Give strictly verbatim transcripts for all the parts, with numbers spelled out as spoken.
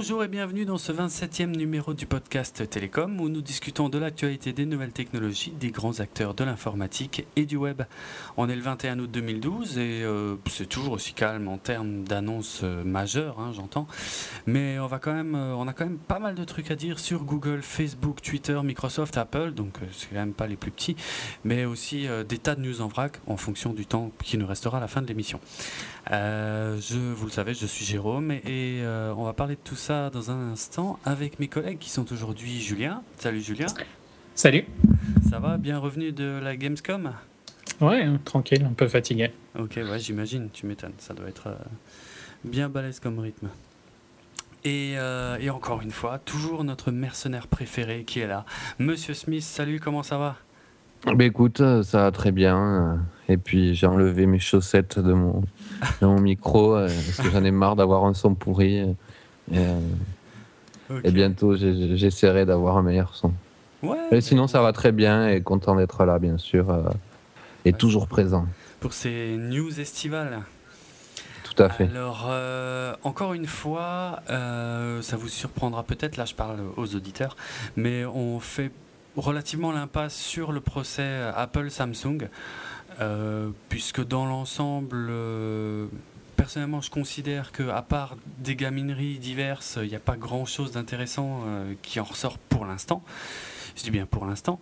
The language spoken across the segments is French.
Bonjour et bienvenue dans ce vingt-septième numéro du podcast Télécom où nous discutons de l'actualité des nouvelles technologies, des grands acteurs de l'informatique et du web. On est le vingt et un août deux mille douze et euh, c'est toujours aussi calme en termes d'annonces euh, majeures, hein, j'entends. Mais on, va quand même, euh, on a quand même pas mal de trucs à dire sur Google, Facebook, Twitter, Microsoft, Apple, donc euh, c'est quand même pas les plus petits, mais aussi euh, des tas de news en vrac en fonction du temps qui nous restera à la fin de l'émission. Euh, je, vous le savez, je suis Jérôme et, et euh, on va parler de tout ça dans un instant avec mes collègues qui sont aujourd'hui Julien. Salut Julien. Salut. Ça va, bien revenu de la Gamescom ? Ouais, tranquille, un peu fatigué. Ok, ouais, j'imagine, tu m'étonnes, ça doit être euh, bien balèze comme rythme. Et, euh, et encore une fois, toujours notre mercenaire préféré qui est là, Monsieur Smith. Salut, comment ça va ? Bah écoute, ça va très bien. Et puis j'ai enlevé mes chaussettes de mon, de mon micro euh, parce que j'en ai marre d'avoir un son pourri. Et, euh, okay. et bientôt j'ai, j'essaierai d'avoir un meilleur son. Ouais, et sinon ça va très bien et content d'être là bien sûr euh, et bah, toujours présent. Pour ces news estivales. Tout à fait. Alors, euh, encore une fois, euh, ça vous surprendra peut-être, là je parle aux auditeurs, mais on fait relativement l'impasse sur le procès Apple-Samsung, euh, puisque dans l'ensemble, euh, personnellement je considère qu'à part des gamineries diverses, il n'y a pas grand-chose d'intéressant euh, qui en ressort pour l'instant. Je dis bien pour l'instant.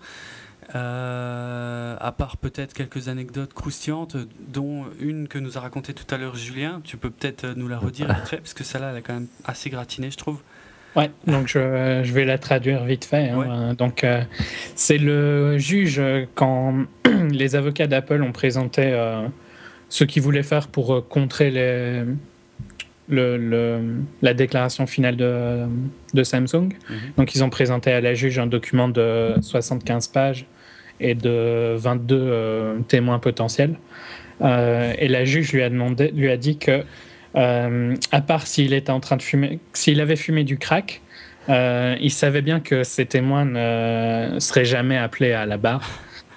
Euh, à part peut-être quelques anecdotes croustillantes, dont une que nous a racontée tout à l'heure Julien. Tu peux peut-être nous la redire vite fait, parce que celle-là, elle est quand même assez gratinée, je trouve. Ouais, donc je, je vais la traduire vite fait. Hein. Ouais. Donc, euh, c'est le juge, quand les avocats d'Apple ont présenté euh, ce qu'ils voulaient faire pour euh, contrer les, le, le, la déclaration finale de, de Samsung. Mm-hmm. Donc, ils ont présenté à la juge un document de soixante-quinze pages et de vingt-deux euh, témoins potentiels. Euh, et la juge lui a, demandé, lui a dit que, euh, à part s'il était en train de fumer, s'il avait fumé du crack, euh, il savait bien que ces témoins ne seraient jamais appelés à la barre.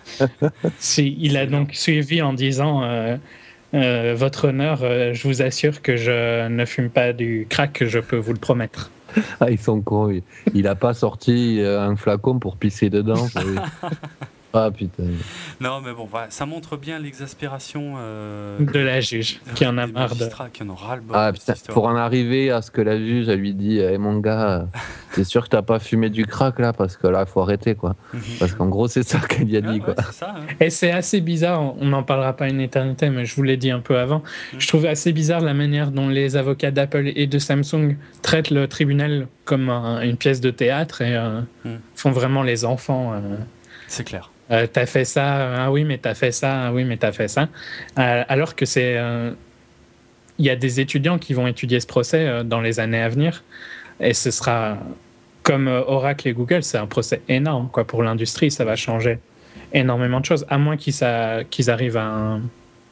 si, il a donc suivi en disant euh, euh, votre honneur, euh, je vous assure que je ne fume pas du crack, je peux vous le promettre. Ah, ils sont cons. Il n'a pas sorti un flacon pour pisser dedans. Ah putain. Non, mais bon, voilà, ça montre bien l'exaspération euh, de la juge de, qui en a marre de. Qui en ont ras le bol ah, putain, pour en arriver à ce que la juge elle lui dit hey, mon gars, t'es sûr que t'as pas fumé du crack là parce que là faut arrêter quoi. Parce qu'en gros c'est ça qu'elle lui a dit ah, quoi. Ouais, c'est ça, hein. Et c'est assez bizarre, on n'en parlera pas une éternité, mais je vous l'ai dit un peu avant. Mmh. Je trouve assez bizarre la manière dont les avocats d'Apple et de Samsung traitent le tribunal comme un, une pièce de théâtre et euh, mmh. font vraiment les enfants. Euh, c'est clair. Euh, t'as fait ça, ah oui, mais t'as fait ça, ah oui, mais t'as fait ça. Euh, alors que c'est. Il euh, y a des étudiants qui vont étudier ce procès euh, dans les années à venir. Et ce sera. Comme euh, Oracle et Google, c'est un procès énorme quoi, pour l'industrie. Ça va changer énormément de choses. À moins qu'ils, ça, qu'ils arrivent à un.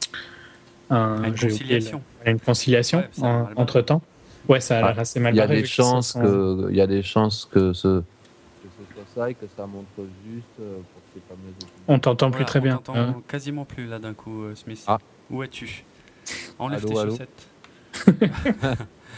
un une, conciliation. Le, une conciliation. Ouais, en, entre temps. Ouais, ça a l'air ah, assez mal barré. Il y a des chances que. Il y a des chances que ce. que ce soit ça et que ça montre juste. Euh, On t'entend voilà, plus très on bien. On t'entend hein. quasiment plus là d'un coup, euh, Smith. Ah. Où es-tu ? Enlève allô, tes allô. chaussettes.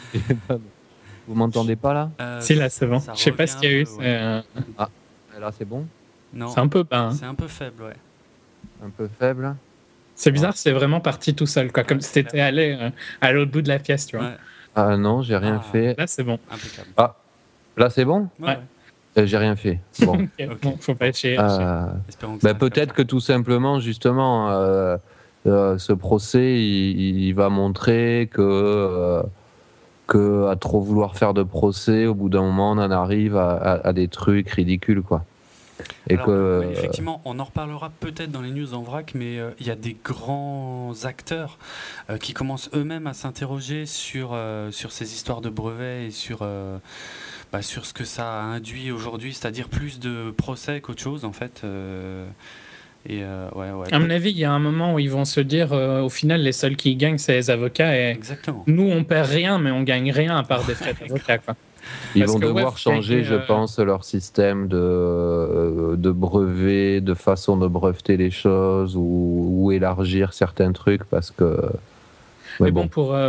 Vous m'entendez pas là ? euh, Si là c'est bon. Je sais pas ce qu'il y a eu. Peu, ouais. euh... Ah, là c'est bon ? Non. C'est un peu bas. Hein. C'est un peu faible, ouais. Un peu faible. C'est bizarre, ouais. C'est vraiment parti tout seul, quoi. Comme ouais, si t'étais allé euh, à l'autre bout de la pièce, tu vois. Ouais. Ah non, j'ai rien ah, fait. Là c'est bon. Impeccable. Ah, là c'est bon ? Ouais. ouais. Euh, j'ai rien fait. Bon, okay. Okay. Bon faut pas être chier. Euh, bah, peut-être que tout simplement, justement, euh, euh, ce procès, il, il va montrer que, euh, que à trop vouloir faire de procès, au bout d'un moment, on en arrive à, à, à des trucs ridicules, quoi. Et Alors, que, oui, effectivement, on en reparlera peut-être dans les news en vrac, mais il euh, y a des grands acteurs euh, qui commencent eux-mêmes à s'interroger sur, euh, sur ces histoires de brevets et sur, euh, bah, sur ce que ça a induit aujourd'hui, c'est-à-dire plus de procès qu'autre chose, en fait. Euh, et, euh, ouais, ouais, à mon avis, il y a un moment où ils vont se dire, euh, au final, les seuls qui gagnent, c'est les avocats. Et Exactement. Nous, on perd rien, mais on gagne rien à part des frais d'avocat, quoi. Ils Parce vont que, devoir ouais, changer, gagner, je euh... pense, leur système de, de brevets, de façon de breveter les choses ou, ou élargir certains trucs parce que. Mais, mais bon, bon, pour, euh,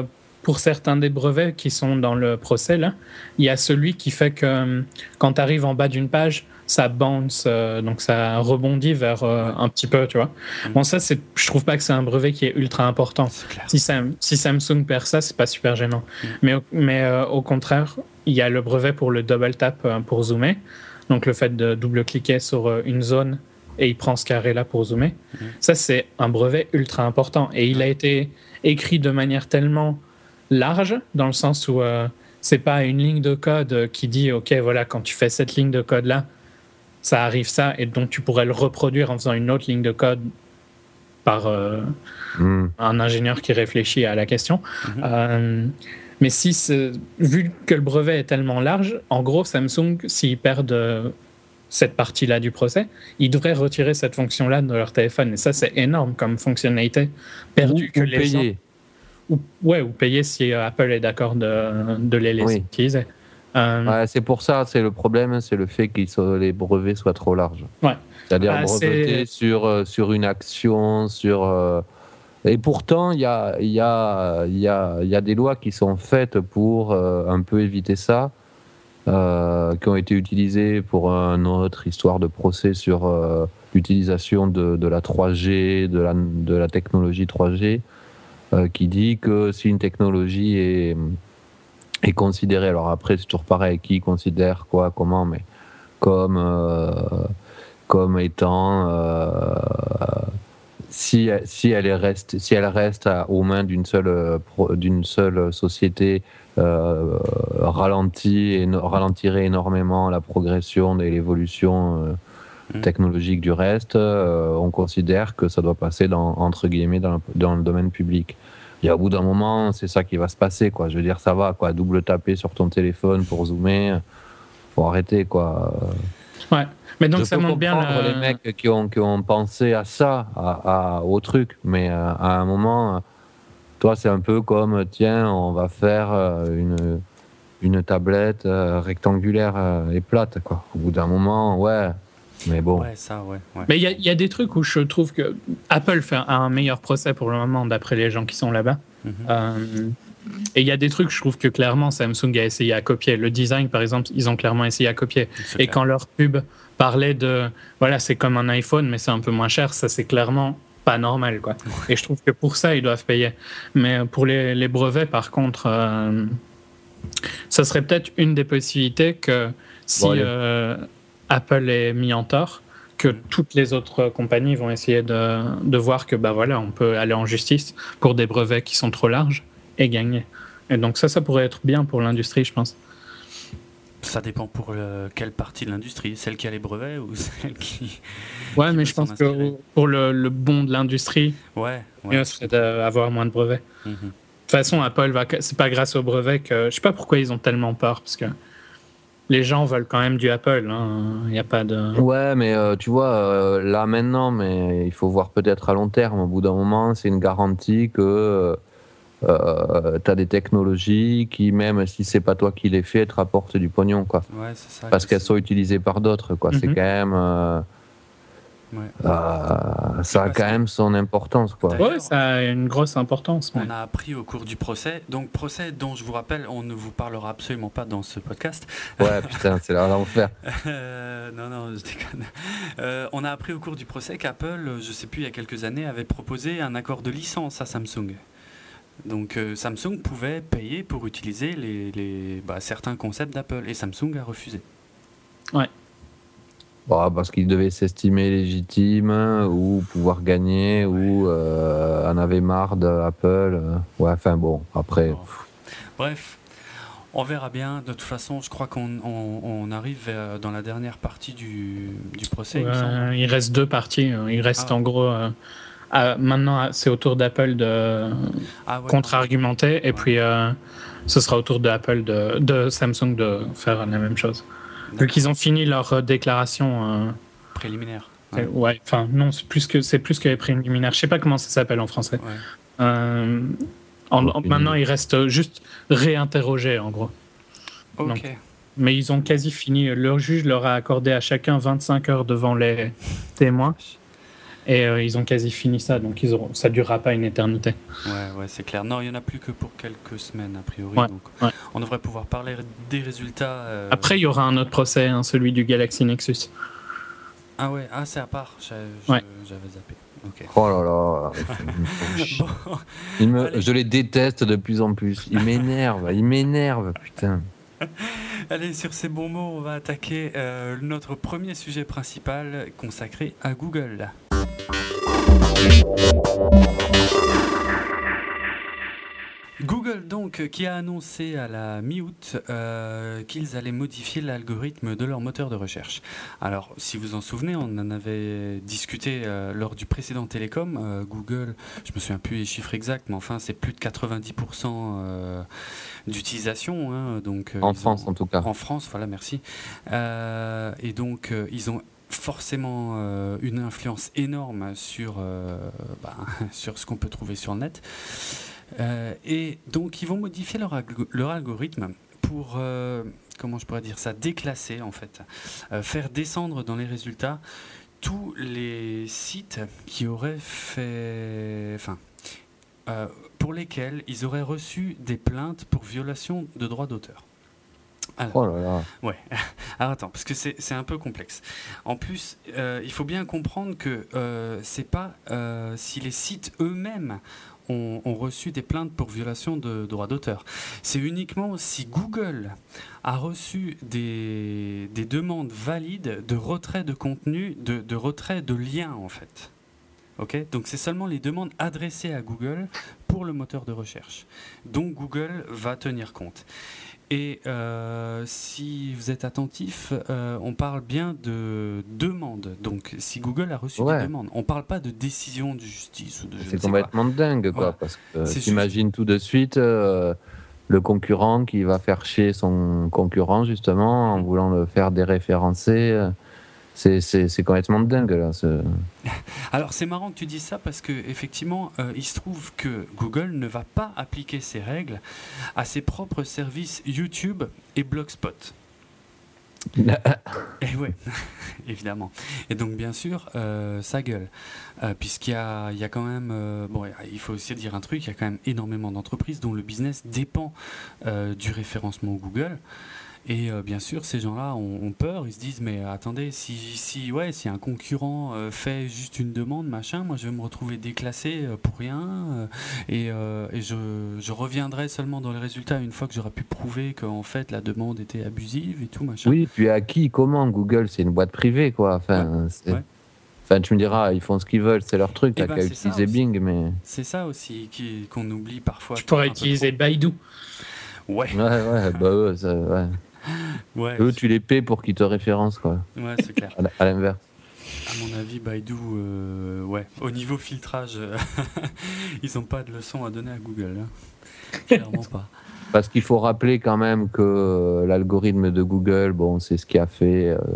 pour certains des brevets qui sont dans le procès, là, il y a celui qui fait que euh, quand tu arrives en bas d'une page, ça bounce, euh, donc ça rebondit vers euh, un petit peu, tu vois. Mm. Bon, ça, c'est, je trouve pas que c'est un brevet qui est ultra important. C'est clair. Si, Sam- si Samsung perd ça, c'est pas super gênant. Mm. Mais, au- mais euh, au contraire, il y a le brevet pour le double tap euh, pour zoomer. Donc le fait de double-cliquer sur euh, une zone et il prend ce carré-là pour zoomer. Mm. Ça, c'est un brevet ultra important. Et il a été écrit de manière tellement large, dans le sens où euh, c'est pas une ligne de code qui dit, OK, voilà, quand tu fais cette ligne de code-là, ça arrive ça, et donc tu pourrais le reproduire en faisant une autre ligne de code par euh, Mm. un ingénieur qui réfléchit à la question. Mhm. Euh, mais si c'est- vu que le brevet est tellement large, en gros, Samsung, s'ils perdent euh, cette partie-là du procès, ils devraient retirer cette fonction-là de leur téléphone. Et ça, c'est énorme comme fonctionnalité perdue Ou, que ou les gens... payer. Ou, ouais, ou payer si euh, Apple est d'accord de, de les laisser Oui. utiliser. Euh, Ouais, c'est pour ça, c'est le problème, c'est le fait que les brevets soient trop larges. Ouais. C'est-à-dire Ah, breveter sur, euh, sur une action, sur... euh, Et pourtant, il y a, il y, a, il y, a, il y a des lois qui sont faites pour euh, un peu éviter ça, euh, qui ont été utilisées pour une autre histoire de procès sur euh, l'utilisation de, de la trois G, de la, de la technologie trois G, euh, qui dit que si une technologie est, est considérée, alors après c'est toujours pareil, qui considère quoi, comment, mais comme, euh, comme étant... Euh, Si, si, elle reste, si elle reste à, aux mains d'une seule, d'une seule société, euh, ralentit et ralentirait énormément la progression et l'évolution euh, Mm. technologique du reste, euh, on considère que ça doit passer dans, entre guillemets dans, dans le domaine public. Et au bout d'un moment, c'est ça qui va se passer, quoi. Je veux dire, ça va, quoi. Double taper sur ton téléphone pour zoomer, faut arrêter, quoi. Ouais. Mais donc Je ça peux montre bien comprendre la- les mecs qui ont, qui ont pensé à ça, à, à- au truc, mais euh, à un moment, euh, toi, c'est un peu comme, tiens, on va faire euh, une, une tablette euh, rectangulaire euh, et plate, quoi. Au bout d'un moment, ouais, mais bon. Ouais, ça, ouais. ouais. Mais il y, a- il y a des trucs où je trouve que Apple fait un, un meilleur procès pour le moment, d'après les gens qui sont là-bas. Mhm. Euh, et il y a des trucs, je trouve que clairement, Samsung a essayé à copier. Le design, par exemple, ils ont clairement essayé à copier. C'est Et clair. quand leur pub parlait de, voilà, c'est comme un iPhone, mais c'est un peu moins cher, ça c'est clairement pas normal, quoi. Et je trouve que pour ça, ils doivent payer. Mais pour les, les brevets, par contre, euh, ça serait peut-être une des possibilités que si Bon, allez. euh, Apple est mis en tort, que Mm. toutes les autres compagnies vont essayer de, de voir que bah voilà, on peut aller en justice pour des brevets qui sont trop larges et gagner. Et donc ça, ça pourrait être bien pour l'industrie, je pense. Ça dépend pour le- quelle partie de l'industrie, celle qui a les brevets ou celle qui. Ouais, qui mais peut je pense s'en que inspirer. pour le, le bon de l'industrie, Ouais, mieux ouais. serait d'avoir moins de brevets. Mhm. De toute façon, Apple va, c'est pas grâce aux brevets que, je sais pas pourquoi ils ont tellement peur, parce que les gens veulent quand même du Apple. Hein. Il n'y a pas de. Ouais, mais euh, tu vois, euh, là maintenant, mais il faut voir peut-être à long terme. Au bout d'un moment, c'est une garantie que euh, tu as des technologies qui, même si c'est pas toi qui les fais, te rapportent du pognon, quoi. Ouais, c'est ça. Parce que qu'elles c'est- sont utilisées par d'autres, quoi. C'est Mhm. quand même, euh, Ouais. euh, ça a parce quand que- même son importance, quoi. D'ailleurs, Ouais, ça a une grosse importance. On mais- a appris au cours du procès, donc procès dont je vous rappelle, on ne vous parlera absolument pas dans ce podcast. Ouais, putain, c'est l'enfer. Euh, non, non, je déconne. Euh, on a appris au cours du procès qu'Apple, je sais plus, il y a quelques années, avait proposé un accord de licence à Samsung. Donc euh, Samsung pouvait payer pour utiliser les, les, bah, certains concepts d'Apple et Samsung a refusé. Bon, parce qu'il devait s'estimer légitime ou pouvoir gagner ou euh, en avait marre d'Apple. euh. Ouais, enfin bon, après. Bon. Bref, on verra bien. De toute façon, je crois qu'on on, on arrive vers- dans la dernière partie du, du procès, il me semble. Euh, il reste deux parties. Il reste Ah. en gros. euh, à- maintenant, c'est au tour d'Apple de Ah ouais, contre-argumenter, et Ouais. puis euh, ce sera au tour de Apple de, de Samsung de faire la même chose. non, Vu qu'ils ont fini leur euh, déclaration. euh, préliminaire. c'est- Ouais. ouais, enfin non, c'est plus que c'est plus que les préliminaires. Je sais pas comment ça s'appelle en français. Ouais. Euh, en- en- Aucune maintenant, idée. il reste juste réinterroger en gros. Ok. Donc, Mais ils ont quasi fini. Le juge leur a accordé à chacun vingt-cinq heures devant les témoins. Et euh, ils ont quasi fini ça, donc ils auront, ça durera pas une éternité. Ouais, ouais, c'est clair. Non, il y en a plus que pour quelques semaines a priori. Ouais, donc, ouais. on devrait pouvoir parler des résultats. Euh... Après, il y aura un autre procès, hein, celui du Galaxy Nexus. Ah ouais, ah c'est à part. J'avais, Ouais. j'avais zappé. Okay. Oh là là. Bon, il me, je les déteste de plus en plus. Ils m'énervent, ils m'énervent, putain. Allez, sur ces bons mots, on va attaquer euh, notre premier sujet principal consacré à Google. Google donc qui a annoncé à la mi-août euh, qu'ils allaient modifier l'algorithme de leur moteur de recherche. Alors si vous en souvenez, on en avait discuté euh, lors du précédent Télécom. Euh, Google, je me souviens plus les chiffres exacts, mais enfin c'est plus de quatre-vingt-dix pour cent euh, d'utilisation. Hein, donc, euh, en France ont, en tout cas. En France, voilà, merci. Euh, et donc euh, ils ont forcément euh, une influence énorme sur, euh, bah, sur ce qu'on peut trouver sur le net. Euh, et donc ils vont modifier leur, alg- leur algorithme pour, euh, comment je pourrais dire ça, déclasser en fait, euh, faire descendre dans les résultats tous les sites qui auraient fait, enfin, euh, pour lesquels ils auraient reçu des plaintes pour violation de droits d'auteur. Alors, oh là là. Ouais. Alors attends, parce que c'est, c'est un peu complexe. En plus, euh, il faut bien comprendre que euh, c'est pas euh, si les sites eux-mêmes ont, ont reçu des plaintes pour violation de droits d'auteur. C'est uniquement si Google a reçu des, des demandes valides de retrait de contenu, de, de retrait de liens en fait. Okay, donc c'est seulement les demandes adressées à Google pour le moteur de recherche. Donc Google va tenir compte. Et euh, si vous êtes attentif, euh, on parle bien de demandes. Donc si Google a reçu ouais. des demandes, on ne parle pas de décision de justice ou de je c'est ne sais complètement quoi. dingue, quoi. Voilà. Parce que C'est t'imagines juste... tout de suite euh, le concurrent qui va faire chier son concurrent justement en mmh. voulant le faire déréférencer. C'est, c'est, c'est complètement dingue là. C'est... Alors c'est marrant que tu dises ça parce que effectivement, euh, il se trouve que Google ne va pas appliquer ces règles à ses propres services YouTube et Blogspot. Et ouais, évidemment. Et donc bien sûr, euh, ça gueule, euh, puisqu'il y a, il y a quand même, euh, bon, il faut aussi dire un truc, il y a quand même énormément d'entreprises dont le business dépend euh, du référencement Google. Et euh, bien sûr, ces gens-là ont, ont peur, ils se disent mais attendez, si, si, ouais, si un concurrent euh, fait juste une demande, machin, moi je vais me retrouver déclassé euh, pour rien euh, et, euh, et je, je reviendrai seulement dans les résultats une fois que j'aurai pu prouver qu'en fait la demande était abusive et tout, machin. Oui, puis à qui, comment Google, c'est une boîte privée quoi. Enfin, ouais, c'est... ouais. Enfin, tu me diras, ils font ce qu'ils veulent, c'est leur truc, t'as ben, qu'à utiliser Bing, mais... C'est ça aussi qui, qu'on oublie parfois. Tu pourrais utiliser Baidu. Ouais. Ouais, ouais, bah eux, ça, ouais. Ouais, eux tu les paies pour qu'ils te référencent, quoi. Ouais, c'est clair. À l'inverse. À mon avis, Baidu, euh, ouais, au niveau filtrage, ils n'ont pas de leçons à donner à Google. Hein. Clairement pas. Parce qu'il faut rappeler quand même que l'algorithme de Google, bon, c'est ce qui a fait... Euh,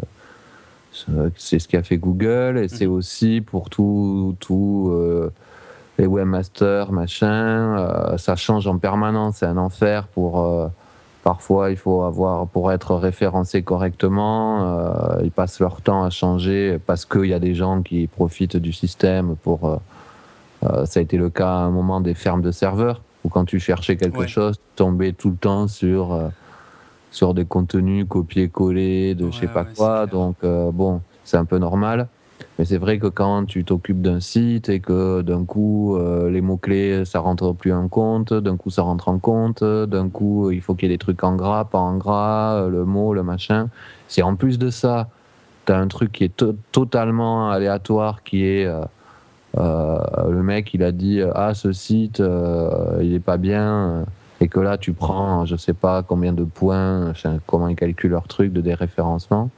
c'est ce qui a fait Google, et mmh. c'est aussi pour tout, tout euh, les webmasters, machin, euh, ça change en permanence, c'est un enfer pour... Euh, parfois, il faut avoir, pour être référencé correctement, euh, ils passent leur temps à changer parce qu'il y a des gens qui profitent du système pour... Euh, euh, ça a été le cas à un moment des fermes de serveurs, où quand tu cherchais quelque ouais. chose, tu tombais tout le temps sur... Euh, sur des contenus copier-coller de ouais, je sais pas ouais, quoi, donc euh, bon, c'est un peu normal, mais c'est vrai que quand tu t'occupes d'un site et que d'un coup euh, les mots-clés ça rentre plus en compte, d'un coup ça rentre en compte, d'un coup il faut qu'il y ait des trucs en gras, pas en gras, le mot, le machin, c'est en plus de ça, t'as un truc qui est to- totalement aléatoire qui est euh, euh, le mec il a dit ah ce site euh, il est pas bien, et que là tu prends je sais pas combien de points, comment ils calculent leur truc de déréférencement,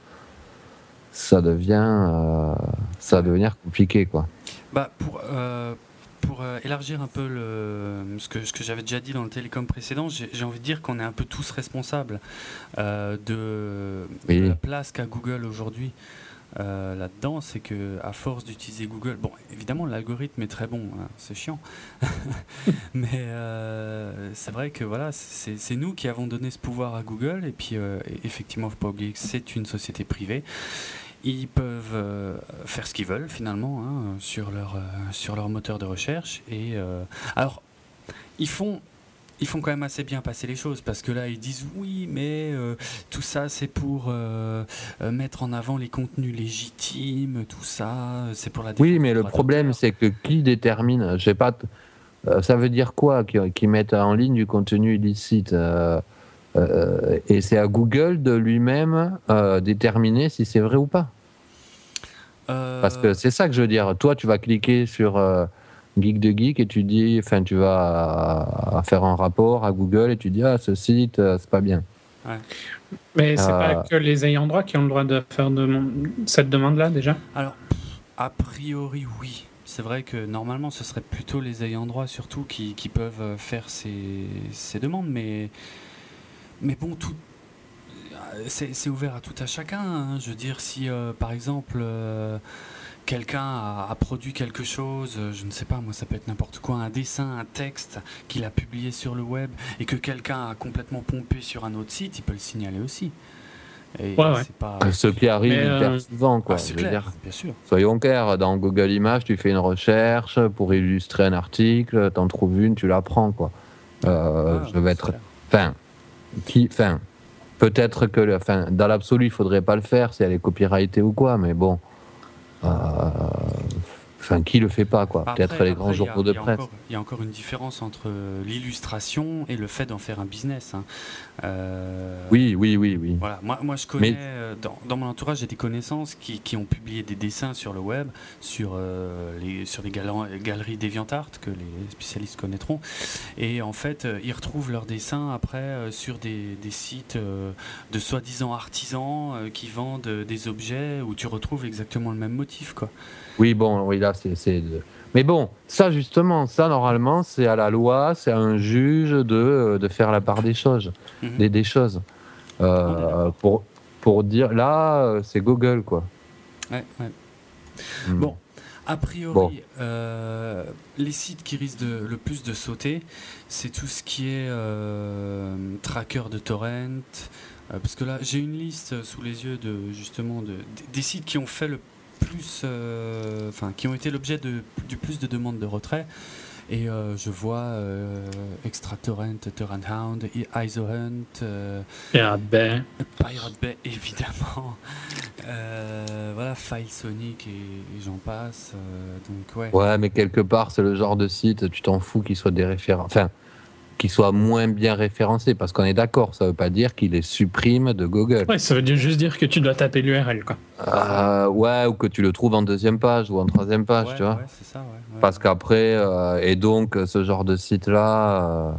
ça devient euh, ça va devenir compliqué quoi. Bah pour euh, pour euh, élargir un peu le ce que ce que j'avais déjà dit dans le télécom précédent, j'ai, j'ai envie de dire qu'on est un peu tous responsables euh, de, oui. de la place qu'a Google aujourd'hui. Euh, là-dedans, c'est que à force d'utiliser Google, bon, évidemment, l'algorithme est très bon, hein, c'est chiant, mais euh, c'est vrai que voilà, c'est, c'est nous qui avons donné ce pouvoir à Google, et puis euh, effectivement, faut pas oublier que c'est une société privée, ils peuvent euh, faire ce qu'ils veulent finalement hein, sur, leur, euh, sur leur moteur de recherche. Et euh, alors, ils font, ils font quand même assez bien passer les choses parce que là, ils disent oui, mais euh, tout ça, c'est pour euh, euh, mettre en avant les contenus légitimes, tout ça, c'est pour la défense Oui, mais des le droits problème, d'auteur. c'est que qui détermine, je sais pas, t- euh, ça veut dire quoi qu'ils qu'ils mettent en ligne du contenu illicite euh, euh, et c'est à Google de lui-même euh, déterminer si c'est vrai ou pas. Parce que Euh, c'est ça que je veux dire. Toi, tu vas cliquer sur euh, Geek de Geek et tu dis, enfin, tu vas euh, faire un rapport à Google et tu dis, ah, ce site, euh, c'est pas bien. ouais. Mais c'est pas Euh, que les ayants droit qui ont le droit de faire de cette demande-là déjà. Alors, a priori, oui. C'est vrai que normalement, ce serait plutôt les ayants droit, surtout, qui, qui peuvent euh, faire ces, ces demandes. Mais, mais bon, tout, euh, c'est, c'est ouvert à tout à chacun. Hein. Je veux dire, si euh, par exemple, euh, quelqu'un a, a produit quelque chose, euh, je ne sais pas, moi, ça peut être n'importe quoi, un dessin, un texte qu'il a publié sur le web et que quelqu'un a complètement pompé sur un autre site, il peut le signaler aussi. Et Ouais, ouais. c'est pas. ce qui arrive Mais, hyper euh, souvent, quoi. Ah, c'est Je veux clair, dire, bien sûr. soyons clairs, dans Google Images, tu fais une recherche pour illustrer un article, t'en trouves une, tu la prends, quoi. Euh, Ah, je vais c'est être, clair. enfin, qui, enfin, peut-être que, le- enfin, dans l'absolu, il faudrait pas le faire si elle est copyrightée ou quoi, mais bon, euh, enfin, qui le fait pas, quoi. Peut-être Après, les grands après, il y a, journaux de il y a presse. encore, il y a encore une différence entre euh, l'illustration et le fait d'en faire un business. Hein. Euh, Oui, oui, oui, oui. Voilà, moi, moi je connais, Mais euh, dans, dans mon entourage, j'ai des connaissances qui, qui ont publié des dessins sur le web, sur, euh, les, sur les galan- galeries DeviantArt que les spécialistes connaîtront. Et en fait, euh, ils retrouvent leurs dessins après euh, sur des, des sites euh, de soi-disant artisans euh, qui vendent euh, des objets où tu retrouves exactement le même motif, quoi. oui, bon, oui, là, c'est, c'est de- Mais bon, ça, justement, ça, normalement, c'est à la loi, c'est à un juge de, de faire la part des choses. Mhm. Des, des choses. On est Euh, d'accord. pour, pour dire, là, euh, c'est Google, quoi. Ouais, ouais. Hmm. Bon, a Bon, priori, euh, les sites qui risquent de, le plus de sauter, c'est tout ce qui est euh, tracker de torrent. euh, parce que là, j'ai une liste sous les yeux de justement de, des sites qui ont fait le plus, euh, enfin, qui ont été l'objet de, du plus de demandes de retrait. Et euh, je vois euh, ExtraTorrent, TorrentHound, ISOHunt, euh, Pirate Bay. Pirate Bay évidemment, euh, voilà, FileSonic et, et j'en passe. euh, donc ouais. ouais, mais quelque part, c'est le genre de site, tu t'en fous qu'il soit des références. Enfin, qu'il soit moins bien référencé, parce qu'on est d'accord, ça veut pas dire qu'il les supprime de Google. Ouais, ça veut dire- juste dire que tu dois taper l'U R L, quoi. Euh, ouais, ou que tu le trouves en deuxième page ou en troisième page, Ouais, tu vois. ouais, c'est ça, ouais. ouais, Parce ouais. qu'après, euh, et donc, ce genre de site-là, euh,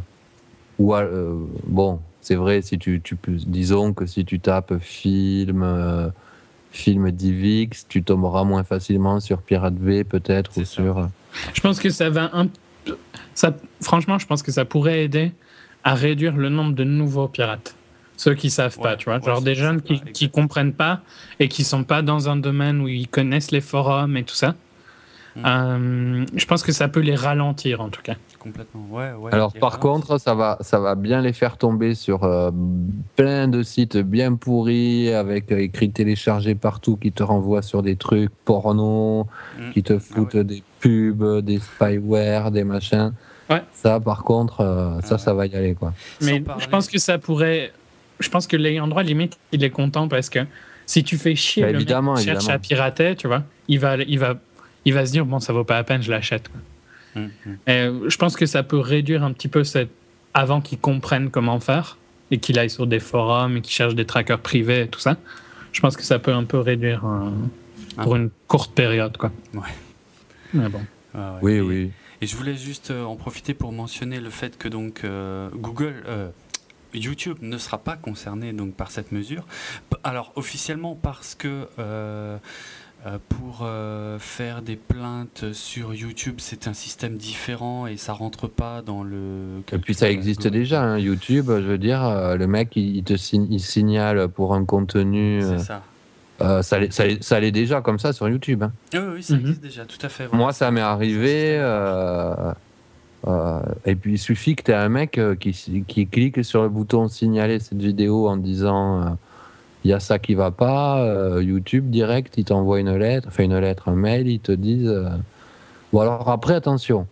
ou euh, bon, c'est vrai, si tu, tu peux, disons que si tu tapes film, euh, film DivX, tu tomberas moins facilement sur Pirate Bay, peut-être, C'est ou ça. sur. Je pense que ça va un ça, franchement, je pense que ça pourrait aider à réduire le nombre de nouveaux pirates. Ceux qui savent Ouais, pas, tu vois. ouais, Genre ceux des qui jeunes savent qui, pas, qui exactement. comprennent pas et qui sont pas dans un domaine où ils connaissent les forums et tout ça. Hmm. Euh, je pense que ça peut les ralentir, en tout cas. Complètement, ouais, ouais. Alors, les par ralentis. contre, ça va, ça va bien les faire tomber sur euh, plein de sites bien pourris, avec euh, écrit téléchargé partout, qui te renvoient sur des trucs porno, Hmm. qui te Ah foutent ouais. des pubs, des spyware, des machins. Ouais. Ça, par contre, euh, Ah ça, ouais. ça va y aller, quoi. Sans Mais parler. je pense que ça pourrait. Je pense que l'ayant droit, limite, il est content parce que si tu fais chier Bah, le mec évidemment, qui cherche évidemment. à pirater, tu vois, il va, il va, il va se dire bon, ça vaut pas la peine, je l'achète. quoi. Hmm, hmm. Et je pense que ça peut réduire un petit peu cette. Avant qu'il comprenne comment faire et qu'il aille sur des forums et qu'il cherche des trackers privés et tout ça. Je pense que ça peut un peu réduire euh, pour Ah. une courte période, quoi. Ouais. Mais bon. Ouais, ouais. Oui, et, oui. et je voulais juste euh, en profiter pour mentionner le fait que donc euh, Google, euh, YouTube ne sera pas concerné donc par cette mesure. P- Alors officiellement parce que euh, euh, pour euh, faire des plaintes sur YouTube, c'est un système différent et ça rentre pas dans le. Et puis ça existe calcul déjà, hein, YouTube, je veux dire, euh, le mec, il, il te signe, il signale pour un contenu, C'est euh, ça. euh, ça, l'est- ça, l'est- ça l'est déjà comme ça sur YouTube, hein. Ah oui, oui, ça Mhm. existe déjà, tout à fait. Voilà, Moi, ça c'est m'est un- c'est un arrivé, système à part. euh, euh, et puis il suffit que tu aies un mec euh, qui, qui clique sur le bouton signaler cette vidéo en disant, euh, il y a ça qui va pas, euh, YouTube direct, il t'envoie une lettre, enfin une lettre, un mail, ils te disent. Euh... Bon alors après attention,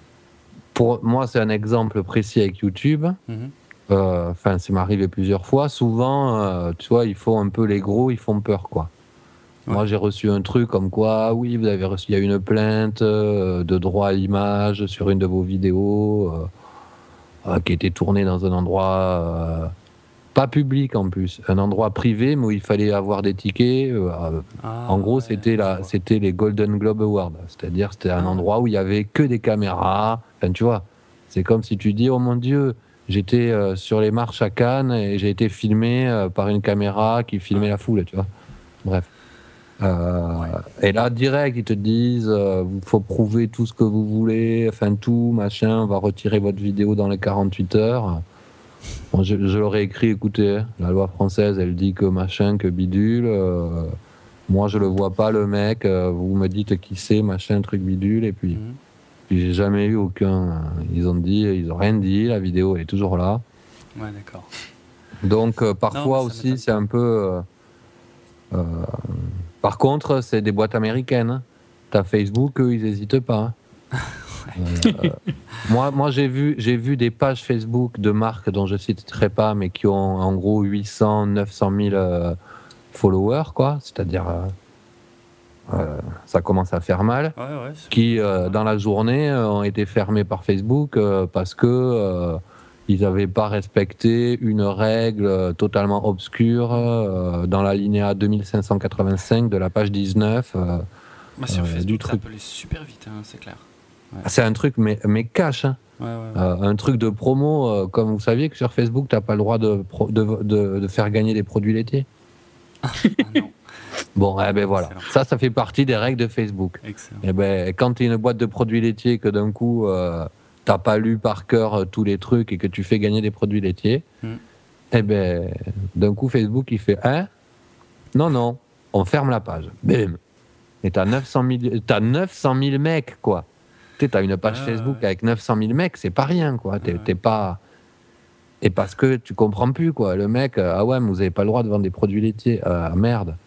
pour moi c'est un exemple précis avec YouTube. Mhm. Enfin, euh, ça m'est arrivé plusieurs fois. Souvent, euh, tu vois, ils font un peu les gros, ils font peur, quoi. Ouais. Moi, j'ai reçu un truc comme quoi, oui, vous avez reçu, il y a une plainte euh, de droit à l'image sur une de vos vidéos euh, euh, qui était tournée dans un endroit euh, pas public en plus, un endroit privé, mais où il fallait avoir des tickets. Euh, ah, en gros, ouais, c'était la, c'était les Golden Globe Awards, c'est-à-dire c'était un ah, endroit où il y avait que des caméras. Enfin, tu vois, c'est comme si tu dis, oh mon Dieu. J'étais euh, sur les marches à Cannes et j'ai été filmé euh, par une caméra qui filmait ouais. la foule, tu vois. Bref. Euh, ouais. Et là, direct, ils te disent, il euh, faut prouver tout ce que vous voulez, enfin tout, machin, on va retirer votre vidéo dans les quarante-huit heures. Bon, je, je leur ai écrit, écoutez, la loi française, elle dit que machin, que bidule. Euh, moi, je le vois pas, le mec. Euh, vous me dites qui c'est, machin, truc bidule, et puis... Mm-hmm. Puis j'ai jamais eu aucun. Ils ont dit, ils ont rien dit. La vidéo elle est toujours là. Ouais, d'accord. Donc euh, parfois non, aussi c'est un peu. Euh, euh, par contre, c'est des boîtes américaines. T'as Facebook, eux, ils n'hésitent pas. ouais. euh, moi, moi j'ai vu, j'ai vu des pages Facebook de marques dont je citerai pas, mais qui ont en gros huit cents, neuf cent mille euh, followers, quoi. C'est-à-dire. Euh, Euh, ça commence à faire mal, ouais, ouais, qui euh, dans la journée euh, ont été fermés par Facebook euh, parce que euh, ils n'avaient pas respecté une règle totalement obscure euh, dans l'alinéa deux mille cinq cent quatre-vingt-cinq de la page dix-neuf euh, bah, sur euh, Facebook, du truc. Ça peut aller super vite, hein, c'est clair. Ouais. C'est un truc mais, mais cash, hein. Ouais, ouais, ouais. Euh, un truc de promo, euh, comme vous saviez que sur Facebook, tu n'as pas le droit de, pro- de, de, de faire gagner des produits laitiers. Ah non. Bon, eh ben voilà. Ça, ça fait partie des règles de Facebook. Excellent. Eh ben, quand tu es une boîte de produits laitiers, que d'un coup, euh, t'as pas lu par cœur euh, tous les trucs et que tu fais gagner des produits laitiers, mm. eh ben, d'un coup, Facebook, il fait hein? Non, non, on ferme la page. Bim! Et t'as neuf cent mille, t'as neuf cent mille mecs, quoi. Tu sais, t'as une page ah, Facebook ouais. avec neuf cent mille mecs, c'est pas rien, quoi. T'es, ouais. t'es pas. Et parce que tu comprends plus, quoi. Le mec, euh, ah ouais, mais vous avez pas le droit de vendre des produits laitiers. Ah, merde.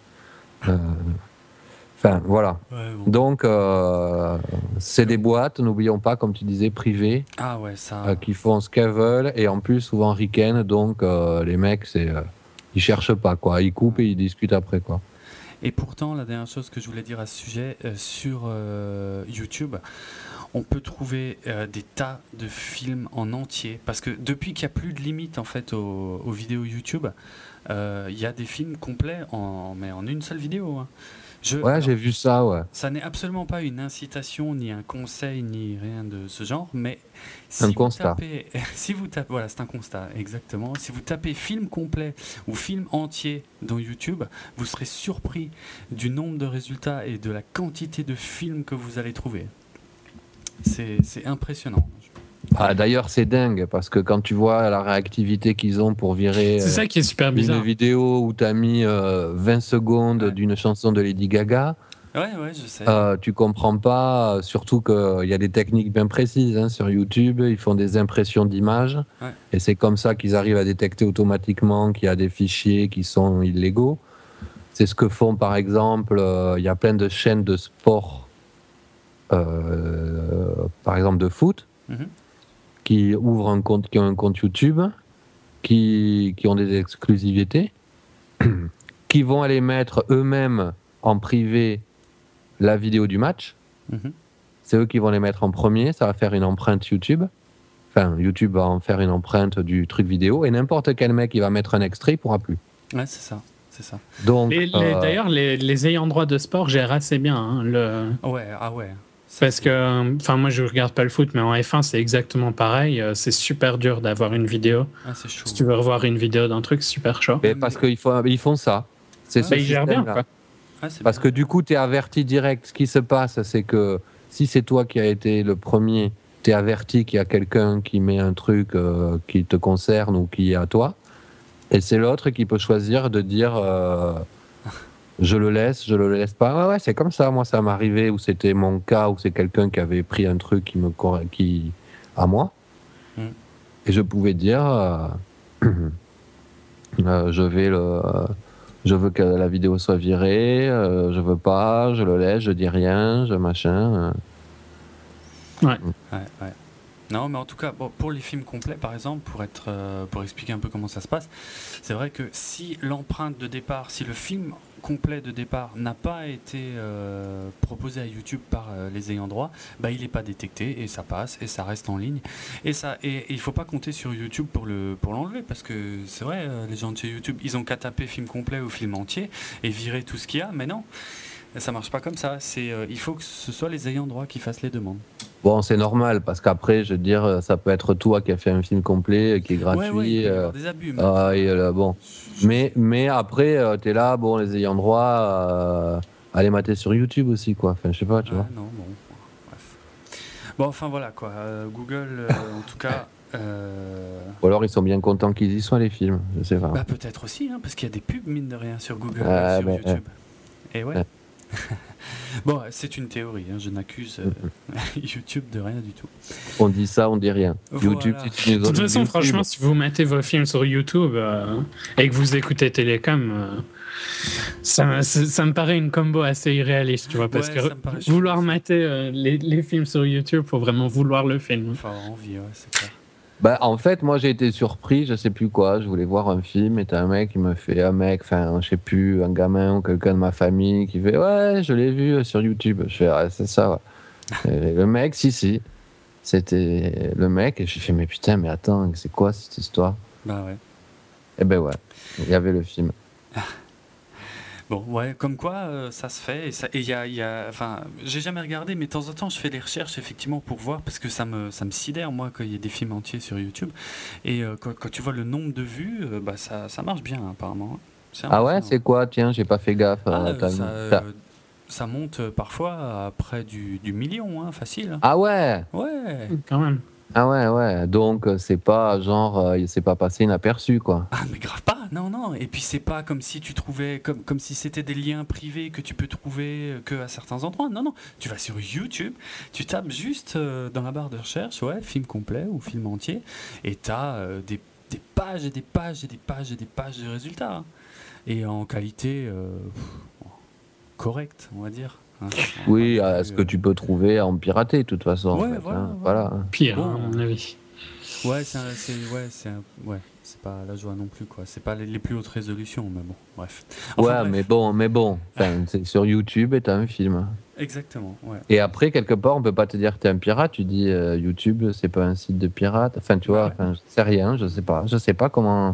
Enfin, euh, voilà. Ouais, bon. Donc, euh, c'est des boîtes, n'oublions pas, comme tu disais, privées, ah ouais, ça... euh, qui font ce qu'elles veulent et en plus souvent ricaines. Donc, euh, les mecs, c'est, euh, ils cherchent pas, quoi. Ils coupent et ils discutent après, quoi. Et pourtant, la dernière chose que je voulais dire à ce sujet, euh, sur euh, YouTube, on peut trouver euh, des tas de films en entier. Parce que depuis qu'il n'y a plus de limite en fait aux, aux vidéos YouTube, il euh, y a des films complets en, mais en une seule vidéo. Hein. Je, ouais, alors, j'ai vu ça, ouais. Ça n'est absolument pas une incitation, ni un conseil, ni rien de ce genre, mais si un vous constat. tapez, si vous tapez, voilà, c'est un constat, exactement. Si vous tapez film complet ou film entier dans YouTube, vous serez surpris du nombre de résultats et de la quantité de films que vous allez trouver. C'est, c'est impressionnant. Ah, d'ailleurs, c'est dingue parce que quand tu vois la réactivité qu'ils ont pour virer c'est ça qui est super bizarre. Une vidéo où tu as mis euh, vingt secondes ouais. d'une chanson de Lady Gaga, ouais, ouais, je sais. Euh, tu comprends pas, surtout qu'il y a des techniques bien précises hein, sur YouTube, ils font des impressions d'images ouais. et c'est comme ça qu'ils arrivent à détecter automatiquement qu'il y a des fichiers qui sont illégaux. C'est ce que font par exemple, il euh, y a plein de chaînes de sport, euh, par exemple de foot. Mm-hmm. Qui ouvrent un compte, qui ont un compte YouTube, qui, qui ont des exclusivités, qui vont aller mettre eux-mêmes en privé la vidéo du match. Mm-hmm. C'est eux qui vont les mettre en premier, ça va faire une empreinte YouTube. Enfin, YouTube va en faire une empreinte du truc vidéo, et n'importe quel mec qui va mettre un extrait, il ne pourra plus. Ouais, c'est ça. C'est ça. Donc, les, les, euh... D'ailleurs, les, les ayants droit de sport gèrent assez bien. Hein, le... Ouais, ah ouais. Parce que, enfin, moi je regarde pas le foot, mais en F un c'est exactement pareil. C'est super dur d'avoir une vidéo. Ah, c'est chaud. Si tu veux revoir une vidéo d'un truc, c'est super chaud. Mais parce qu'ils font, ils font ça. C'est ah, bah, ils gèrent bien, quoi. Ah, c'est parce bien. que du coup, tu es averti direct. Ce qui se passe, c'est que si c'est toi qui as été le premier, tu es averti qu'il y a quelqu'un qui met un truc euh, qui te concerne ou qui est à toi. Et c'est l'autre qui peut choisir de dire. Euh, Je le laisse, je le laisse pas. Ouais, ouais, c'est comme ça. Moi, ça m'est arrivé où c'était mon cas, où c'est quelqu'un qui avait pris un truc qui me qui à moi, mm. et je pouvais dire, euh, euh, je vais le, je veux que la vidéo soit virée, euh, je veux pas, je le laisse, je dis rien, je machin. euh. Ouais. Ouais, ouais. Non, mais en tout cas, bon, pour les films complets, par exemple, pour, être, euh, pour expliquer un peu comment ça se passe, c'est vrai que si l'empreinte de départ, si le film complet de départ n'a pas été euh, proposé à YouTube par euh, les ayants droit, bah, il n'est pas détecté et ça passe et ça reste en ligne. Et, ça, et, et il ne faut pas compter sur YouTube pour, le, pour l'enlever parce que c'est vrai, euh, les gens de chez YouTube, ils ont qu'à taper film complet ou film entier et virer tout ce qu'il y a, mais non. Ça marche pas comme ça. C'est, euh, il faut que ce soit les ayants droit qui fassent les demandes. Bon, c'est normal, parce qu'après, je veux dire, ça peut être toi qui as fait un film complet, qui est gratuit. Ouais, ouais, il peut y avoir euh, des abus. Mais, euh, et, euh, bon. mais, mais après, euh, t'es là, bon, les ayants droit, euh, allez mater sur YouTube aussi, quoi. Enfin, je sais pas, tu ouais, vois. non, bon. Bref. Bon, enfin voilà, quoi. Euh, Google, euh, en tout cas. Euh... Ou alors, ils sont bien contents qu'ils y soient, les films, je sais pas. Bah, peut-être aussi, hein, parce qu'il y a des pubs, mine de rien, sur Google, Ah, euh, sur ben, YouTube. Et ouais. ouais. Bon, c'est une théorie, hein, je n'accuse euh, YouTube de rien du tout. On dit ça, on dit rien. Voilà. YouTube, si tu nous De toute façon, YouTube, franchement, si vous mettez vos films sur YouTube euh, et que vous écoutez Télécom, euh, ça, ça, ça me paraît une combo assez irréaliste, tu vois, parce Ouais, que ça me paraît chaud vouloir aussi. mater euh, les, les films sur YouTube, faut vraiment vouloir le film. Faut avoir envie, ouais, c'est clair. Bah, en fait, moi, j'ai été surpris, je sais plus quoi, je voulais voir un film, et t'as un mec qui me fait, un mec, enfin, je sais plus, un gamin ou quelqu'un de ma famille qui fait, ouais, je l'ai vu sur YouTube. Je fais, ah, c'est ça, ouais. Et le mec, si, si, c'était le mec, et j'ai fait, mais putain, mais attends, c'est quoi cette histoire? Bah ouais. Et ben ouais, il y avait le film. Bon, ouais, comme quoi euh, ça se fait. Et ça, et il y a, y a, enfin, j'ai jamais regardé, mais de temps en temps, je fais des recherches effectivement pour voir parce que ça me, ça me sidère moi qu'il y ait des films entiers sur YouTube. Et euh, quand, quand tu vois le nombre de vues, euh, bah ça, ça marche bien apparemment. C'est Ah ouais, impressionnant. c'est quoi? Tiens, j'ai pas fait gaffe. Ah, euh, euh, t'as- ça, t'as- euh, ça monte euh, parfois à près du, du million, hein, facile. hein. Ah ouais, Ouais. Quand même. ah ouais, ouais. Donc, euh, c'est pas genre, euh, il s'est pas passé inaperçu, quoi. Ah mais grave pas, non non. Et puis c'est pas comme si tu trouvais, comme comme si c'était des liens privés que tu peux trouver euh, que à certains endroits. Non non. Tu vas sur YouTube, tu tapes juste euh, dans la barre de recherche, ouais, film complet ou film entier, et t'as euh, des des pages et des pages et des pages et des pages de résultats. hein. Et en qualité euh, pff, correcte, on va dire. hein. On va Oui, pas euh, non ce plus, que euh, tu peux trouver en piraté, de toute façon. en Ouais, fait, voilà, hein. voilà. Voilà. Pire, Bon. hein, à mon avis. Ouais, c'est un- c'est ouais, c'est un- ouais, c'est pas la joie non plus quoi. C'est pas les, les plus hautes résolutions, mais bon, bref. Enfin, Ouais, bref. mais bon, mais bon, enfin, c'est sur YouTube et t'as un film. Exactement, ouais. Et après, quelque part, on peut pas te dire que t'es un pirate. Tu dis euh, YouTube, c'est pas un site de pirate. Enfin, tu Bah vois, ouais. enfin, je sais rien, je sais pas, je sais pas comment.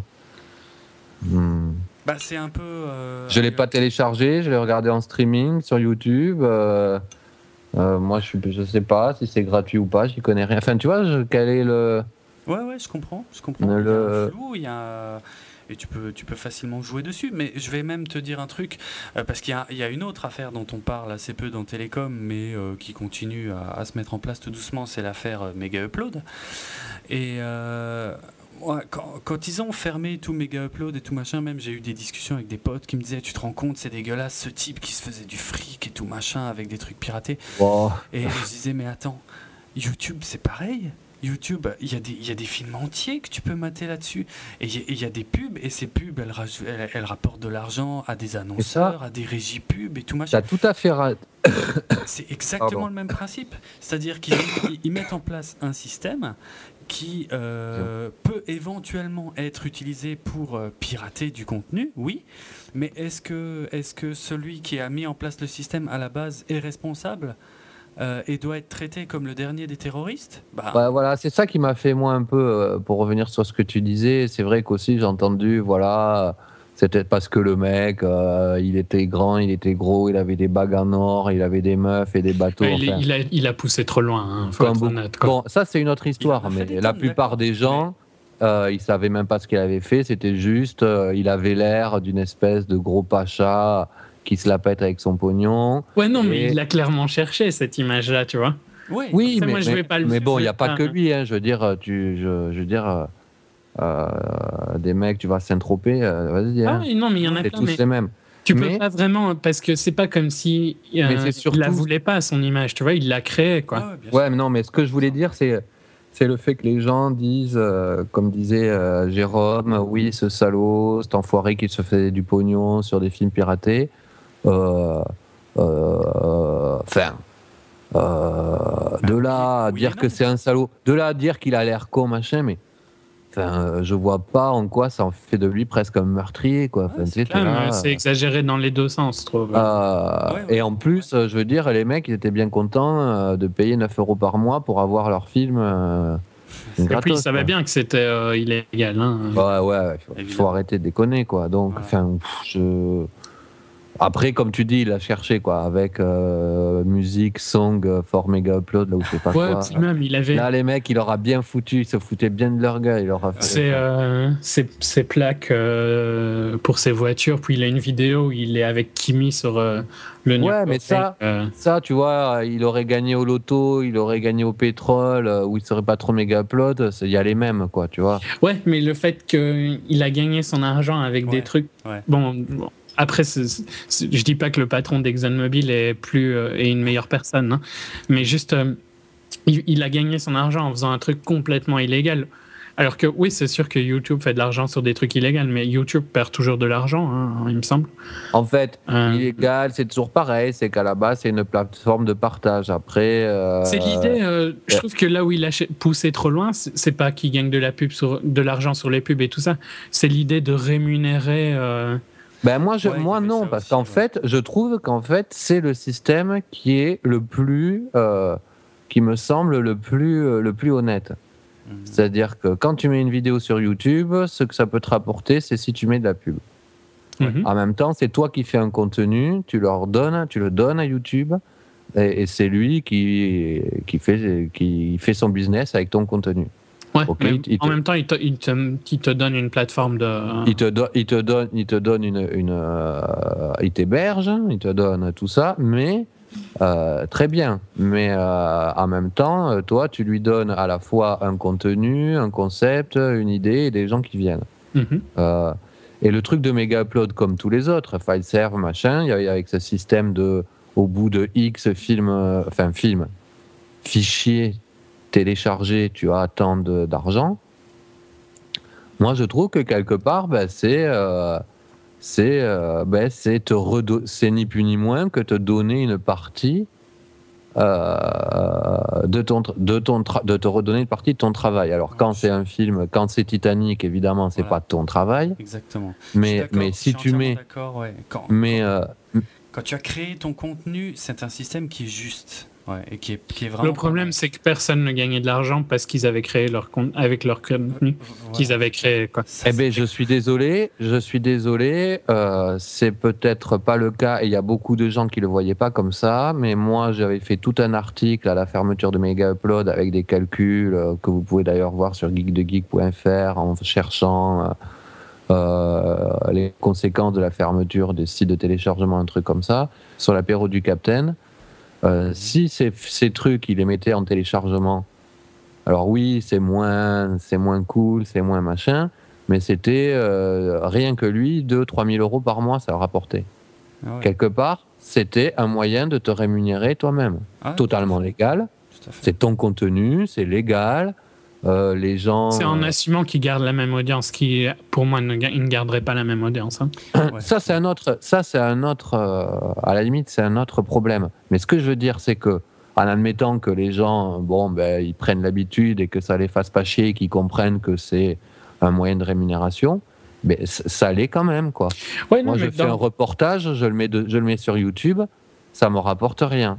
Hmm. Bah c'est un peu. euh, Je l'ai allez, pas téléchargé, je l'ai regardé en streaming sur YouTube. euh, euh, moi, je suis, je sais pas si c'est gratuit ou pas, j'y connais rien. Enfin, tu vois, je, quel est le. Ouais, ouais, je comprends, je comprends. Le- Il y a un flou, il y a et tu peux, tu peux facilement jouer dessus. Mais je vais même te dire un truc euh, parce qu'il y a, il y a une autre affaire dont on parle assez peu dans Télécom, mais euh, qui continue à, à se mettre en place tout doucement. C'est l'affaire euh, Mega Upload. Et euh, ouais, quand, quand ils ont fermé tout Mega Upload et tout machin, même j'ai eu des discussions avec des potes qui me disaient, tu te rends compte, c'est dégueulasse, ce type qui se faisait du fric et tout machin avec des trucs piratés. Oh, Et je disais, mais attends, YouTube, c'est pareil. YouTube, il y, a des- il y a des films entiers que tu peux mater là-dessus. Et il y, a- il y a des pubs, et ces pubs, elles, raj- elles- elles rapportent de l'argent à des annonceurs, à des régies pubs et tout machin. t'as tout à fait ra- C'est exactement Pardon. le même principe. C'est-à-dire qu'ils ils- ils mettent en place un système qui euh, peut éventuellement être utilisé pour euh, pirater du contenu, oui, mais est-ce que, est-ce que celui qui a mis en place le système à la base est responsable euh, et doit être traité comme le dernier des terroristes? Bah, Ouais, voilà, c'est ça qui m'a fait moi un peu, euh, pour revenir sur ce que tu disais, c'est vrai qu'aussi j'ai entendu, voilà, c'était parce que le mec, euh, il était grand, il était gros, il avait des bagues en or, il avait des meufs et des bateaux. Ouais, il, est- enfin, il a, il a poussé trop loin, hein, faut comme être beaucoup- honnête. Quoi. Bon, ça c'est une autre histoire, Il en a fait mais des la tonnes, plupart d'accord, des gens, euh, ils savaient même pas ce qu'il avait fait, c'était juste, euh, il avait l'air d'une espèce de gros pacha qui se la pète avec son pognon. Ouais, non, mais Et- il a clairement cherché cette image-là, tu vois. ouais, Oui, Après, mais, moi, je mais- vais pas le- mais bon, je il n'y vais a pas pas- que lui. Hein, je veux dire, tu, je, je veux dire, euh, euh, des mecs, tu vas Saint-Tropez, euh, vas-y. Ah Hein, oui, non, mais il y en a c'est plein. tous Mais les mêmes. tu mais- peux pas vraiment, parce que c'est pas comme si euh, Mais c'est surtout- il la voulait pas, son image, tu vois, il l'a créée, quoi. ouais, ouais, bien Ouais, sûr. mais non, mais ce que je voulais dire, c'est, c'est le fait que les gens disent, euh, comme disait euh, Jérôme, oui, ce salaud, cet enfoiré qui se fait du pognon sur des films piratés. Euh, euh, Enfin, euh, de là à oui et dire non. que c'est un salaud, de là à dire qu'il a l'air con, machin, mais enfin, euh, je vois pas en quoi ça en fait de lui presque un meurtrier, quoi. Enfin, Ouais, tu c'est sais, t'es Ah, là, mais c'est exagéré dans les deux sens, je trouve. euh, Ouais, ouais, et en plus, euh, je veux dire, les mecs, ils étaient bien contents euh, de payer neuf euros par mois pour avoir leur film euh, Et gratos. puis, il savait quoi. bien que c'était euh, illégal. Hein. Ouais, ouais, il faut, Évidemment. faut arrêter de déconner, quoi. Donc, Voilà. enfin, pff, je. Après, comme tu dis, il a cherché, quoi, avec euh, musique, song, euh, for mega upload, là où je sais pas Ouais, quoi. puis même, il avait. Là, les mecs, il leur a bien foutu, ils se foutaient bien de leur gueule, il leur a fait. Ses, euh, ses, ses plaques euh, pour ses voitures, puis il a une vidéo où il est avec Kimi sur euh, le Ouais, mais ça, euh, ça, tu vois, il aurait gagné au loto, il aurait gagné au pétrole, euh, où il serait pas trop méga upload, c'est- il y a les mêmes, quoi, tu vois. Ouais, mais le fait qu'il a gagné son argent avec Ouais, des trucs. ouais. Bon, bon, après, c'est, c'est, je dis pas que le patron d'ExxonMobil est plus euh, est une meilleure personne, hein, mais juste, euh, il, il a gagné son argent en faisant un truc complètement illégal. Alors que oui, c'est sûr que YouTube fait de l'argent sur des trucs illégaux, mais YouTube perd toujours de l'argent, hein, il me semble. En fait, Euh, illégal, c'est toujours pareil, c'est qu'à la base, c'est une plateforme de partage. Après. euh, C'est l'idée. euh, je euh, trouve que là où il a ch- poussé trop loin, c'est c'est pas qu'il gagne de la pub sur, de l'argent sur les pubs et tout ça. C'est l'idée de rémunérer. euh, Ben moi, je, Ouais, il y moi avait non, ça parce aussi, qu'en ouais. fait, je trouve qu'en fait, c'est le système qui est le plus, euh, qui me semble le plus, euh, le plus honnête. Mhm. C'est-à-dire que quand tu mets une vidéo sur YouTube, ce que ça peut te rapporter, c'est si tu mets de la pub. Ouais. mhm. En même temps, c'est toi qui fais un contenu, tu leur donnes, tu le donnes à YouTube, et, et c'est lui qui, qui, fait, qui fait son business avec ton contenu. Ouais, Ok, mais il- il en te- même temps, il te, il te- il te donne une plateforme de. Il te, do- il te donne, il te donne une, une euh, il t'héberge, il te donne tout ça, mais euh, très bien. Mais euh, en même temps, euh, toi, tu lui donnes à la fois un contenu, un concept, une idée et des gens qui viennent. Mhm. Euh, et le truc de méga upload, comme tous les autres, FileServe, machin, il y a avec ce système de, au bout de X films, euh, enfin films, fichiers téléchargés, tu as tant de- d'argent. Moi, je trouve que quelque part, ben, c'est euh, c'est euh, ben, c'est te redo- c'est ni plus ni moins que te donner une partie euh, de ton tra- de ton tra- de te redonner une partie de ton travail. Alors quand c'est un film, quand c'est Titanic, évidemment, c'est Voilà. pas ton travail. Exactement. Je suis Mais d'accord, mais je si suis tu entièrement mets d'accord, ouais. Quand, mais quand, euh, quand tu as créé ton contenu, c'est un système qui est juste, ouais, et qui est, qui est vraiment. Le problème, c'est que personne ne gagnait de l'argent parce qu'ils avaient créé leur compte avec leur contenu qu'ils avaient créé. Quoi. Ça, eh ben, c'était- je suis désolé, je suis désolé. Euh, c'est peut-être pas le cas et il y a beaucoup de gens qui le voyaient pas comme ça. Mais moi, j'avais fait tout un article à la fermeture de Mega Upload avec des calculs euh, que vous pouvez d'ailleurs voir sur geek de geek point f r en cherchant euh, euh, les conséquences de la fermeture des sites de téléchargement, un truc comme ça, sur l'apéro du Capitaine. Euh, si ces, ces trucs, il les mettait en téléchargement. Alors oui, c'est moins, c'est moins cool, c'est moins machin, mais c'était euh, rien que lui, deux à trois mille euros par mois, ça rapportait. Ah ouais. Quelque part, c'était un moyen de te rémunérer toi-même. Ah ouais, Totalement tout à fait. légal, Tout à fait. c'est ton contenu, c'est légal. Euh, les gens. C'est en euh, assumant qu'ils gardent la même audience, qui, pour moi, ne, ga- ils ne garderaient pas la même audience. hein. Ouais. Ça, c'est un autre. Ça, c'est un autre. euh, à la limite, c'est un autre problème. Mais ce que je veux dire, c'est que, en admettant que les gens, bon, ben, ils prennent l'habitude et que ça les fasse pas chier, qu'ils comprennent que c'est un moyen de rémunération, mais c- ça l'est quand même, quoi. Ouais, non, Moi, je mais fais dans- un reportage, je le mets, de- je le mets sur YouTube, ça me rapporte rien.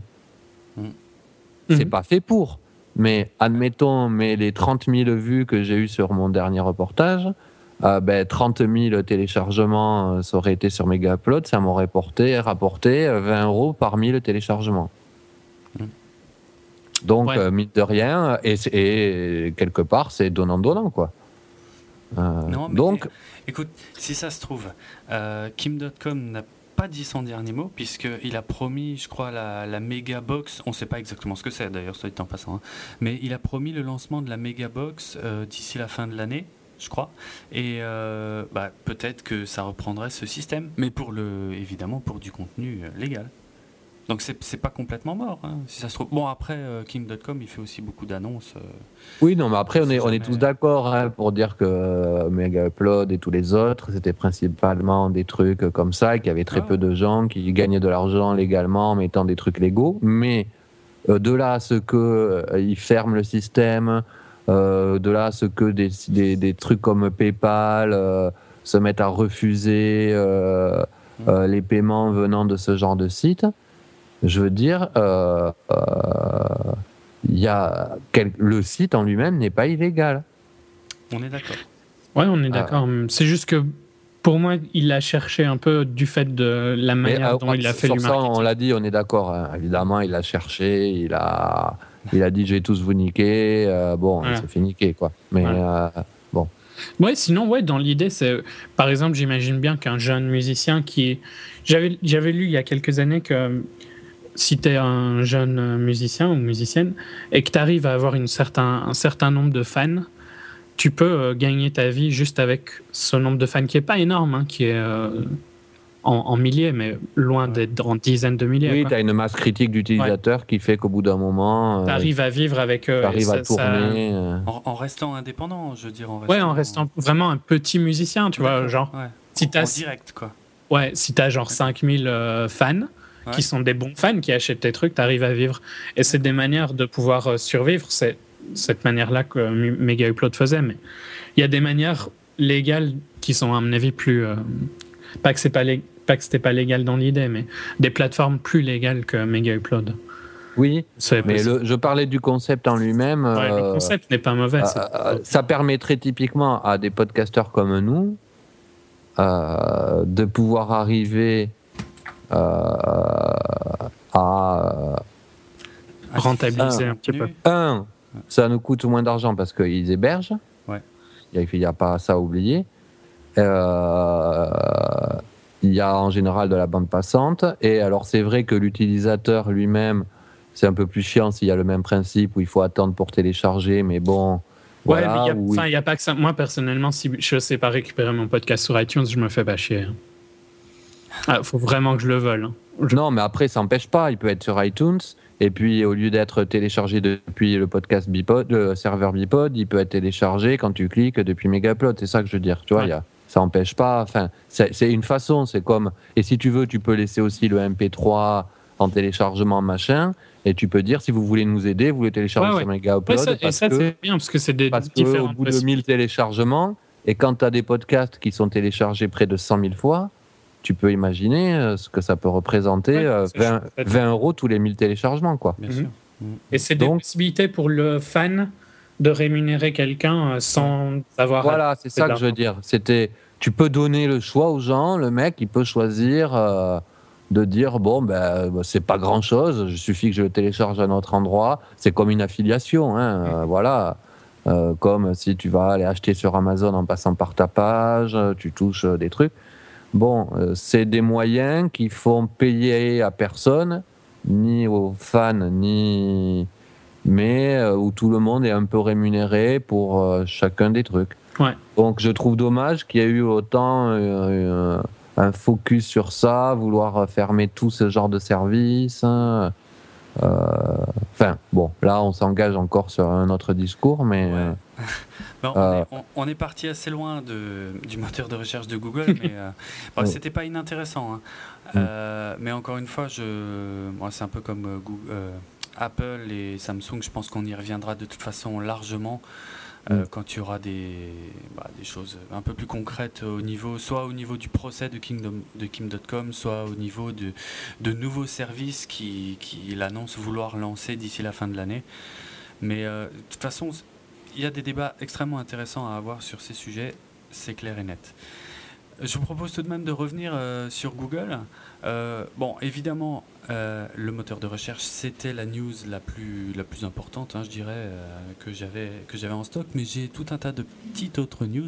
C'est Mhm. pas fait pour. Mais admettons, mais les trente mille vues que j'ai eues sur mon dernier reportage, euh, ben, trente mille téléchargements, euh, ça aurait été sur Mega Upload, ça m'aurait porté, rapporté euh, vingt euros par mille téléchargements. Mm. Donc, Ouais. euh, mine de rien, et, c'est- et quelque part, c'est donnant-donnant, quoi. Euh, Non, mais donc, écoute, si ça se trouve, euh, Kim point com n'a pas dit son dernier mot, puisqu'il a promis, je crois, la, la méga box. On ne sait pas exactement ce que c'est d'ailleurs, soit dit en passant, hein, mais il a promis le lancement de la méga box euh, d'ici la fin de l'année, je crois. Et euh, bah, peut-être que ça reprendrait ce système, mais pour le, évidemment pour du contenu euh, légal. Donc c'est, c'est pas complètement mort, hein, si ça se trouve. Bon, après, euh, King point com, il fait aussi beaucoup d'annonces. Euh, Oui, non, mais après, on est, on jamais... est tous d'accord hein, pour dire que euh, Mega Upload et tous les autres, c'était principalement des trucs comme ça, et qu'il y avait très ah, peu de gens qui gagnaient de l'argent légalement en mettant des trucs légaux. Mais euh, de là à ce qu'ils euh, ferment le système, euh, de là à ce que des, des, des trucs comme PayPal euh, se mettent à refuser euh, mmh. euh, les paiements venant de ce genre de site, je veux dire, euh, euh, y a quel... le site en lui-même n'est pas illégal. On est d'accord. Ouais, on est d'accord. Ah. C'est juste que pour moi, il a cherché un peu du fait de la manière Mais, dont euh, il a fait sur du ça, marketing. on l'a dit, on est d'accord. Hein. Évidemment, il a cherché, il a, il a dit je vais tous vous niquer. Euh, bon, voilà. Il s'est fait niquer, quoi. Mais voilà. euh, bon. Ouais, sinon, ouais, dans l'idée, c'est. Par exemple, j'imagine bien qu'un jeune musicien qui. J'avais, j'avais lu il y a quelques années que si tu es un jeune musicien ou musicienne et que tu arrives à avoir une certain, un certain nombre de fans, tu peux euh, gagner ta vie juste avec ce nombre de fans qui est pas énorme, hein, qui est euh, en, en milliers, mais loin ouais. d'être en dizaines de milliers. Oui, tu as une masse critique d'utilisateurs ouais. qui fait qu'au bout d'un moment, tu arrives euh, à vivre avec eux. Tu arrives à tourner. Ça... Euh... En, en restant indépendant, je veux dire. En restant, ouais, en restant vraiment un petit musicien, tu D'accord, vois, genre. Ouais. Si en, en direct, quoi. Ouais, si tu as genre cinq mille euh, fans. Ouais. Qui sont des bons fans qui achètent tes trucs, tu arrives à vivre. Et c'est des manières de pouvoir euh, survivre. C'est cette manière-là que euh, Mega Upload faisait. Mais il y a des manières légales qui sont, à mon avis, plus. Euh, pas que c'est pas, lég... pas que c'était pas légal dans l'idée, mais des plateformes plus légales que Mega Upload. Oui, mais le, je parlais du concept en lui-même. Ouais, euh, le concept n'est pas mauvais. Euh, euh, ça permettrait typiquement à des podcasteurs comme nous euh, de pouvoir arriver. Euh, à rentabiliser un, un petit peu. Un, ça nous coûte moins d'argent parce qu'ils hébergent. Ouais. Il n'y a, a pas ça à oublier. Euh, il y a en général de la bande passante. Et alors, c'est vrai que l'utilisateur lui-même, c'est un peu plus chiant s'il y a le même principe où il faut attendre pour télécharger, mais bon. Ouais, voilà, mais il n'y a, oui. a pas que ça. Moi, personnellement, si je ne sais pas récupérer mon podcast sur iTunes, je me fais pas chier. Il ah, faut vraiment que je le veuille. Hein. Je... Non, mais après, ça n'empêche pas. Il peut être sur iTunes. Et puis, au lieu d'être téléchargé depuis le podcast Bipod, le serveur Bipod, il peut être téléchargé quand tu cliques depuis Mega Upload. C'est ça que je veux dire. Tu vois, ouais. y a, ça n'empêche pas. Enfin, c'est, c'est une façon. C'est comme. Et si tu veux, tu peux laisser aussi le M P trois en téléchargement, machin. Et tu peux dire, si vous voulez nous aider, vous le téléchargez ouais, sur ouais. Mega Upload. Ouais, ça, parce et ça, que, c'est bien parce que c'est des parce différents. Au bout de mille téléchargements, et quand tu as des podcasts qui sont téléchargés près de cent mille fois, tu peux imaginer ce que ça peut représenter, ouais, euh, vingt, vingt euros tous les mille téléchargements, quoi. Bien sûr. Et c'est des Donc, possibilités pour le fan de rémunérer quelqu'un sans avoir... Voilà, c'est ça que je veux dire. C'était, tu peux donner le choix aux gens, le mec, il peut choisir euh, de dire, bon, ben, c'est pas grand-chose, il suffit que je le télécharge à un autre endroit. C'est comme une affiliation, hein, mmh. euh, voilà. Euh, comme si tu vas aller acheter sur Amazon en passant par ta page, tu touches des trucs. Bon, euh, c'est des moyens qui font payer à personne, ni aux fans, ni... mais euh, où tout le monde est un peu rémunéré pour euh, chacun des trucs. Ouais. Donc je trouve dommage qu'il y ait eu autant euh, un focus sur ça, vouloir fermer tout ce genre de services. Hein. Euh, enfin, bon, là on s'engage encore sur un autre discours, mais... Ouais. Euh, bon, on, euh, est, on, on est parti assez loin de, du moteur de recherche de Google, mais euh, bon, oui. c'était pas inintéressant. Hein. Mm. Euh, mais encore une fois, je, moi, c'est un peu comme euh, Google, euh, Apple et Samsung, je pense qu'on y reviendra de toute façon largement. Euh, mm. Quand il y aura des, bah, des choses un peu plus concrètes au niveau, soit au niveau du procès de Kingdom, de Kim point com, soit au niveau de, de nouveaux services qu'il qui annonce vouloir lancer d'ici la fin de l'année. Mais euh, de toute façon, il y a des débats extrêmement intéressants à avoir sur ces sujets, c'est clair et net. Je vous propose tout de même de revenir euh, sur Google. Euh, bon, évidemment, euh, le moteur de recherche, c'était la news la plus, la plus importante, hein, je dirais, euh, que j'avais, que j'avais en stock, mais j'ai tout un tas de petites autres news.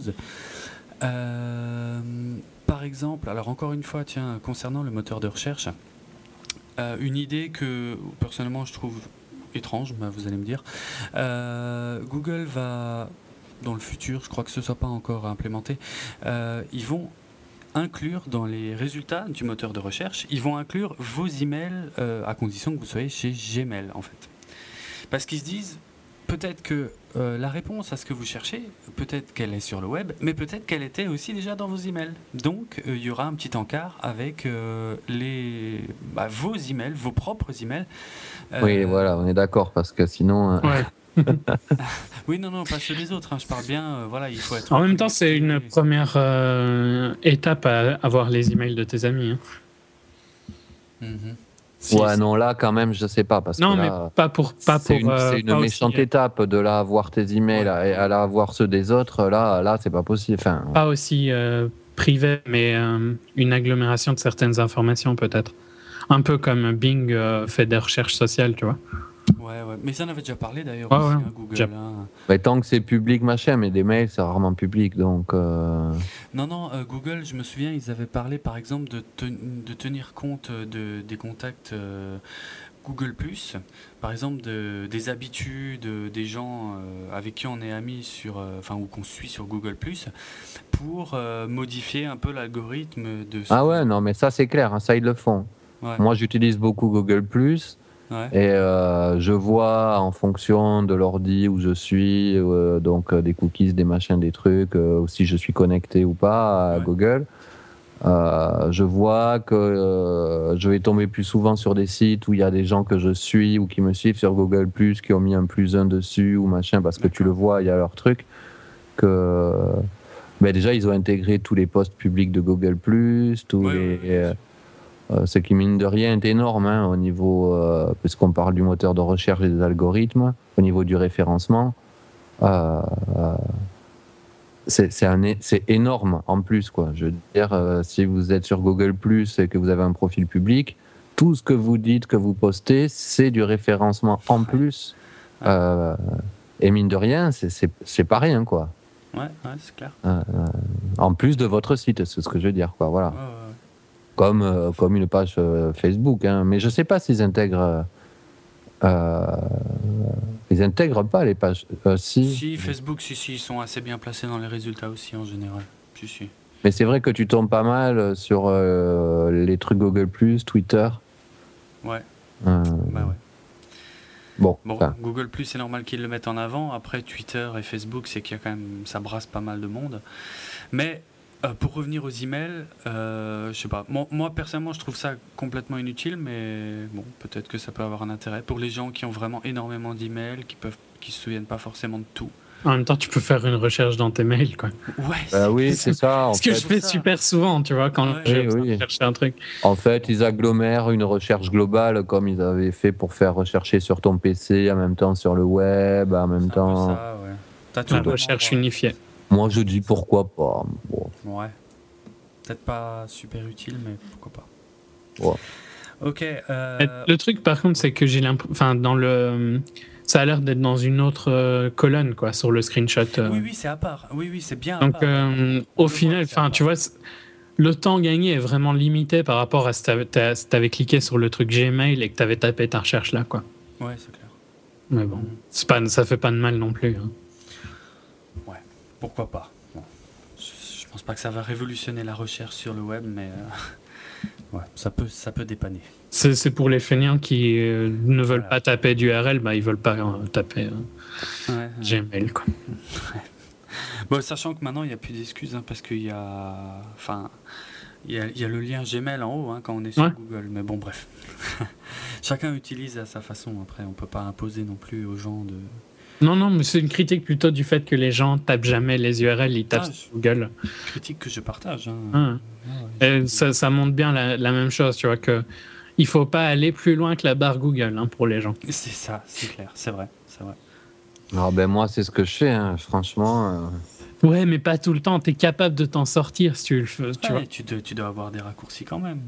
Euh, par exemple, alors encore une fois, tiens, concernant le moteur de recherche, euh, une idée que, personnellement, je trouve étrange, bah, vous allez me dire, euh, Google va... dans le futur, je crois que ce ne soit pas encore implémenté, euh, ils vont inclure dans les résultats du moteur de recherche, ils vont inclure vos emails euh, à condition que vous soyez chez Gmail en fait. Parce qu'ils se disent, peut-être que euh, la réponse à ce que vous cherchez, peut-être qu'elle est sur le web, mais peut-être qu'elle était aussi déjà dans vos emails. Donc, il euh, y aura un petit encart avec euh, les, bah, vos emails, vos propres emails. Euh, oui, voilà, on est d'accord, parce que sinon... Ouais. Oui, non, non, pas ceux des autres. Hein, je parle bien, euh, voilà, il faut être... En même temps, c'est une première euh, étape à avoir les emails de tes amis. Hein. Mm-hmm. Si, ouais, si. Non, là, quand même, je sais pas. Parce non, que mais là, pas pour. Pas c'est pour, une, euh, c'est une méchante aussi, étape de là avoir tes emails ouais. et à là avoir ceux des autres. Là, là c'est pas possible. Enfin, pas aussi euh, privé, mais euh, une agglomération de certaines informations, peut-être. Un peu comme Bing euh, fait des recherches sociales, tu vois. Ouais, ouais. Mais ça en avait déjà parlé d'ailleurs ah, aussi, ouais. hein, Google. Hein. Mais tant que c'est public, machin, mais des mails, c'est rarement public, donc... Euh... Non, non, euh, Google, je me souviens, ils avaient parlé, par exemple, de, ten- de tenir compte de, des contacts euh, Google+, par exemple, de, des habitudes des gens euh, avec qui on est amis, sur, enfin, euh, ou qu'on suit sur Google+, pour euh, modifier un peu l'algorithme de... Ce... Ah ouais, non, mais ça, c'est clair, hein, ça, ils le font. Ouais. Moi, j'utilise beaucoup Google+, ouais. Et euh, je vois en fonction de l'ordi où je suis, euh, donc euh, des cookies, des machins, des trucs, euh, si je suis connecté ou pas à ouais. Google. Euh, je vois que euh, je vais tomber plus souvent sur des sites où il y a des gens que je suis ou qui me suivent sur Google+, qui ont mis un plus un dessus ou machin, parce que D'accord. Tu le vois, il y a leur truc. Que, ben déjà, ils ont intégré tous les posts publics de Google+, tous ouais, les... Ouais, Euh, ce qui, mine de rien, est énorme hein, au niveau, euh, puisqu'on parle du moteur de recherche et des algorithmes, au niveau du référencement. Euh, euh, c'est, c'est, un, c'est énorme en plus, quoi. Je veux dire, euh, si vous êtes sur Google plus, et que vous avez un profil public, tout ce que vous dites, que vous postez, c'est du référencement en plus. Ouais. Euh, et mine de rien, c'est, c'est, c'est pas rien, quoi. Ouais, ouais, c'est clair. Euh, en plus de votre site, c'est ce que je veux dire, quoi. Voilà. Ouais, ouais. Comme, euh, comme une page euh, Facebook. Hein. Mais je ne sais pas s'ils intègrent... Euh, ils intègrent pas les pages... Euh, si. si, Facebook, si, si, ils sont assez bien placés dans les résultats aussi, en général. Si, si. Mais c'est vrai que tu tombes pas mal sur euh, les trucs Google+, Twitter. Ouais. Euh, bah ouais. Bon, bon Google+, c'est normal qu'ils le mettent en avant. Après, Twitter et Facebook, c'est qu'il y a quand même... Ça brasse pas mal de monde. Mais... Euh, pour revenir aux emails, euh, je sais pas. Moi, moi, personnellement, je trouve ça complètement inutile, mais bon, peut-être que ça peut avoir un intérêt pour les gens qui ont vraiment énormément d'emails, qui peuvent, qui se souviennent pas forcément de tout. En même temps, tu peux faire une recherche dans tes mails, quoi. Ouais. Bah oui, c'est ça. En Ce que fait. je fais ça. super souvent, tu vois, quand ouais, j'ai oui, oui. cherché un truc. En fait, ils agglomèrent une recherche globale, comme ils avaient fait pour faire rechercher sur ton P C, en même temps sur le web, en même c'est temps. Un peu ça, ouais. T'as tout la recherche unifiée. Moi, je dis pourquoi pas. Bon. Ouais. Peut-être pas super utile, mais pourquoi pas. Ouais. Ok. Euh... Le truc, par contre, c'est que j'ai l'impression, enfin, dans le, ça a l'air d'être dans une autre euh, colonne, quoi, sur le screenshot. Euh. Oui, oui, c'est à part. Oui, oui, c'est bien. Donc, à part. Euh, au final, enfin, tu vois, le temps gagné est vraiment limité par rapport à si t'avais, si t'avais cliqué sur le truc Gmail et que t'avais tapé ta recherche là, quoi. Ouais, c'est clair. Mais bon, c'est pas, ça fait pas de mal non plus. Hein. Ouais, pourquoi pas. Bon. Je pense pas que ça va révolutionner la recherche sur le web, mais euh, ouais, ça peut, ça peut dépanner. C'est, c'est pour les feignants qui euh, ne veulent voilà. pas taper d'U R L, bah ils veulent pas euh, taper euh, ouais, Gmail, ouais. quoi. Ouais. Bon, sachant que maintenant il n'y a plus d'excuses hein, parce qu'il y a, enfin, il y a, il y a le lien Gmail en haut hein, quand on est sur ouais. Google. Mais bon, bref, chacun utilise à sa façon. Après, on peut pas imposer non plus aux gens de. Non, non, mais c'est une critique plutôt du fait que les gens tapent jamais les U R L, ils tapent ah, sur Google. Critique que je partage. Hein. Ah. Ah, ouais, Et ça, ça montre bien la, la même chose, tu vois, que il faut pas aller plus loin que la barre Google hein, pour les gens. C'est ça, c'est clair, c'est vrai, c'est vrai. Alors ben moi, c'est ce que je fais, hein, franchement. Euh... Ouais, mais pas tout le temps. T'es capable de t'en sortir si tu le fais. Tu, ouais, vois. Tu, dois, tu dois avoir des raccourcis quand même.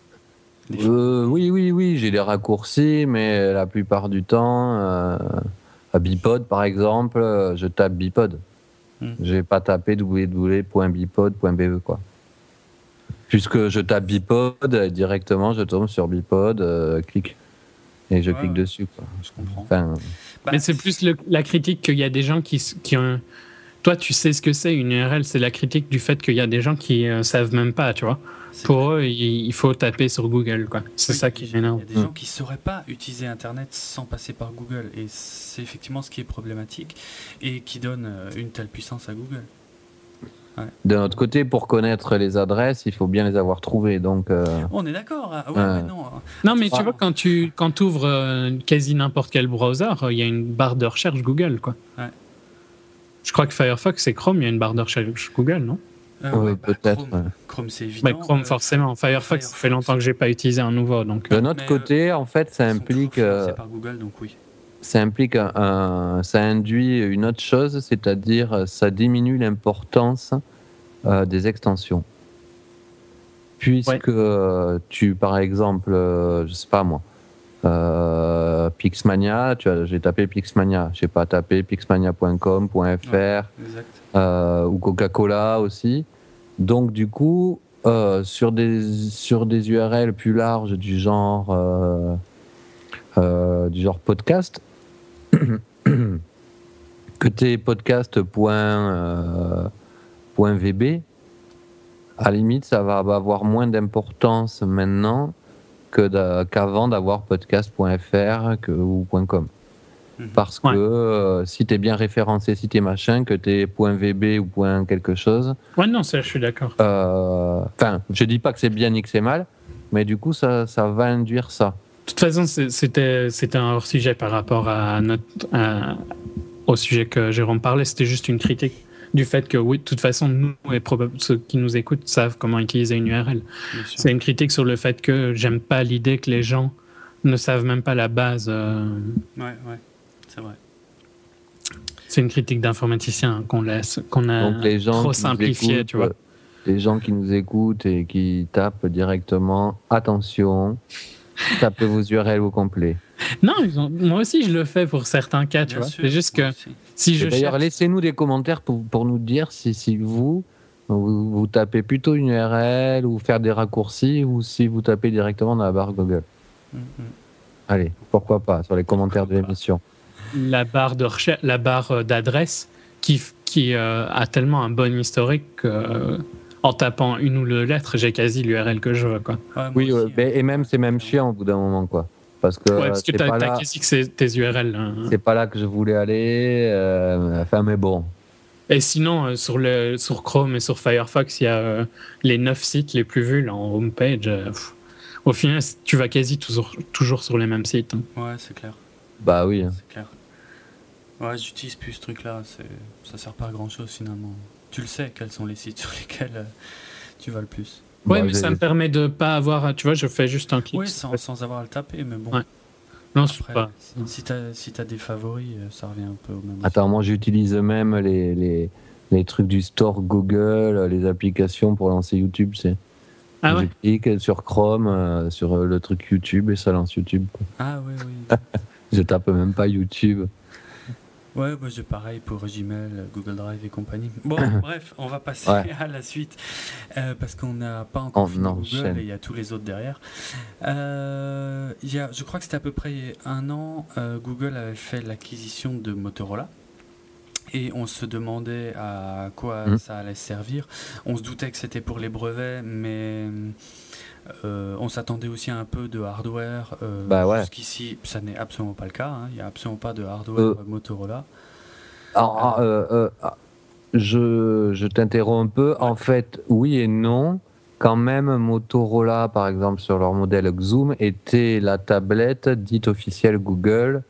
Euh, oui, oui, oui, j'ai des raccourcis, mais la plupart du temps. Euh... À Bipod, par exemple, je tape Bipod. Hmm. Je n'ai pas tapé w w w point bipod point b e, quoi. Puisque je tape Bipod, directement, je tombe sur Bipod, euh, clique. Et je ouais, clique ouais. dessus, quoi. Je comprends. Enfin, bah, mais c'est plus le, la critique qu'il y a des gens qui, qui, ont, toi, tu sais ce que c'est une U R L. C'est la critique du fait qu'il y a des gens qui ne euh, savent même pas, tu vois. C'est Pour vrai. eux, il, il faut taper sur Google, quoi. C'est oui, ça qui m'énerve. Il y a des gens qui ne sauraient pas utiliser Internet sans passer par Google. Et c'est effectivement ce qui est problématique et qui donne une telle puissance à Google. Ouais. De notre côté, pour connaître les adresses, il faut bien les avoir trouvées. Donc, euh... on est d'accord. Hein. Ouais, euh... ouais, non. non, mais ah. tu vois, quand tu quand ouvres euh, quasi n'importe quel browser, il y a une barre de recherche Google, quoi. Ouais. Je crois que Firefox et Chrome, il y a une barre de recherche Google, non euh, Oui, ouais, bah, peut-être. Chrome, ouais. Chrome, c'est évident. Bah, Chrome, forcément. Euh, Firefox, Firefox, ça fait longtemps que je n'ai pas utilisé un nouveau. Donc, de notre mais, côté, en fait, ça implique... Euh, par Google, donc oui. Ça implique un, un, ça induit une autre chose, c'est-à-dire ça diminue l'importance euh, des extensions. Puisque ouais. euh, tu, par exemple, euh, je sais pas moi, euh, Pixmania, tu as, j'ai tapé Pixmania, je sais pas, tapé pixmania point com point f r ouais, euh, ou Coca-Cola aussi. Donc du coup, euh, sur des sur des U R L plus larges du genre euh, euh, du genre podcast. Que tes podcast.vb, à la limite, ça va avoir moins d'importance maintenant que d'a, qu'avant d'avoir podcast.fr que, ou .com. Mmh. Parce que ouais. euh, si tu es bien référencé, si tu es machin, que tu es .vb ou point quelque chose. Ouais, non, ça, je suis d'accord. Enfin, euh, je dis pas que c'est bien ni que c'est mal, mais du coup, ça, ça va induire ça. De toute façon, c'était, c'était un hors-sujet par rapport à notre, à, au sujet que Jérôme parlait. C'était juste une critique du fait que, oui, de toute façon, nous et probablement ceux qui nous écoutent savent comment utiliser une U R L. C'est une critique sur le fait que j'aime pas l'idée que les gens ne savent même pas la base. Euh... Ouais, ouais, c'est vrai. C'est une critique d'informaticien qu'on laisse, qu'on a Donc les gens trop simplifié, écoutent, tu vois. Les gens qui nous écoutent et qui tapent directement, attention. Tapez vos U R L au complet. Non, ils ont... moi aussi je le fais pour certains cas, tu Bien vois. sûr, c'est juste que si je d'ailleurs, cherche... laissez-nous des commentaires pour, pour nous dire si, si vous, vous vous tapez plutôt une U R L ou faire des raccourcis ou si vous tapez directement dans la barre Google. Mm-hmm. Allez, pourquoi pas, sur les commentaires pourquoi de l'émission. La barre de recherche, la barre d'adresse qui, qui euh, a tellement un bon historique que... Euh... En tapant une ou deux lettres, j'ai quasi l'U R L que je veux, quoi. Ouais, oui, aussi, ouais, hein. Et même c'est même chiant au bout d'un moment, quoi. Parce que, ouais, parce que c'est t'as, pas t'as là, quasi que c'est tes U R L. Hein. C'est pas là que je voulais aller. Euh, enfin, mais bon. Et sinon, euh, sur, le, sur Chrome et sur Firefox, il y a euh, les neuf sites les plus vus là, en homepage. Euh, au final, tu vas quasi toujours, toujours sur les mêmes sites. Hein. Ouais, c'est clair. Bah oui. C'est clair. Ouais, j'utilise plus ce truc-là. C'est... Ça sert pas à grand-chose finalement. Tu le sais, quels sont les sites sur lesquels euh, tu vas le plus. Oui, bah, mais ça me permet de pas avoir... Tu vois, je fais juste un clic. Oui, sans, sans avoir à le taper, mais bon. Ouais. Non, après, c'est pas... Si tu as si des favoris, ça revient un peu au même. Attends, moi j'utilise même les, les, les trucs du store Google, les applications pour lancer YouTube, c'est... Ah ouais. Je clique sur Chrome, euh, sur le truc YouTube et ça lance YouTube. Quoi. Ah oui, oui. Je tape même pas YouTube. Ouais, bah, j'ai pareil pour Gmail, Google Drive et compagnie. Bon, bref, on va passer ouais. à la suite euh, parce qu'on n'a pas encore oh, fini non, Google chaîne. Et il y a tous les autres derrière. Euh, y a, je crois que c'était à peu près un an, euh, Google avait fait l'acquisition de Motorola et on se demandait à quoi mmh. ça allait servir. On se doutait que c'était pour les brevets, mais... Euh, on s'attendait aussi à un peu de hardware. Euh, bah ouais. Jusqu'ici, ça n'est absolument pas le cas. Hein. Il n'y a absolument pas de hardware euh, Motorola. Alors, euh, euh, je, je t'interromps un peu. Ouais. En fait, oui et non. Quand même, Motorola, par exemple, sur leur modèle Xoom, était la tablette dite officielle Google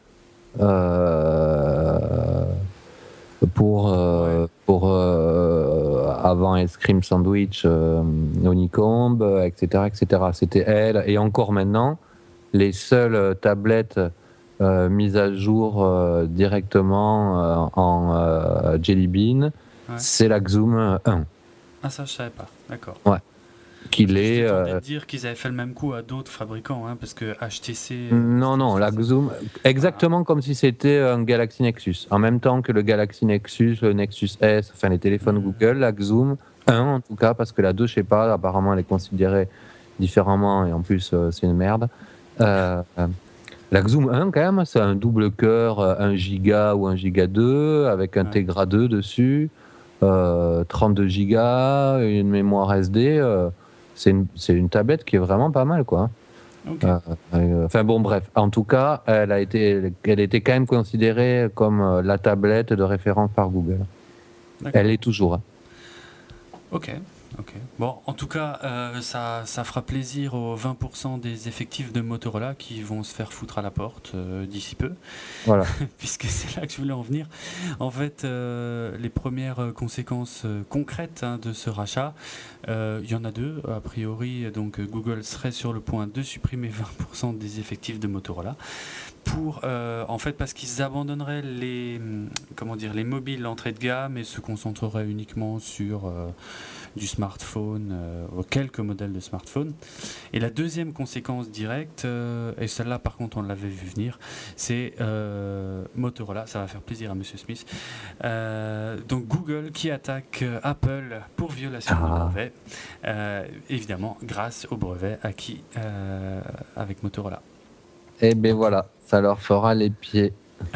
euh, pour, euh, ouais. pour euh, avant Ice Cream Sandwich, euh, Honeycomb, et cetera, et cetera. C'était elle, et encore maintenant, les seules tablettes euh, mises à jour euh, directement euh, en euh, Jelly Bean, ouais. c'est la Xoom un. Ah, ça, je savais pas, d'accord. Ouais. Qu'il est. Je euh... de dire qu'ils avaient fait le même coup à d'autres fabricants, hein, parce que H T C. Non, non, la Xoom, exactement ah. comme si c'était un Galaxy Nexus. En même temps que le Galaxy Nexus, le Nexus S, enfin les téléphones mmh. Google, la Xoom un en tout cas, parce que la deux, je sais pas, apparemment elle est considérée différemment et en plus euh, c'est une merde. Euh, La Xoom un, quand même, c'est un double cœur, euh, un giga ou un giga deux, avec un Ouais. Tegra deux dessus, euh, trente-deux gigas, une mémoire S D. euh, c'est, une, c'est une tablette qui est vraiment pas mal, quoi. Ok. Euh, euh, Enfin bon, bref. En tout cas, elle a été, elle était quand même considérée comme euh, la tablette de référence par Google. D'accord. Elle est toujours. hein. Ok. Ok. Bon, en tout cas, euh, ça, ça fera plaisir aux vingt pour cent des effectifs de Motorola qui vont se faire foutre à la porte euh, d'ici peu, Voilà. puisque c'est là que je voulais en venir. En fait, euh, les premières euh, conséquences euh, concrètes hein, de ce rachat, euh, il y en a deux. A priori, donc Google serait sur le point de supprimer vingt pour cent des effectifs de Motorola. Pour, euh, en fait, parce qu'ils abandonneraient les, hum, comment dire, les mobiles entrée de gamme et se concentreraient uniquement sur euh, du smartphone, euh, quelques modèles de smartphone. Et la deuxième conséquence directe, euh, et celle-là par contre on l'avait vu venir, c'est euh, Motorola, ça va faire plaisir à Monsieur Smith, euh, donc Google qui attaque euh, Apple pour violation Ah. de brevet, euh, évidemment grâce au brevet acquis euh, avec Motorola. Et ben voilà, ça leur fera les pieds.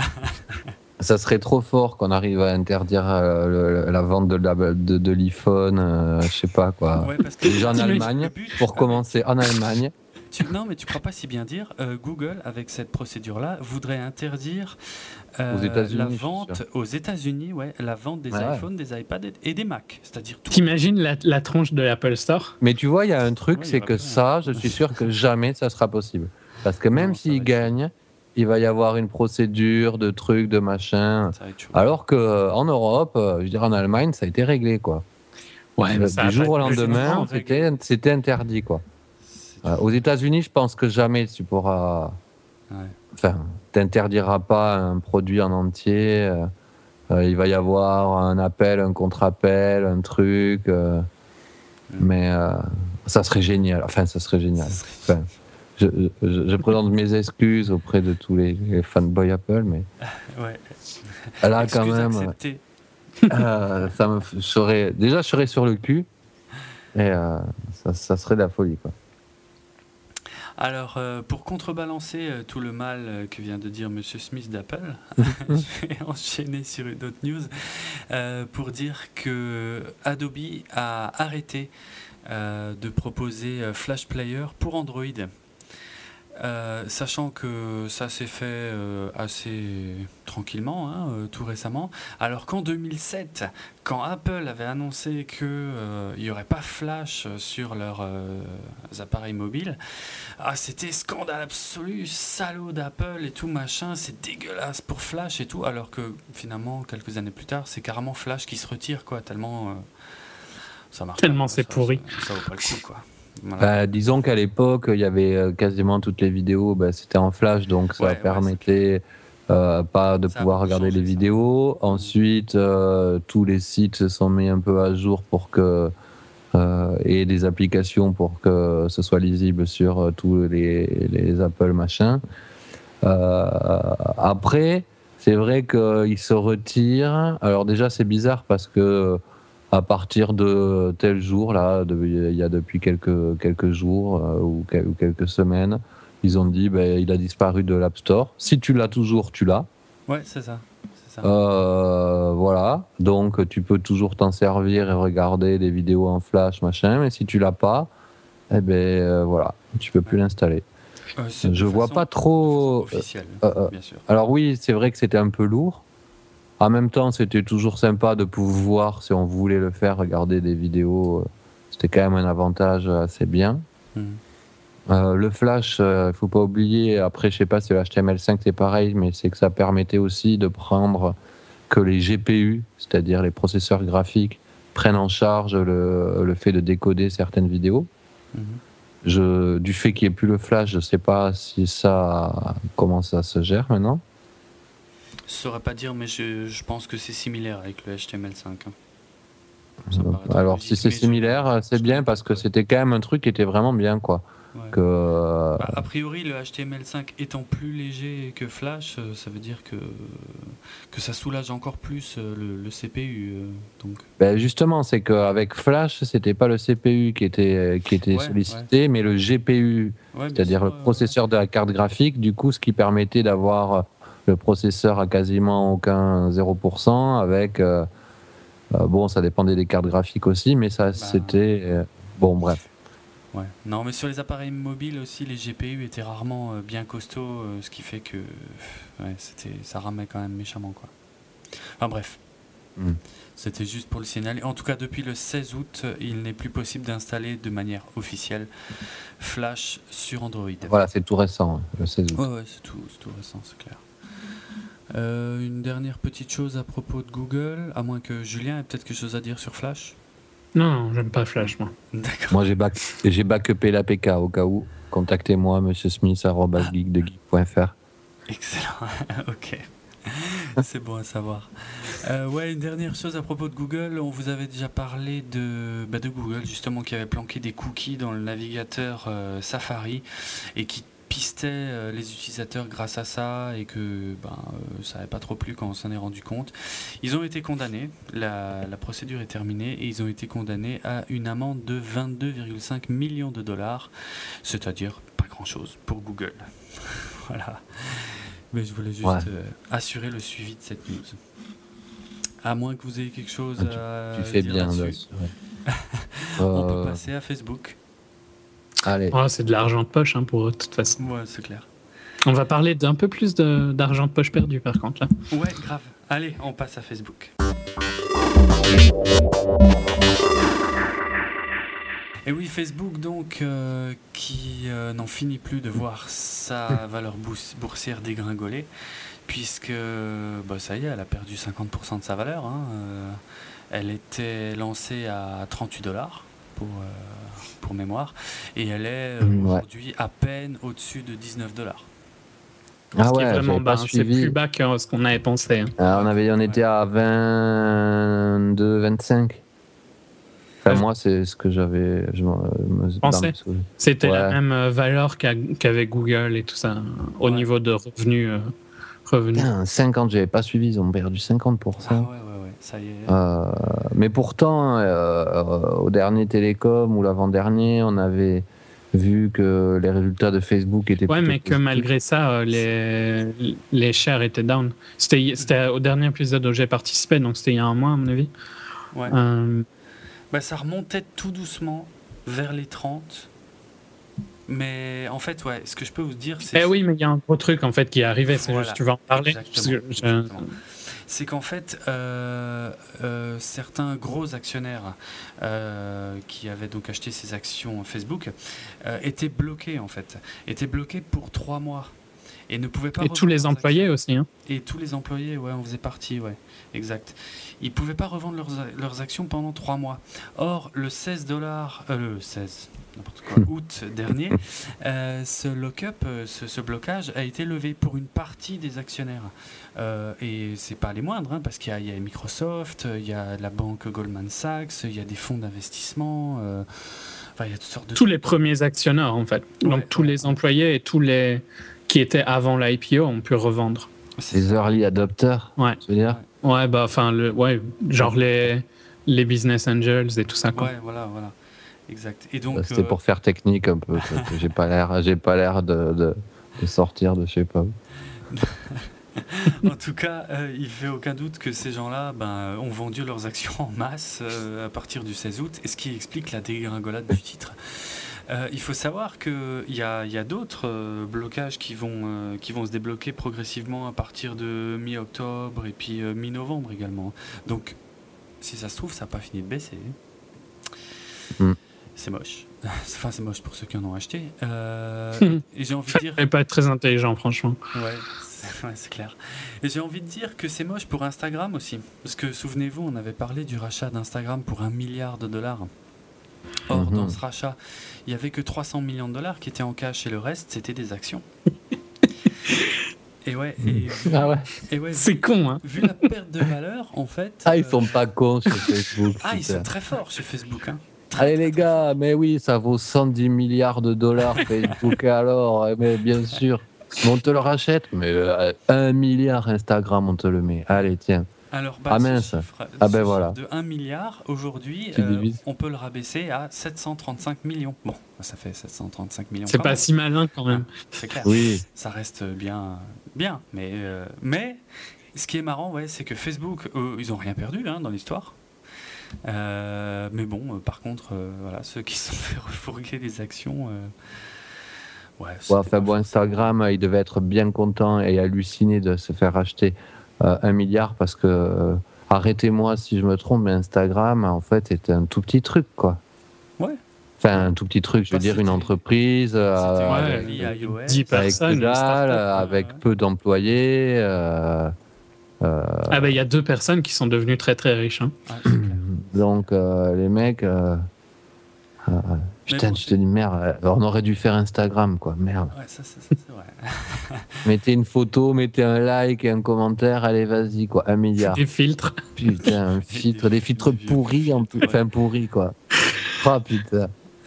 Ça serait trop fort qu'on arrive à interdire euh, le- la vente de, la- de, de l'iPhone, euh, je sais pas quoi. Ouais, parce que Déjà en T'imagines Allemagne, le but- pour ah, mais commencer en Allemagne. tu- non, mais tu crois pas si bien dire. euh, Google, avec cette procédure-là, voudrait interdire euh, Aux États-Unis, la je suis vente sûr. aux États-Unis, ouais, la vente des Ouais, ouais. iPhones, des iPads et- et des Macs, c'est-à-dire tout. T'imagines la, la tronche de l'Apple Store? Mais tu vois, il y a un truc, Ouais, il y c'est aura que plus rien. ça, je suis sûr que jamais ça sera possible. Parce que même Non, ça va s'ils être gagnent, il va y avoir une procédure de trucs, de machin. Ça va être chaud. Alors qu'en Europe, euh, je veux dire en Allemagne, ça a été réglé, quoi. Ouais, mais Euh, ça du va jour pas au être possible. lendemain, Vraiment c'était réglé. c'était interdit, quoi. C'est Euh, chaud. aux États-Unis, je pense que jamais tu pourras. Ouais. Enfin, t'interdiras pas un produit en entier. euh, euh, il va y avoir un appel, un contre-appel, un truc. euh, Mm. Mais euh, ça serait génial. Enfin, ça serait génial. Ça serait- Enfin, je, je- je présente mes excuses auprès de tous les, les fanboys Apple, mais Ouais. là, quand Excuse même, acceptée. euh, ça me f- je serais, déjà, je serais sur le cul. Et euh, ça, ça serait de la folie, quoi. Alors, euh, pour contrebalancer euh, tout le mal euh, que vient de dire Monsieur Smith d'Apple, je vais enchaîner sur une autre news euh, pour dire que Adobe a arrêté euh, de proposer euh, Flash Player pour Android. Euh, sachant que ça s'est fait euh, assez tranquillement, hein, euh, tout récemment, alors qu'en deux mille sept, quand Apple avait annoncé qu'il n'y aurait pas Flash sur leurs euh, appareils mobiles, ah, c'était scandale absolu, salaud d'Apple et tout machin, c'est dégueulasse pour Flash et tout, alors que finalement, quelques années plus tard, c'est carrément Flash qui se retire, quoi, tellement euh, ça marche Tellement pas, c'est ça, pourri. Ça, ça vaut pas le coup, quoi. Voilà. Bah, disons qu'à l'époque, il y avait euh, quasiment toutes les vidéos, bah, c'était en flash, donc ça Ouais, ouais, permettait euh, pas de Ça a pouvoir beaucoup regarder changé, les ça. vidéos. Ensuite, euh, tous les sites se sont mis un peu à jour pour que euh, et des applications pour que ce soit lisible sur euh, tous les, les Apple machin. Euh, après, c'est vrai qu'ils se retirent. Alors déjà, c'est bizarre parce que à partir de tel jour, là, de- il y a depuis quelques, quelques jours euh, ou, quel- ou quelques semaines, ils ont dit ben, il a disparu de l'App Store. Si tu l'as toujours, tu l'as. Ouais, c'est ça. C'est ça. Euh, voilà. Donc tu peux toujours t'en servir et regarder des vidéos en flash, machin. Mais si tu l'as pas, eh ben euh, voilà, tu peux plus Ouais. l'installer. Euh, c'est de Je vois façon- pas trop. de façon officielle, euh, euh, bien sûr. Alors oui, c'est vrai que c'était un peu lourd. En même temps, c'était toujours sympa de pouvoir, si on voulait le faire, regarder des vidéos. euh, C'était quand même un avantage assez bien. Mhm. Euh, le flash, il ne faut pas oublier, après, je sais pas si le H T M L cinq c'est pareil, mais c'est que ça permettait aussi de prendre que les G P U, c'est-à-dire les processeurs graphiques, prennent en charge le, le fait de décoder certaines vidéos. Mhm. Je, du fait qu'il n'y ait plus le flash, je ne sais pas si ça, comment ça se gère maintenant. Je saurais pas dire, mais je, je pense que c'est similaire avec le H T M L cinq. hein. Ça me paraît trop Alors, logique, si c'est mais je- similaire, c'est je bien connais parce pas, que ouais. c'était quand même un truc qui était vraiment bien, quoi. Ouais. Que, euh, Bah, a priori, le H T M L cinq étant plus léger que Flash, euh, ça veut dire que, que ça soulage encore plus euh, le, le C P U. euh, donc, ben justement, c'est qu'avec Flash, c'était pas le C P U qui était, qui était Ouais, sollicité, mais le G P U, ouais, bien c'est-à-dire sûr. le ouais, ouais, processeur de la carte graphique, du coup, ce qui permettait d'avoir le processeur à quasiment aucun zéro pour cent avec. euh, euh, bon, ça dépendait des cartes graphiques aussi, mais ça, Bah, c'était. euh, bon, bref. ouais. Non, mais sur les appareils mobiles aussi, les G P U étaient rarement euh, bien costauds, euh, ce qui fait que ouais, c'était, ça ramait quand même méchamment, quoi. Enfin bref. Mm. C'était juste pour le signaler. En tout cas, depuis le seize août, il n'est plus possible d'installer de manière officielle Flash sur Android. Voilà, c'est tout récent, hein, le seize août. Ouais, ouais, c'est tout, c'est tout récent, c'est clair. Euh, une dernière petite chose à propos de Google, à moins que Julien ait peut-être quelque chose à dire sur Flash. Non, non, j'aime pas Flash, moi. D'accord. Moi, j'ai, back, j'ai backupé l'A P K au cas où. Contactez-moi, monsieur smith arobase geek de geek point f r. Excellent. Ok. C'est bon à savoir. Euh, ouais, une dernière chose à propos de Google. On vous avait déjà parlé de, bah, de Google, justement, qui avait planqué des cookies dans le navigateur euh, Safari et qui pistait euh, les utilisateurs grâce à ça et que ben, euh, ça n'avait pas trop plu quand on s'en est rendu compte. Ils ont été condamnés. La, la procédure est terminée et ils ont été condamnés à une amende de vingt-deux virgule cinq millions de dollars, c'est-à-dire pas grand-chose pour Google. Voilà. Mais je voulais juste Ouais. euh, assurer le suivi de cette news. À moins que vous ayez quelque chose Ah, tu- à Tu fais dire bien là-dessus. de. On peut Euh, passer à Facebook. allez. Oh, c'est de l'argent de poche hein, pour eux, de toute façon. Ouais, c'est clair. On va parler d'un peu plus de- d'argent de poche perdu, par contre. Là. Ouais, grave. Allez, on passe à Facebook. Et oui, Facebook donc, euh, qui euh, n'en finit plus de voir sa valeur boursi- boursière dégringoler, puisque, bah, ça y est, elle a perdu cinquante pour cent de sa valeur. Hein. Euh, elle était lancée à trente-huit dollars pour, euh, pour mémoire, et elle est euh, Mm, ouais. aujourd'hui à peine au-dessus de dix-neuf dollars. Ah ce qui est ouais, vraiment j'avais bas. pas hein. C'est plus suivi. bas que ce qu'on avait pensé. hein. Ah, on, Ouais, avait, on ouais. était à vingt-deux, vingt-cinq. Enfin, Ouais. moi, c'est ce que j'avais. Je me, me- Pensais. dans mes souvenirs. C'était la Ouais. même euh, valeur qu'a- qu'avait Google et tout ça, hein, au Ouais. niveau de revenus. euh, revenus. Putain, cinquante, j'avais pas suivi, ils ont perdu cinquante pour Ah cent. ouais, ouais, ouais, ça y est. Euh, mais pourtant, euh, euh, au dernier Télécom ou l'avant-dernier, on avait vu que les résultats de Facebook étaient Ouais, plutôt mais que positifs. malgré ça, euh, les, les shares étaient down. C'était, c'était au dernier épisode où j'ai participé, donc c'était il y a un mois, à mon avis. Ouais. Euh, Bah, ça remontait tout doucement vers les trente. Mais en fait, ouais, ce que je peux vous dire, c'est eh oui, mais il y a un gros truc en fait qui est arrivé. C'est Voilà. juste, tu vas en parler. Exactement, Parce que je- exactement. c'est qu'en fait, euh, euh, certains gros actionnaires euh, qui avaient donc acheté ces actions Facebook euh, étaient bloqués en fait, étaient bloqués pour trois mois et ne pouvaient pas. Et tous les revendre leurs employés actions. aussi. Hein. Et tous les employés, ouais, on faisait partie, ouais, exact. Ils ne pouvaient pas revendre leurs, leurs actions pendant trois mois. Or, le seize dollars, euh, le seize, n'importe quoi, août dernier, euh, ce lock-up, euh, ce, ce blocage a été levé pour une partie des actionnaires. Euh, et c'est pas les moindres, hein, parce qu'il y a, il y a Microsoft, il y a la banque Goldman Sachs, il y a des fonds d'investissement, euh, enfin, il y a toutes sortes de Tous trucs. les premiers actionnaires en fait. Ouais, Donc tous ouais, les ouais. employés et tous les qui étaient avant l'I P O ont pu revendre. C'est Les ça. early adopters, Ouais. tu veux dire? Ouais, bah enfin, le, ouais, genre les, les business angels et tout ça. Quoi. Ouais, voilà, voilà. Exact. Et donc, C'était euh, pour faire technique un peu. quoi, que j'ai pas l'air, j'ai pas l'air de, de, de sortir de je sais pas où. en tout cas, euh, il ne fait aucun doute que ces gens-là ben, ont vendu leurs actions en masse euh, à partir du seize août, et ce qui explique la dégringolade du titre. Euh, il faut savoir qu'il y a, y a d'autres euh, blocages qui vont, euh, qui vont se débloquer progressivement à partir de mi-octobre et puis euh, mi-novembre également. Donc, si ça se trouve, ça n'a pas fini de baisser. Mm. C'est moche. Enfin, c'est moche pour ceux qui en ont acheté. Euh, et j'ai envie de dire... Fallait pas être très intelligent, franchement. Ouais, c'est, ouais, c'est clair. Et j'ai envie de dire que c'est moche pour Instagram aussi. Parce que souvenez-vous, on avait parlé du rachat d'Instagram pour un milliard de dollars. Or, Mhm. dans ce rachat, il n'y avait que trois cents millions de dollars qui étaient en cash et le reste, c'était des actions. Et ouais, et, Ah ouais. et ouais, C'est vu, con, hein. vu la perte de valeur, en fait. Ah, ils euh, sont pas cons sur Facebook. Ah, ils putain. sont très forts chez Facebook. Hein. Très, Allez très, les très forts. gars, mais oui, ça vaut cent dix milliards de dollars Facebook alors, eh, mais bien sûr. Mais on te le rachète, mais euh, un milliard Instagram, on te le met. Allez, tiens. Alors, bah, Ah ce mince. chiffre, Ah ce ben chiffre voilà. de un milliard, aujourd'hui, Tu euh, divises. on peut le rabaisser à sept cent trente-cinq millions. Bon, ça fait sept cent trente-cinq millions C'est quand pas même. si malin quand même. Hein, c'est clair. Oui. Ça reste bien, bien. Mais, euh, mais ce qui est marrant, ouais, c'est que Facebook, eux, ils ont rien perdu hein, dans l'histoire. Euh, mais bon, euh, par contre, euh, voilà, ceux qui se sont fait refourguer les actions, euh, ouais. Ouais, c'était enfin pas bon, forcément- Instagram, il devait être bien content et halluciné de se faire acheter euh, un milliard parce que, euh, arrêtez-moi si je me trompe, mais Instagram, en fait, était un tout petit truc, quoi. Ouais. Enfin, un tout petit truc, je veux Bah, dire, une c'était- entreprise euh, C'était une Ouais, avec, appli euh, iOS. dix avec que personnes, une dalle, start-up, euh, quoi. avec Ouais. peu d'employés. euh, euh, Ah bah il y a deux personnes qui sont devenues très très riches. Hein. Ouais, c'est clair. donc, euh, les mecs, euh, euh, putain, bon, tu te c'est- dis, merde, euh, on aurait dû faire Instagram, quoi, merde. Ouais, ça, ça, ça, c'est vrai. Mettez une photo, mettez un like et un commentaire, allez, vas-y, quoi, un milliard. Des filtres. Putain, un Et filtre, des des fi- filtres des vieux pourris, en filtres, plus, ouais. enfin pourris, quoi. Oh putain.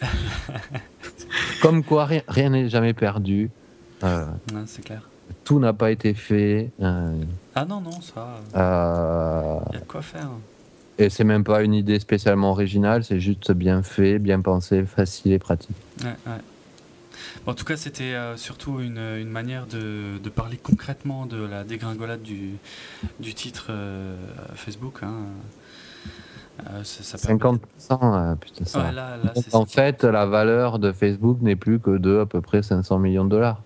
Comme quoi, rien rien n'est jamais perdu. Euh, Ouais, c'est clair. tout n'a pas été fait. euh, Ah non, non, ça, il euh, y a de quoi faire. et c'est même pas une idée spécialement originale, c'est juste bien fait, bien pensé, facile et pratique. Ouais, ouais. Bon, en tout cas, c'était euh, surtout une, une manière de, de parler concrètement de la dégringolade du, du titre euh, Facebook. Hein. Euh, ça, ça permet cinquante pour cent, euh, putain, de- ça. Ouais, là, là, Donc, c'est en cinquante. fait, la valeur de Facebook n'est plus que de à peu près cinq cents millions de dollars.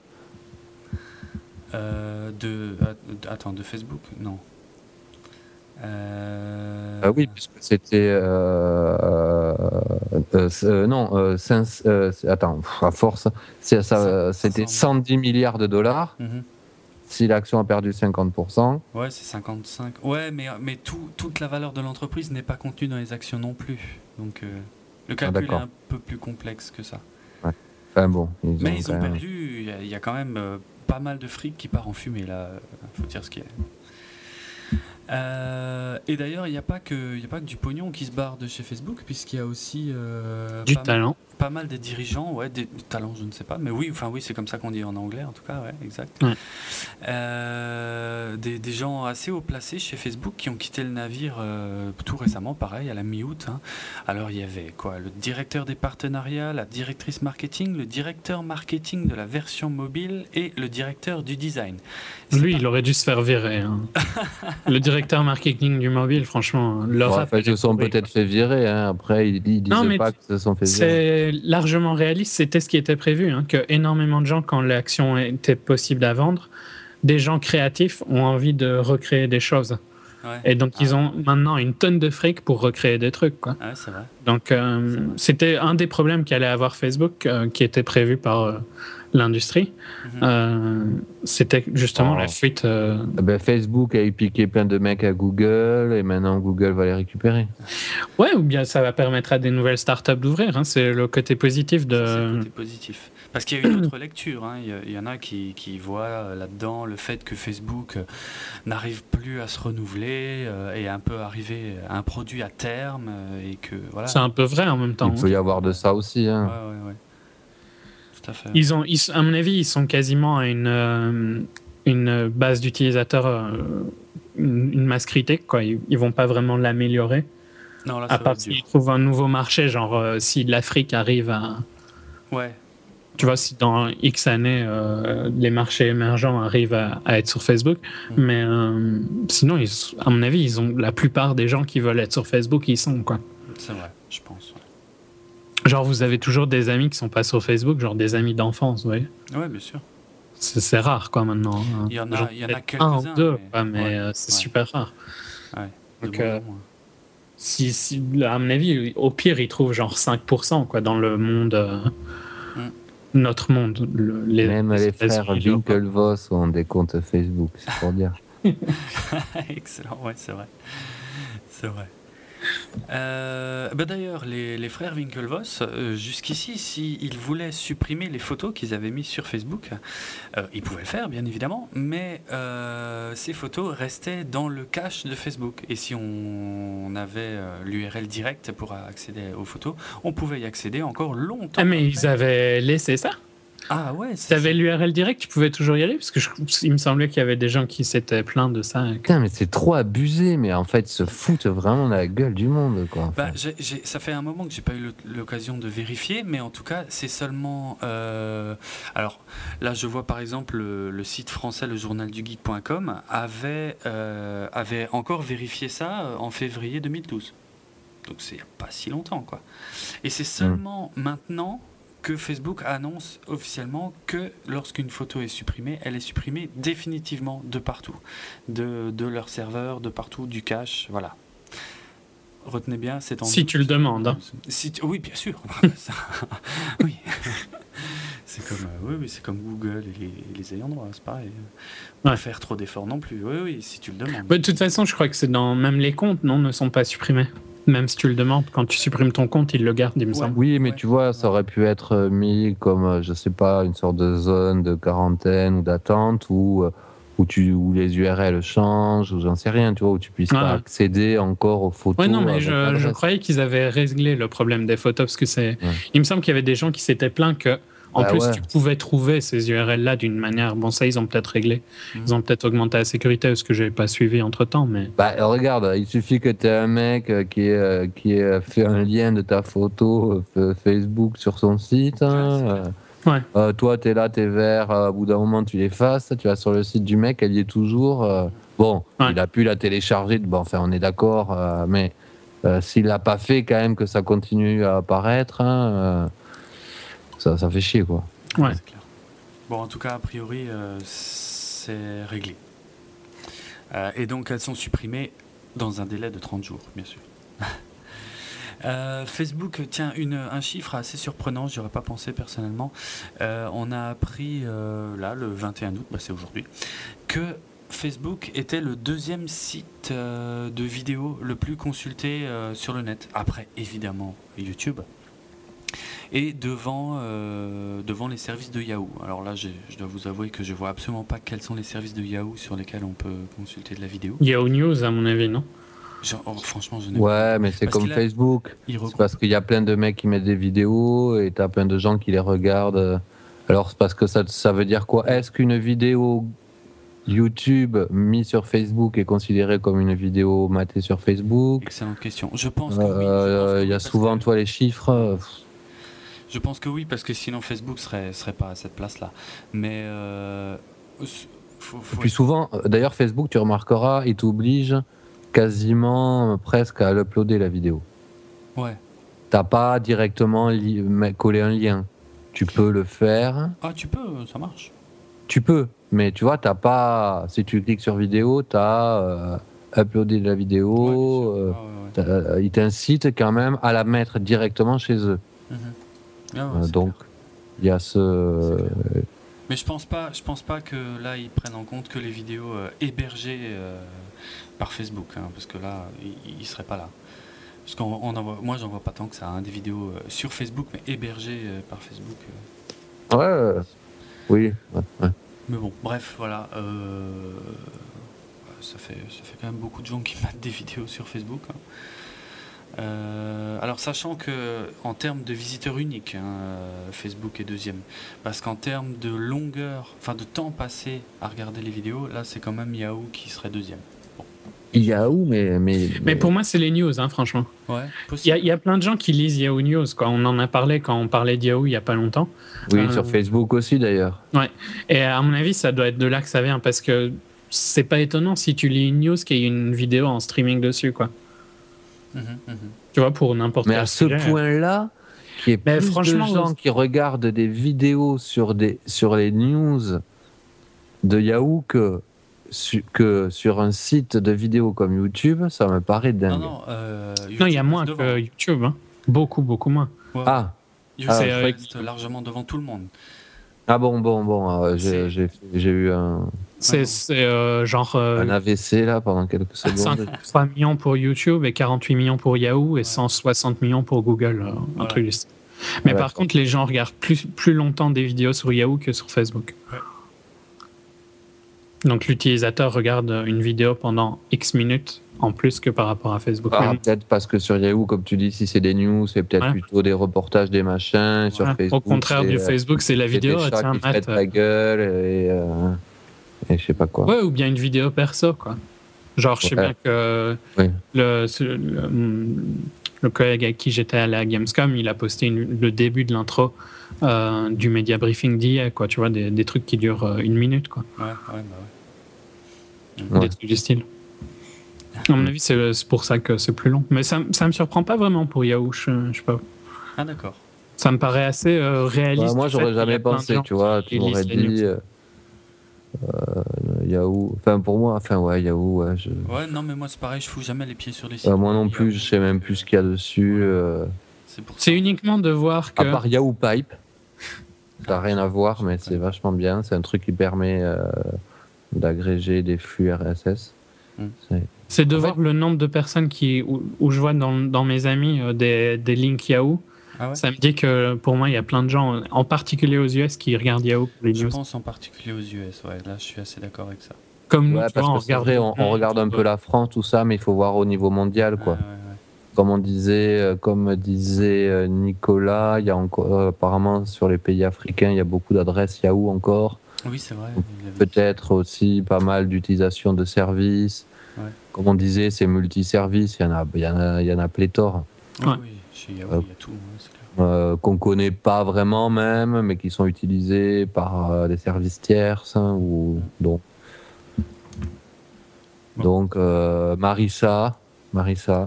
Euh, de, att- attends, de Facebook? Non. Euh, Ah oui, puisque c'était. Euh, euh, euh, non, euh, cinq, euh, attends, pff, à force, c'est, ça, euh, c'était cent dix milliards de dollars. mhm. Si l'action a perdu cinquante pour cent, Ouais, c'est cinquante-cinq. Ouais, mais, mais tout, toute la valeur de l'entreprise n'est pas contenue dans les actions non plus. Donc, euh, le calcul est d'accord. un peu plus complexe que ça. enfin bon, ils Mais ont ils quand ont même- perdu, il y, a- il y a quand même euh, pas mal de fric qui part en fumée là, euh, faut dire ce qui est. Euh, et d'ailleurs, il n'y a, pas que- il y a pas que du pognon qui se barre de chez Facebook, puisqu'il y a aussi euh, Du pas, talent. pas mal des dirigeants, ouais, des, des talents, je ne sais pas, mais oui, enfin oui, c'est comme ça qu'on dit en anglais en tout cas, ouais, exact. Ouais. Euh, des, des gens assez haut placés chez Facebook qui ont quitté le navire euh, tout récemment, pareil, à la mi-août. Hein. Alors il y avait quoi, le directeur des partenariats, la directrice marketing, le directeur marketing de la version mobile et le directeur du design. C'est Lui, pas- il aurait dû se faire virer. Hein. Le directeur marketing du mobile, franchement, le Bon, rap, enfin, ils il est se sont pourri, peut-être fait virer. Hein. Après, ils, ils disaient Non, mais pas tu- qu'ils se sont fait virer. c'est largement réaliste. C'était ce qui était prévu. Hein, que énormément de gens, quand l'action était possible à vendre, des gens créatifs ont envie de recréer des choses. Ouais. Et donc, Ah, ils ont maintenant une tonne de fric pour recréer des trucs. Quoi. ouais, c'est vrai. Donc, euh, C'est vrai. c'était un des problèmes qu'allait avoir Facebook, euh, qui était prévu par euh, l'industrie. Mhm. Euh, c'était justement Oh. la fuite. euh, Eh ben, Facebook a eu piqué plein de mecs à Google et maintenant Google va les récupérer. Ouais, ou bien ça va permettre à des nouvelles startups d'ouvrir. Hein. C'est le côté positif Ça, c'est le de. côté positif. Parce qu'il y a une autre lecture. Hein. Il, y a- il y en a qui, qui voient euh, là-dedans le fait que Facebook euh, n'arrive plus à se renouveler euh, et un peu arriver à un produit à terme euh, et que voilà. C'est un peu vrai en même temps. Il peut y avoir de ça aussi. Ouais, Hein. ouais, ouais. Tout à fait. Ils ont, ils, à mon avis, ils sont quasiment à une, euh, une base d'utilisateurs, euh, une, une masse critique. Quoi. Ils, ils vont pas vraiment l'améliorer. Non, là, À ça va part être dur. s'ils trouvent un nouveau marché, genre euh, si l'Afrique arrive à. Ouais. Tu vois, si dans X années, euh, les marchés émergents arrivent à, à être sur Facebook. Mm. Mais euh, sinon, ils, à mon avis, ils ont la plupart des gens qui veulent être sur Facebook, ils sont. Quoi. C'est vrai, je pense. Ouais, Genre, vous avez toujours des amis qui sont pas sur Facebook, genre des amis d'enfance, vous voyez. ouais, bien sûr. C'est, c'est rare, quoi, maintenant. hein. Il y en a- Genre, il y en a peut-être quelques-uns, un ou deux, mais- quoi, mais ouais, euh, c'est ouais. super rare. Ouais. De Donc, moins en euh, moins. Si, si, à mon avis, au pire, ils trouvent genre cinq pour cent quoi, dans le monde, euh, Mm. notre monde. Le- les, Même les États-Unis, frères l'Europe. Winklevoss ont des comptes Facebook, c'est pour dire. Excellent, ouais, c'est vrai. C'est vrai. Euh, bah d'ailleurs, les, les frères Winklevoss, euh, jusqu'ici, s'ils voulaient supprimer les photos qu'ils avaient mises sur Facebook, euh, ils pouvaient le faire, bien évidemment, mais euh, ces photos restaient dans le cache de Facebook. Et si on, on avait euh, l'U R L direct pour accéder aux photos, on pouvait y accéder encore longtemps. Ah, mais après. ils avaient laissé ça. Ah ouais, tu avais l'U R L direct, tu pouvais toujours y aller, parce que je, il me semblait qu'il y avait des gens qui s'étaient plaints de ça. Putain, mais c'est trop abusé, mais en fait, ils se foutent vraiment de la gueule du monde, quoi. Enfin. Bah, j'ai, j'ai, ça fait un moment que j'ai pas eu l'occasion de vérifier, mais en tout cas, c'est seulement. Euh, alors là, je vois par exemple le, le site français, le journal du geek point com, avait, euh, avait encore vérifié ça en février deux mille douze. Donc c'est pas si longtemps, quoi. Et c'est seulement mmh. maintenant que Facebook annonce officiellement que lorsqu'une photo est supprimée, elle est supprimée définitivement de partout, de, de leur serveur, de partout, du cache, voilà. Retenez bien, c'est en si tu le demandes. Hein. Si tu... Oui, bien sûr. oui. C'est comme, euh, oui, oui, c'est comme Google et les, les ayants droit, c'est pareil. Pas ouais. faire trop d'efforts non plus. Oui, oui, si tu le demandes. Ouais, de toute façon, je crois que c'est dans même les comptes, non, ne sont pas supprimés. Même si tu le demandes, quand tu supprimes ton compte, il le garde, il me semble. Oui, mais ouais. tu vois, ça aurait pu être mis comme, je sais pas, une sorte de zone de quarantaine ou d'attente où, où, tu, où les U R L changent, ou j'en sais rien, tu vois, où tu puisses ah. pas accéder encore aux photos. Oui, non, mais je, je croyais qu'ils avaient réglé le problème des photos, parce que c'est. Ouais. Il me semble qu'il y avait des gens qui s'étaient plaints que. En bah plus, ouais. tu pouvais trouver ces U R L-là d'une manière... Bon, ça, ils ont peut-être réglé. Mmh. Ils ont peut-être augmenté la sécurité, parce que je n'avais pas suivi entre-temps, mais... Bah, regarde, il suffit que tu aies un mec qui ait, qui ait fait un lien de ta photo euh, Facebook sur son site. Hein, ouais. ouais. Euh, toi, tu es là, tu es vert, euh, au bout d'un moment, tu l'effaces, tu vas sur le site du mec, elle y est toujours. Euh, bon, ouais. il a pu la télécharger, bon, enfin, on est d'accord, euh, mais euh, s'il l'a pas fait, quand même, que ça continue à apparaître... Hein, euh, Ça, ça fait chier, quoi. Ouais. C'est clair. Bon, en tout cas, a priori, euh, c'est réglé. Euh, et donc, elles sont supprimées dans un délai de trente jours, bien sûr. euh, Facebook tient une, un chiffre assez surprenant, j'y aurais pas pensé personnellement. Euh, on a appris, euh, là, le vingt et un août, bah, c'est aujourd'hui, que Facebook était le deuxième site euh, de vidéo le plus consulté euh, sur le net. Après, évidemment, YouTube. Et devant, euh, devant les services de Yahoo. Alors là, j'ai, je dois vous avouer que je vois absolument pas quels sont les services de Yahoo sur lesquels on peut consulter de la vidéo. Yahoo News, à mon avis, non Genre, oh, franchement, je n'ai Ouais, pas. mais c'est parce comme Facebook. A, c'est parce qu'il y a plein de mecs qui mettent des vidéos et t'as plein de gens qui les regardent. Alors, c'est parce que ça, ça veut dire quoi ? Est-ce qu'une vidéo YouTube mise sur Facebook est considérée comme une vidéo matée sur Facebook ? Excellente question. Je pense que euh, oui. Il y a souvent, que... toi, les chiffres... Je pense que oui, parce que sinon Facebook serait serait pas à cette place-là. Mais euh, faut, faut... Et puis souvent, d'ailleurs Facebook, tu remarqueras, il t'oblige quasiment presque à l'uploader la vidéo. Ouais. T'as pas directement li- collé un lien. Tu peux le faire. Ah, tu peux, ça marche. Tu peux, mais tu vois, t'as pas. Si tu cliques sur vidéo, t'as euh, uploadé la vidéo. Ouais, euh, ah, ouais, ouais. Il t'incite quand même à la mettre directement chez eux. Mm-hmm. Ah ouais, euh, donc il y a ce mais je pense pas je pense pas que là ils prennent en compte que les vidéos euh, hébergées euh, par Facebook, hein, parce que là ils, ils seraient pas là, parce qu'on on en voit, moi j'en vois pas tant que ça, hein, des vidéos euh, sur Facebook mais hébergées euh, par Facebook euh. ouais euh, oui ouais, ouais. Mais bon, bref, voilà, euh, ça fait ça fait quand même beaucoup de gens qui mettent des vidéos sur Facebook, hein. Euh, alors sachant que en termes de visiteurs uniques, hein, Facebook est deuxième, parce qu'en termes de longueur, enfin de temps passé à regarder les vidéos, là c'est quand même Yahoo qui serait deuxième. Bon. Yahoo, mais, mais mais mais pour moi c'est les news, hein, franchement. Ouais. Il y, y a plein de gens qui lisent Yahoo News, quoi. On en a parlé quand on parlait de Yahoo il y a pas longtemps. Oui, euh, sur Facebook aussi d'ailleurs. Ouais. Et à mon avis ça doit être de là que ça vient, parce que c'est pas étonnant si tu lis une news qu'il y ait une vidéo en streaming dessus, quoi. Mmh, mmh. Tu vois, pour n'importe mais quel à ce sujet. point-là, qu'il y ait mais plus franchement, de gens vous... qui regardent des vidéos sur, des, sur les news de Yahoo que, su, que sur un site de vidéos comme YouTube, ça me paraît dingue. Non, non, euh, non il y a moins devant. Que YouTube, hein. Beaucoup, beaucoup moins. Ouais, ah, YouTube ah reste largement devant tout le monde. Ah bon, bon, bon, euh, j'ai, j'ai, j'ai eu un... C'est, non. c'est euh, genre euh, Un A V C là pendant quelques secondes. trois millions pour YouTube et quarante-huit millions pour Yahoo et Ouais. cent soixante millions pour Google. euh, un Voilà. truc du style. Mais Ah, par d'accord. contre, les gens regardent plus, plus longtemps des vidéos sur Yahoo que sur Facebook. Ouais. Donc l'utilisateur regarde une vidéo pendant X minutes en plus que par rapport à Facebook. Ah, Mais peut-être parce que sur Yahoo, comme tu dis, si c'est des news, c'est peut-être Ouais. plutôt des reportages, des machins. Sur bon, Facebook, au contraire c'est, du euh, Facebook, c'est la c'est vidéo. des ah, chats tiens, qui se Matt, mettent euh, la gueule et, euh, et je sais pas quoi. ouais, ou bien une vidéo perso, quoi. Genre, je sais Ouais. bien que Oui. le, le, le collègue avec qui j'étais à la Gamescom, il a posté une- le début de l'intro euh, du Media Briefing d'hier, quoi. Tu vois, des, des trucs qui durent euh, une minute, quoi. Ouais, ouais, bah ouais. Ouais. Des trucs du style. À mon avis, c'est, c'est pour ça que c'est plus long. Mais ça, ça me surprend pas vraiment pour Yahoo. Je, je sais pas. Ah, d'accord. Ça me paraît assez euh, réaliste. Ouais, moi, du j'aurais fait qu'il y a jamais plein de pensé, gens tu vois. qui Tu m'aurais lisent les news. dit euh, euh, Yahoo. Enfin, pour moi, enfin, ouais, Yahoo, ouais. Je... Ouais, non, mais moi, c'est pareil, je fous jamais les pieds sur les sites. Ouais, moi non Yahoo, plus, je sais même donc, plus ce qu'il y a dessus. voilà. euh, C'est pour ça. C'est uniquement de voir que. À part Yahoo Pipe. Ça n'a Ah, rien à voir, mais ouais. c'est vachement bien. C'est un truc qui permet euh, d'agréger des flux R S S. Mm. C'est- C'est de En fait- voir le nombre de personnes qui, où, où je vois dans, dans mes amis euh, des, des links Yahoo. Ah ouais. Ça me dit que pour moi, il y a plein de gens, en particulier aux U S, qui regardent Yahoo pour les Je news. pense en particulier aux U S, ouais, là je suis assez d'accord avec ça. Comme nous, Ouais, tu parce vois, on que c'est regarde, vrai, on, on regarde un peu la France, tout ça, mais il faut voir au niveau mondial, quoi. Ouais, ouais, ouais. Comme on disait, euh, comme disait euh, Nicolas, il y a encore, euh, apparemment sur les pays africains, il y a beaucoup d'adresses Yahoo encore. Oui, c'est vrai. Donc, il avait dit. Peut-être aussi pas mal d'utilisation de services. Ouais. Comme on disait, c'est multiservices, il y en a, il y en a, il y en a pléthore. Oui, Ouais. oui, chez Yahoo, Euh, il y a tout, ouais, c'est clair. Euh, qu'on connaît pas vraiment même, mais qui sont utilisés par euh, des services tierces. Hein, ou, donc, Bon. donc euh, Marissa, Marissa.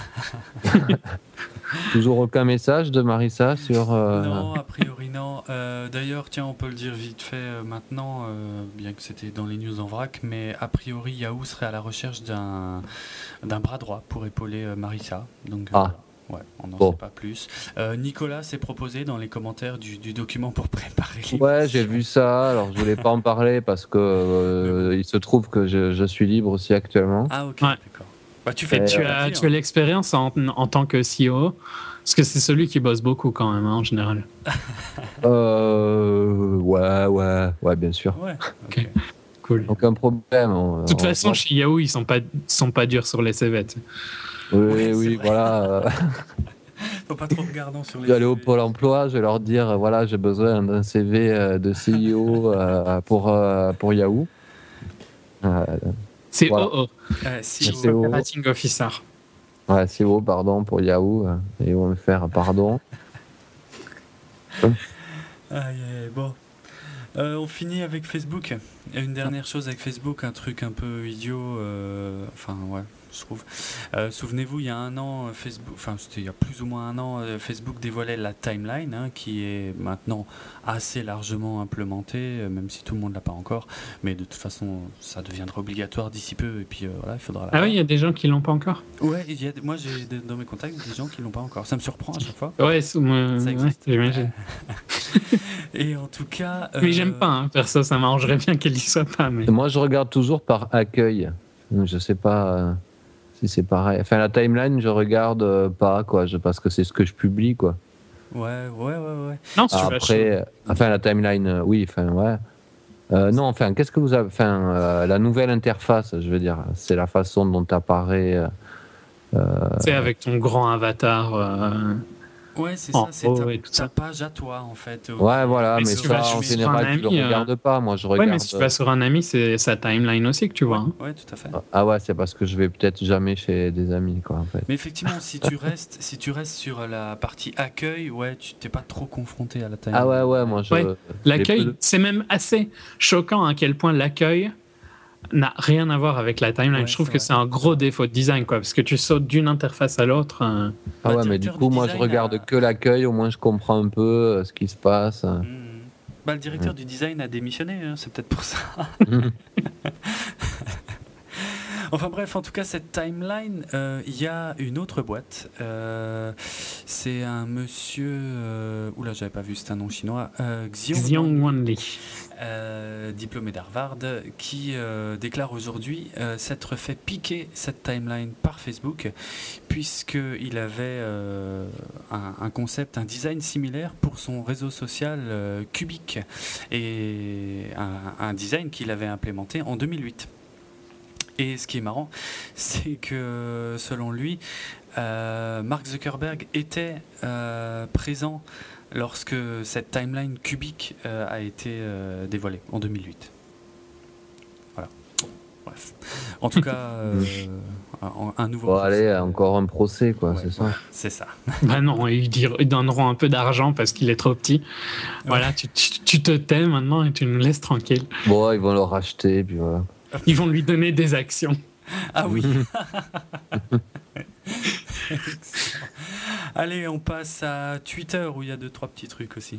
Toujours aucun message de Marissa sur. euh, Non, a priori non. Euh, D'ailleurs, tiens, on peut le dire vite fait euh, maintenant, euh, bien que c'était dans les news en vrac, mais a priori Yahoo serait à la recherche d'un d'un bras droit pour épauler euh, Marissa. Donc, euh, Ah. ouais, on n'en Bon. sait pas plus. Euh, Nicolas s'est proposé dans les commentaires du, du document pour préparer. Ouais, j'ai vu ça. Alors, je voulais pas en parler parce que euh, il se trouve que je, je suis libre aussi actuellement. Ah, ok, Ouais. d'accord. Bah, tu fais Et, Tu tu as, as, tu as l'expérience en, en tant que C E O, parce que c'est celui qui bosse beaucoup quand même, hein, en général. Euh, ouais, ouais, ouais, bien sûr. Ouais, Ok. ok. Cool. Aucun problème. on- De toute on- façon, chez Yahoo, ils sont pas, sont pas durs sur les C V. tu sais. oui, Ouais, c'est oui, vrai. voilà. euh, Faut pas trop regardant sur Je les. vais aller au Pôle emploi, je vais leur dire euh, voilà, j'ai besoin d'un C V euh, de C E O euh, pour, euh, pour Yahoo. Euh, C'est Voilà. O O, Euh, si Chief vous- C E O. Operating Officer. ouais, C E O, pardon, pour Yahoo. euh, et ils vont me faire pardon. Aïe, aïe, aïe, bon. Euh, on finit avec Facebook. Et une dernière chose avec Facebook, un truc un peu idiot. euh, Enfin, ouais, je trouve. Euh, Souvenez-vous, il y a un an, euh, Facebook, enfin, c'était il y a plus ou moins un an, euh, Facebook dévoilait la timeline, hein, qui est maintenant assez largement implémentée, euh, même si tout le monde l'a pas encore. Mais de toute façon, ça deviendra obligatoire d'ici peu. Et puis euh, voilà, il faudra la Ah oui, il y a des gens qui l'ont pas encore. Ouais, il y a, moi j'ai des- dans mes contacts des gens qui l'ont pas encore. Ça me surprend à chaque fois. Ouais, c'est- moi, Ça ouais, existe. j'imagine. Et en tout cas. Mais euh, j'aime pas, hein, perso, ça m'arrangerait bien qu'elle y soit pas. Mais... Et moi, je regarde toujours par accueil. Je sais pas euh, si c'est pareil. Enfin, la timeline, je regarde euh, pas, quoi, je, parce que c'est ce que je publie, quoi. Ouais, ouais, ouais, ouais. Non, si tu vas chez- Après, euh, enfin, la timeline, euh, oui, enfin, ouais. Euh, non, enfin, qu'est-ce que vous avez. Enfin, euh, la nouvelle interface, je veux dire, c'est la façon dont apparaît. euh, tu sais, avec ton grand avatar. euh, Ouais, c'est En ça, c'est haut ta, et tout ta ça. page à toi en fait. Ouais, voilà, Mais mais, si tu ça, vas en sur général, un tu le ami, euh, regardes pas. Moi, je Ouais, regarde. mais si tu vas sur un ami, c'est sa timeline aussi que tu vois. hein. Ouais, tout à fait. Ah ouais, c'est parce que je vais peut-être jamais chez des amis, quoi, en fait. Mais effectivement, si tu restes, si tu restes sur la partie accueil, ouais, tu t'es pas trop confronté à la taille. Ah ouais, ouais, moi, je. Ouais, les peu L'accueil, de- c'est même assez choquant à quel point l'accueil n'a rien à voir avec la timeline. Ouais, je trouve c'est que vrai. c'est un gros défaut de design, quoi, parce que tu sautes d'une interface à l'autre. euh, Ah Bah, ouais, mais du directeur coup, du moi, je design regarde a- que l'accueil, au moins, je comprends un peu euh, ce qui se passe. Mhm. Bah, le directeur du design a démissionné, hein, c'est peut-être pour ça. Enfin bref, en tout cas, cette timeline, il euh, y a une autre boîte. Euh, c'est un monsieur. Euh, oula, j'avais pas vu, c'est un nom chinois. Euh, Xiong, Xiong Wanli. Euh, diplômé d'Harvard, qui euh, déclare aujourd'hui euh, s'être fait piquer cette timeline par Facebook, puisqu'il avait euh, un, un concept, un design similaire pour son réseau social euh, Cubic, et un, un design qu'il avait implémenté en deux mille huit. Et ce qui est marrant, c'est que selon lui, euh, Mark Zuckerberg était euh, présent lorsque cette timeline cubique euh, a été euh, dévoilée en deux mille huit. Voilà. Bref. En tout cas, euh, un, un nouveau. Bon, procès, allez, euh, encore un procès, quoi, ouais, c'est ça. ouais, c'est ça. Bah non, ils, dir- ils donneront un peu d'argent parce qu'il est trop petit. Voilà, tu, tu, tu te tais maintenant et tu nous laisses tranquille. Bon, ils vont le racheter, puis voilà. Ils vont lui donner des actions. Ah oui. Allez, on passe à Twitter où il y a deux trois petits trucs aussi.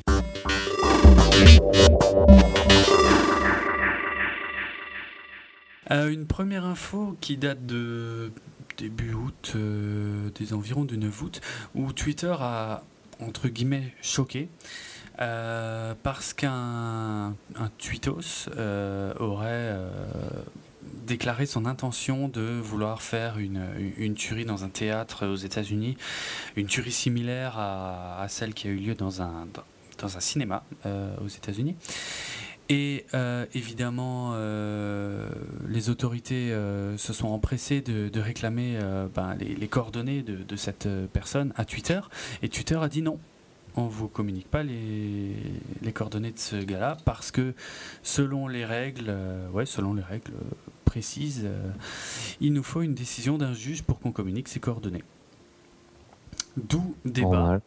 Euh, une première info qui date de début août, euh, des environs du neuf août, où Twitter a entre guillemets choqué. Euh, parce qu'un un tweetos euh, aurait euh, déclaré son intention de vouloir faire une, une tuerie dans un théâtre aux États-Unis, une tuerie similaire à, à celle qui a eu lieu dans un, dans un cinéma euh, aux États-Unis. Et euh, évidemment, euh, les autorités euh, se sont empressées de, de réclamer euh, ben, les, les coordonnées de, de cette personne à Twitter, et Twitter a dit non. On ne vous communique pas les, les coordonnées de ce gars-là parce que selon les règles, euh, ouais, selon les règles précises, euh, il nous faut une décision d'un juge pour qu'on communique ses coordonnées. D'où débat.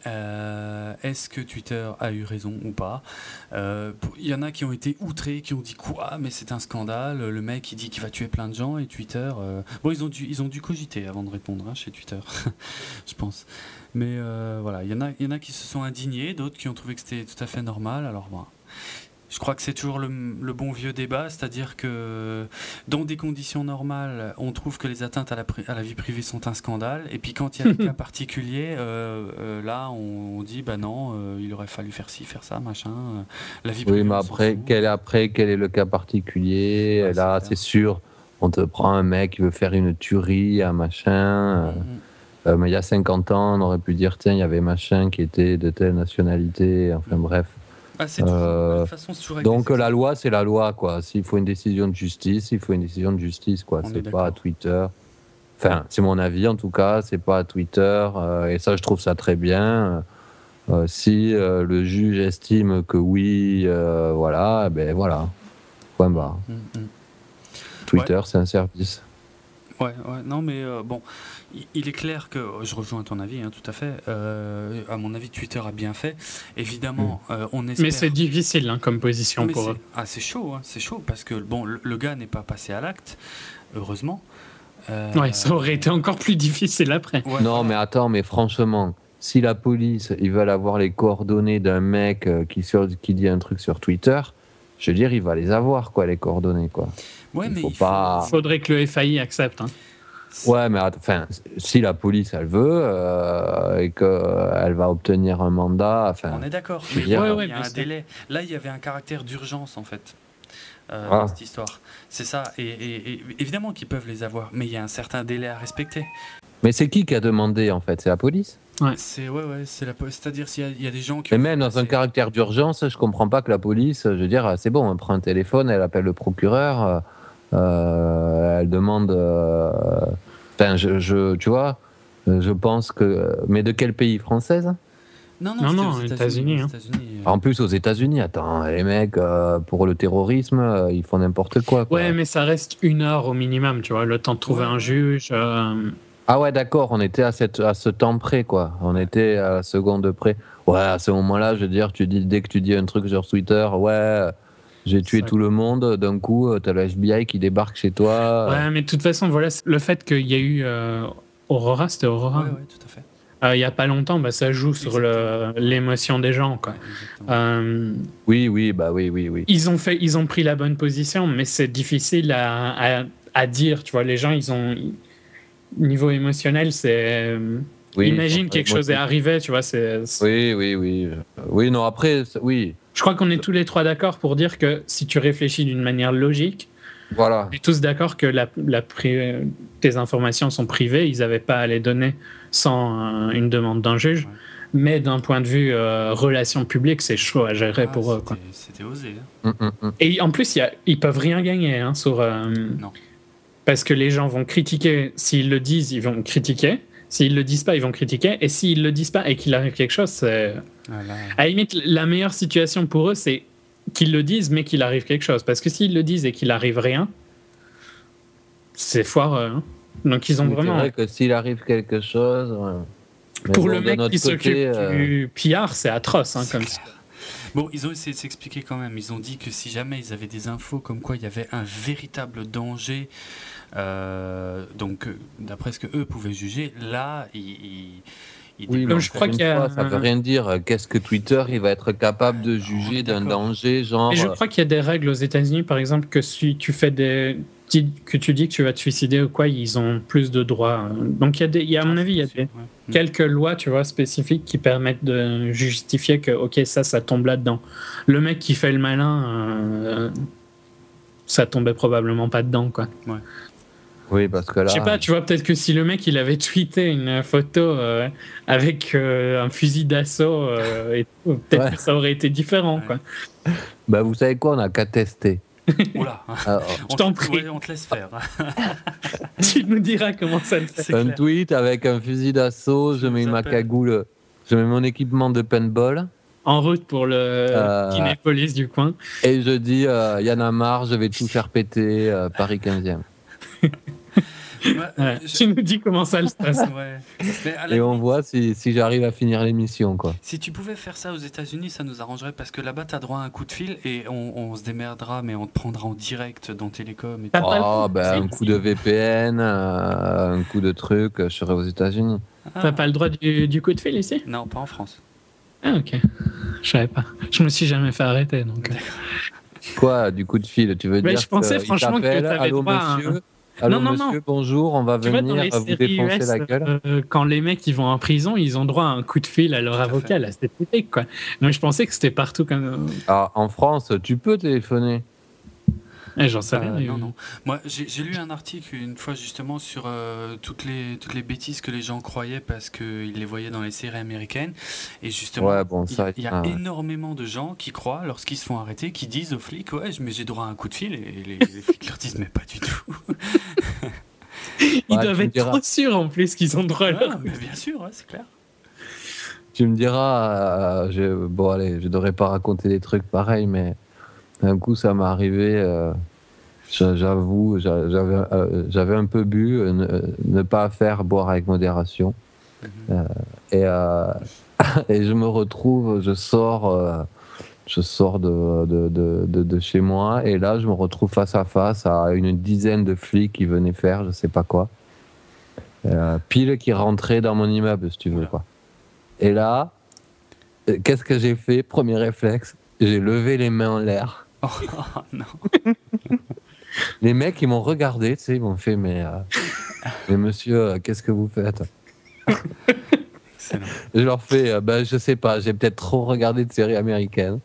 Euh, est-ce que Twitter a eu raison ou pas? Euh, Il y en a qui ont été outrés, qui ont dit quoi? Mais c'est un scandale. Le mec il dit qu'il va tuer plein de gens et Twitter. Euh... Bon, ils ont dû, ils ont dû cogiter avant de répondre hein, chez Twitter, je pense. Mais euh, voilà, il y en a, il y en a qui se sont indignés, d'autres qui ont trouvé que c'était tout à fait normal. Alors bon. Je crois que c'est toujours le, le bon vieux débat, c'est-à-dire que dans des conditions normales, on trouve que les atteintes à la, à la vie privée sont un scandale, et puis quand il y a des cas particuliers, euh, euh, là on, on dit bah non, euh, il aurait fallu faire ci, faire ça, machin. Euh, la vie privée. Oui, mais après quel, après, quel est le cas particulier? ouais, Là, c'est, c'est sûr, on te prend un mec qui veut faire une tuerie, un machin. Mm-hmm. Euh, mais il y a cinquante ans, on aurait pu dire tiens, il y avait machin qui était de telle nationalité, enfin mm-hmm. bref. Ah, c'est toujours, euh, de toute façon, c'est toujours donc la loi, c'est la loi, quoi. S'il faut une décision de justice, il faut une décision de justice, quoi. On c'est pas à Twitter. Enfin, c'est mon avis en tout cas. C'est pas à Twitter. Euh, et ça, je trouve ça très bien. Euh, si euh, le juge estime que oui, euh, voilà, ben voilà. Point barre. Mm-hmm. Twitter, ouais. C'est un service. Ouais, ouais, non, mais euh, bon, il est clair que, je rejoins ton avis, hein, tout à fait, euh, à mon avis, Twitter a bien fait, évidemment, mmh. euh, on espère... Mais c'est difficile hein, comme position mais pour c'est... eux. Ah, c'est chaud, hein, c'est chaud, parce que, bon, le, le gars n'est pas passé à l'acte, heureusement. Euh... Ouais, ça aurait été encore plus difficile après. Ouais, non, voilà. Mais attends, mais franchement, si la police, ils veulent avoir les coordonnées d'un mec qui, sur, qui dit un truc sur Twitter, je veux dire, il va les avoir, quoi, les coordonnées, quoi. Ouais, il mais faut il pas... faut... faudrait que le F A I accepte. Hein. Ouais, mais enfin, si la police, elle veut, euh, et qu'elle va obtenir un mandat... On est d'accord, mais il y a, ouais, ouais, il y a un délai. Là, il y avait un caractère d'urgence, en fait, euh, ah. dans cette histoire. C'est ça, et, et, et évidemment qu'ils peuvent les avoir, mais il y a un certain délai à respecter. Mais c'est qui qui a demandé, en fait? C'est la police? Ouais. C'est, ouais, ouais, c'est la police. C'est-à-dire s'il y a, il y a des gens qui... Mais même dans passer... un caractère d'urgence, je comprends pas que la police, je veux dire, c'est bon, on prend un téléphone, elle appelle le procureur, euh, elle demande... Euh, enfin, je, je, tu vois, je pense que... Mais de quel pays? Française? Non, non, non, aux États-Unis. États-Unis, hein. États-Unis euh... En plus, aux États-Unis, attends, les mecs, euh, pour le terrorisme, euh, ils font n'importe quoi, quoi. Ouais, mais ça reste une heure au minimum, tu vois, le temps de trouver ouais. un juge... Euh... Ah ouais, d'accord, on était à, cette, à ce temps près, quoi. On était à la seconde près. Ouais, à ce moment-là, je veux dire, tu dis, dès que tu dis un truc sur Twitter, ouais, j'ai tué ça. Tout le monde, d'un coup, t'as le F B I qui débarque chez toi. Ouais, mais de toute façon, voilà, le fait qu'il y a eu euh, Aurora, c'était Aurora. Ouais, ouais, tout à fait. Euh, il n'y a pas longtemps, bah, ça joue sur le, l'émotion des gens, quoi. Ouais, euh, oui, oui, bah oui, oui, oui. Ils ont fait, ils ont pris la bonne position, mais c'est difficile à, à, à dire, tu vois. Les gens, ils ont... Niveau émotionnel, c'est... Oui, Imagine quelque chose est arrivé, tu vois. C'est, c'est... Oui, oui, oui. Oui, non, après, oui. Je crois qu'on est tous les trois d'accord pour dire que si tu réfléchis d'une manière logique, voilà. on est tous d'accord que la, la, tes informations sont privées, ils n'avaient pas à les donner sans une demande d'un juge. Ouais. Mais d'un point de vue euh, relations publiques, c'est chaud à gérer ah, pour eux. Quoi. C'était osé. Hein. Mm, mm, mm. Et en plus, y a, ils peuvent rien gagner hein, sur. Euh, non. Parce que les gens vont critiquer. S'ils le disent, ils vont critiquer. S'ils le disent pas, ils vont critiquer. Et s'ils le disent pas et qu'il arrive quelque chose, c'est. Voilà. À la limite, la meilleure situation pour eux, c'est qu'ils le disent, mais qu'il arrive quelque chose. Parce que s'ils le disent et qu'il arrive rien, c'est foireux. Hein. Donc ils ont oui, vraiment. C'est vrai que s'il arrive quelque chose. Ouais. Mais pour bon, le mec qui côté, s'occupe euh... du P R, c'est atroce. Hein, comme ça. Bon, ils ont essayé de s'expliquer quand même. Ils ont dit que si jamais ils avaient des infos comme quoi il y avait un véritable danger, euh, donc d'après ce que eux pouvaient juger, là, ils. ils, ils oui, mais je crois qu'il y a... fois, ça veut rien dire. Qu'est-ce que Twitter, il va être capable de juger d'un danger, genre. Mais je crois qu'il y a des règles aux États-Unis, par exemple, que si tu fais des que tu dis que tu vas te suicider ou quoi, ils ont plus de droits. Donc il y a des, il y a, à mon avis, il y a des, ouais. quelques lois, tu vois, spécifiques qui permettent de justifier que ok, ça, ça tombe là-dedans. Le mec qui fait le malin, euh, ça tombait probablement pas dedans, quoi. Ouais. Oui, parce que là. Je sais pas, tu vois, peut-être que si le mec il avait tweeté une photo euh, avec euh, un fusil d'assaut, euh, et tout, peut-être ouais. que ça aurait été différent, ouais. quoi. Bah, vous savez quoi, on n'a qu'à tester. Oula, Alors, je t'en prie. Ouais, on te laisse faire. Tu nous diras comment ça le fait. Un tweet avec un fusil d'assaut, je mets ma cagoule, je mets mon équipement de paintball. En route pour le euh, Kinépolis du coin. Et je dis, euh, y en a marre, je vais tout faire péter, euh, Paris quinzième. Ouais, ouais. Je... Tu nous dis comment ça se passe. Ouais. Et limite, on voit si, si j'arrive à finir l'émission, quoi. Si tu pouvais faire ça aux États-Unis, ça nous arrangerait parce que là-bas, tu as droit à un coup de fil et on, on se démerdera, mais on te prendra en direct dans Télécom. Et oh, ben, un coup de V P N, euh, un coup de truc, je serai aux États-Unis. Ah. T'as pas le droit du, du coup de fil ici ? Non, pas en France. Ah, ok. Je savais pas. Je me suis jamais fait arrêter. Donc... Quoi, du coup de fil ? Tu veux mais dire je pensais que franchement que t'avais allô, droit monsieur, à... Allô, non, non, monsieur, non. bonjour, on va tu venir vois, vous défoncer U S, la gueule. Euh, quand les mecs ils vont en prison, ils ont droit à un coup de fil à leur Tout avocat, à là, c'était typique, quoi. Mais je pensais que c'était partout comme. Alors, en France, tu peux téléphoner. Eh, j'en sais rien. Euh, non, non. Moi, j'ai, j'ai lu un article une fois justement sur euh, toutes les toutes les bêtises que les gens croyaient parce qu'ils les voyaient dans les séries américaines. Et justement, ouais, bon, ça, il y a ah, énormément de gens qui croient, lorsqu'ils se font arrêter, qui disent aux flics, ouais, mais j'ai droit à un coup de fil. Et les, les flics leur disent, mais pas du tout. Ils ouais, doivent être diras... trop sûrs en plus qu'ils ont droit à leur ah, mais bien sûr, ouais, c'est clair. Tu me diras, euh, je, bon allez, je devrais pas raconter des trucs pareils, mais un coup ça m'est arrivé. Euh, J'avoue, j'avais, euh, j'avais un peu bu, euh, ne, ne pas faire boire avec modération. Mmh. Euh, et, euh, et je me retrouve, je sors, euh, je sors de, de, de, de, de chez moi, et là je me retrouve face à face à une dizaine de flics qui venaient faire je sais pas quoi. Euh, pile qui rentraient dans mon immeuble, si tu veux. Quoi. Et là, qu'est-ce que j'ai fait ? Premier réflexe, j'ai levé les mains en l'air. Oh non. Les mecs, ils m'ont regardé, tu sais, ils m'ont fait, mais, euh, mais monsieur, euh, qu'est-ce que vous faites ? Je leur fais, euh, ben, je sais pas, j'ai peut-être trop regardé de séries américaines.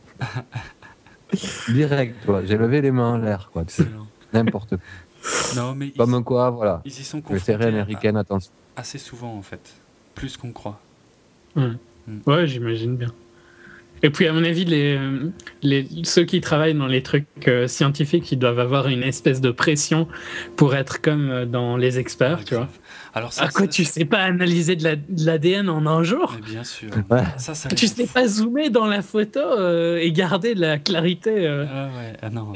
Direct, quoi. J'ai levé les mains en l'air, quoi. N'importe quoi. Non, mais Comme ils, quoi, voilà. Ils y sont les séries américaines, à, attention. Assez souvent, en fait. Plus qu'on croit. Ouais, mm. ouais j'imagine bien. Et puis, à mon avis, les, les, ceux qui travaillent dans les trucs euh, scientifiques, ils doivent avoir une espèce de pression pour être comme dans Les Experts, ouais, tu vois. Alors ça, à quoi ça, tu ça... sais pas analyser de, la, de l'A D N en un jour ? Mais bien sûr. Ouais. Ça, ça tu sais pas zoomer dans la photo euh, et garder de la clarité. Euh... Ah ouais, ah non.